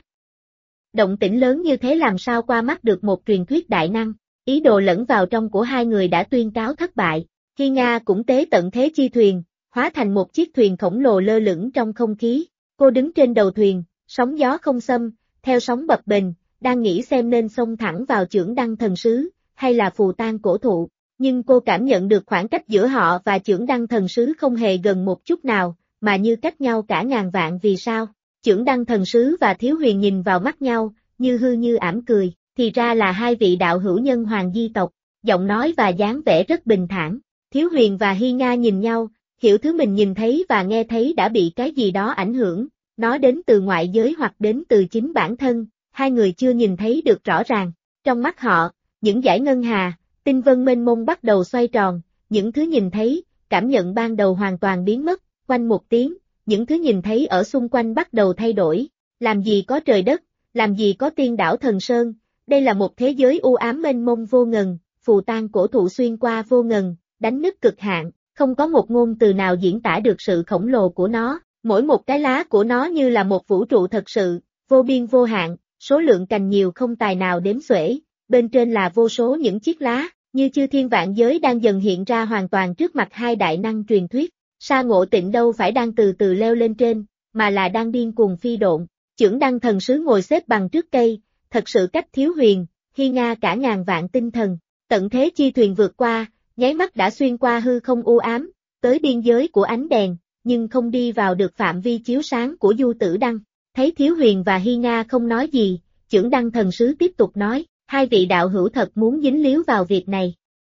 Động tĩnh lớn như thế làm sao qua mắt được một truyền thuyết đại năng, ý đồ lẫn vào trong của hai người đã tuyên cáo thất bại. Hi Nga cũng tế tận thế chi thuyền, hóa thành một chiếc thuyền khổng lồ lơ lửng trong không khí, cô đứng trên đầu thuyền, sóng gió không xâm, theo sóng bập bềnh, đang nghĩ xem nên xông thẳng vào trưởng Đăng Thần Sứ, hay là phù tang cổ thụ. Nhưng cô cảm nhận được khoảng cách giữa họ và trưởng Đăng Thần Sứ không hề gần một chút nào, mà như cách nhau cả ngàn vạn vì sao. Trưởng Đăng Thần Sứ và Thiếu Huyền nhìn vào mắt nhau, như hư như ảm cười, thì ra là hai vị đạo hữu nhân hoàng di tộc, giọng nói và dáng vẻ rất bình thản. Thiếu Huyền và Hi Nga nhìn nhau, hiểu thứ mình nhìn thấy và nghe thấy đã bị cái gì đó ảnh hưởng, nó đến từ ngoại giới hoặc đến từ chính bản thân, hai người chưa nhìn thấy được rõ ràng. Trong mắt họ, những dải ngân hà, tinh vân mênh mông bắt đầu xoay tròn, những thứ nhìn thấy, cảm nhận ban đầu hoàn toàn biến mất, quanh một tiếng, những thứ nhìn thấy ở xung quanh bắt đầu thay đổi, làm gì có trời đất, làm gì có tiên đảo thần sơn, đây là một thế giới u ám mênh mông vô ngần, phù tang cổ thụ xuyên qua vô ngần, đánh nứt cực hạn, không có một ngôn từ nào diễn tả được sự khổng lồ của nó, mỗi một cái lá của nó như là một vũ trụ thật sự, vô biên vô hạn, số lượng cành nhiều không tài nào đếm xuể, bên trên là vô số những chiếc lá, như chư thiên vạn giới đang dần hiện ra hoàn toàn trước mặt hai đại năng truyền thuyết. Sa Ngộ Tịnh đâu phải đang từ từ leo lên trên, mà là đang điên cuồng phi độn. Trưởng Đăng Thần Sứ ngồi xếp bằng trước cây, thật sự cách Thiếu Huyền, Hi Nga cả ngàn vạn tinh thần. Tận thế chi thuyền vượt qua, nháy mắt đã xuyên qua hư không u ám, tới biên giới của ánh đèn, nhưng không đi vào được phạm vi chiếu sáng của Du Tử Đăng. Thấy Thiếu Huyền và Hi Nga không nói gì, Chưởng Đăng thần sứ tiếp tục nói, hai vị đạo hữu thật muốn dính líu vào việc này.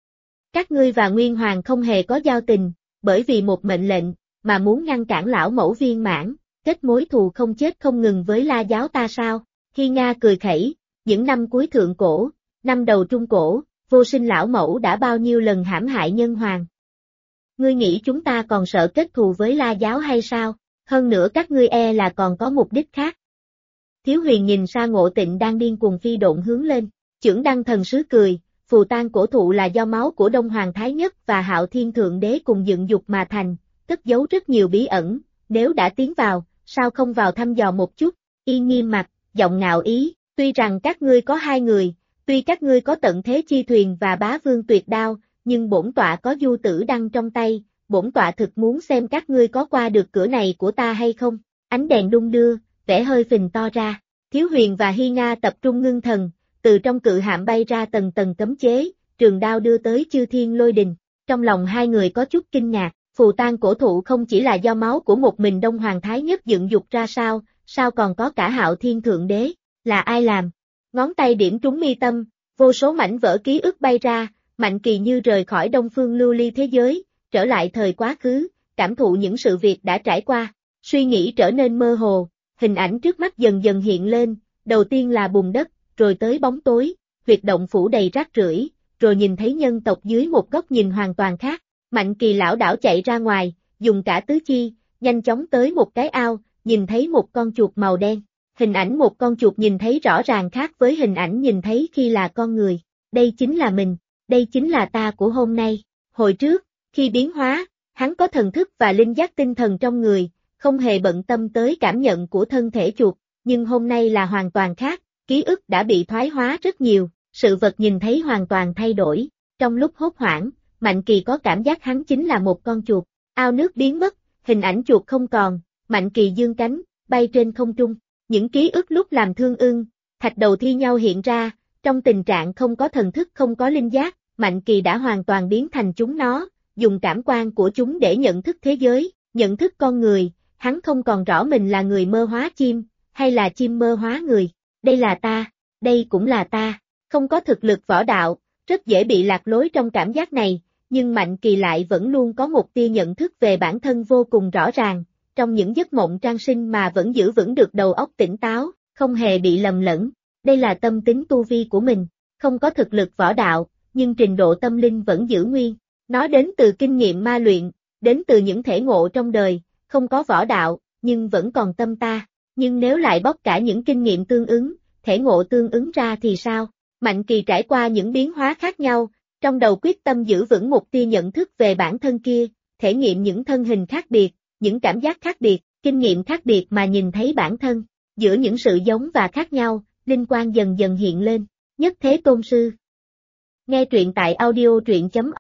Các ngươi và Nguyên Hoàng không hề có giao tình, bởi vì một mệnh lệnh, mà muốn ngăn cản lão mẫu viên mãn, kết mối thù không chết không ngừng với La giáo ta sao? Hi Nga cười khẩy, những năm cuối thượng cổ, năm đầu trung cổ, vô sinh lão mẫu đã bao nhiêu lần hãm hại nhân hoàng. Ngươi nghĩ chúng ta còn sợ kết thù với La giáo hay sao? Hơn nữa các ngươi là còn có mục đích khác. Thiếu Huyền nhìn sang Ngộ Tịnh đang điên cuồng phi độn hướng lên, Chưởng Đăng thần sứ cười, phù tang cổ thụ là do máu của Đông Hoàng Thái Nhất và Hạo Thiên Thượng Đế cùng dựng dục mà thành, cất giấu rất nhiều bí ẩn, nếu đã tiến vào, sao không vào thăm dò một chút? Y nghiêm mặt, giọng ngạo ý, tuy rằng các ngươi có hai người, tuy các ngươi có tận thế chi thuyền và bá vương tuyệt đao, nhưng bổn tọa có Du Tử Đăng trong tay, bổn tọa thực muốn xem các ngươi có qua được cửa này của ta hay không. Ánh đèn đung đưa, vẻ hơi phình to ra, Thiếu Huyền và Hi Nga tập trung ngưng thần, từ trong cự hạm bay ra tầng tầng cấm chế, trường đao đưa tới Chư Thiên Lôi Đình. Trong lòng hai người có chút kinh ngạc, phù tang cổ thụ không chỉ là do máu của một mình Đông Hoàng Thái Nhất dựng dục ra sao còn có cả Hạo Thiên Thượng Đế, là ai làm? Ngón tay điểm trúng mi tâm, vô số mảnh vỡ ký ức bay ra, Mạnh Kỳ như rời khỏi Đông Phương lưu ly thế giới, trở lại thời quá khứ, cảm thụ những sự việc đã trải qua, suy nghĩ trở nên mơ hồ, hình ảnh trước mắt dần dần hiện lên, đầu tiên là bùn đất, rồi tới bóng tối, huyệt động phủ đầy rác rưởi, rồi nhìn thấy nhân tộc dưới một góc nhìn hoàn toàn khác. Mạnh Kỳ lảo đảo chạy ra ngoài, dùng cả tứ chi, nhanh chóng tới một cái ao, nhìn thấy một con chuột màu đen. Hình ảnh một con chuột nhìn thấy rõ ràng khác với hình ảnh nhìn thấy khi là con người. Đây chính là mình, đây chính là ta của hôm nay. Hồi trước, khi biến hóa, hắn có thần thức và linh giác tinh thần trong người, không hề bận tâm tới cảm nhận của thân thể chuột, nhưng hôm nay là hoàn toàn khác, ký ức đã bị thoái hóa rất nhiều, sự vật nhìn thấy hoàn toàn thay đổi. Trong lúc hốt hoảng, Mạnh Kỳ có cảm giác hắn chính là một con chuột, ao nước biến mất, hình ảnh chuột không còn, Mạnh Kỳ dương cánh, bay trên không trung, những ký ức lúc làm thương ưng, thạch đầu thi nhau hiện ra, trong tình trạng không có thần thức không có linh giác, Mạnh Kỳ đã hoàn toàn biến thành chúng nó, dùng cảm quan của chúng để nhận thức thế giới, nhận thức con người, hắn không còn rõ mình là người mơ hóa chim, hay là chim mơ hóa người, đây là ta, đây cũng là ta, không có thực lực võ đạo, rất dễ bị lạc lối trong cảm giác này, nhưng Mạnh Kỳ lại vẫn luôn có một tia nhận thức về bản thân vô cùng rõ ràng, trong những giấc mộng trang sinh mà vẫn giữ vững được đầu óc tỉnh táo, không hề bị lầm lẫn, đây là tâm tính tu vi của mình, không có thực lực võ đạo, nhưng trình độ tâm linh vẫn giữ nguyên, nó đến từ kinh nghiệm ma luyện, đến từ những thể ngộ trong đời, không có võ đạo, nhưng vẫn còn tâm ta, nhưng nếu lại bóc cả những kinh nghiệm tương ứng, thể ngộ tương ứng ra thì sao? Mạnh Kỳ trải qua những biến hóa khác nhau, trong đầu quyết tâm giữ vững một tia nhận thức về bản thân kia, thể nghiệm những thân hình khác biệt, những cảm giác khác biệt, kinh nghiệm khác biệt mà nhìn thấy bản thân, giữa những sự giống và khác nhau, linh quang dần dần hiện lên, nhất thế tôn sư. Nghe truyện tại audio truyện.com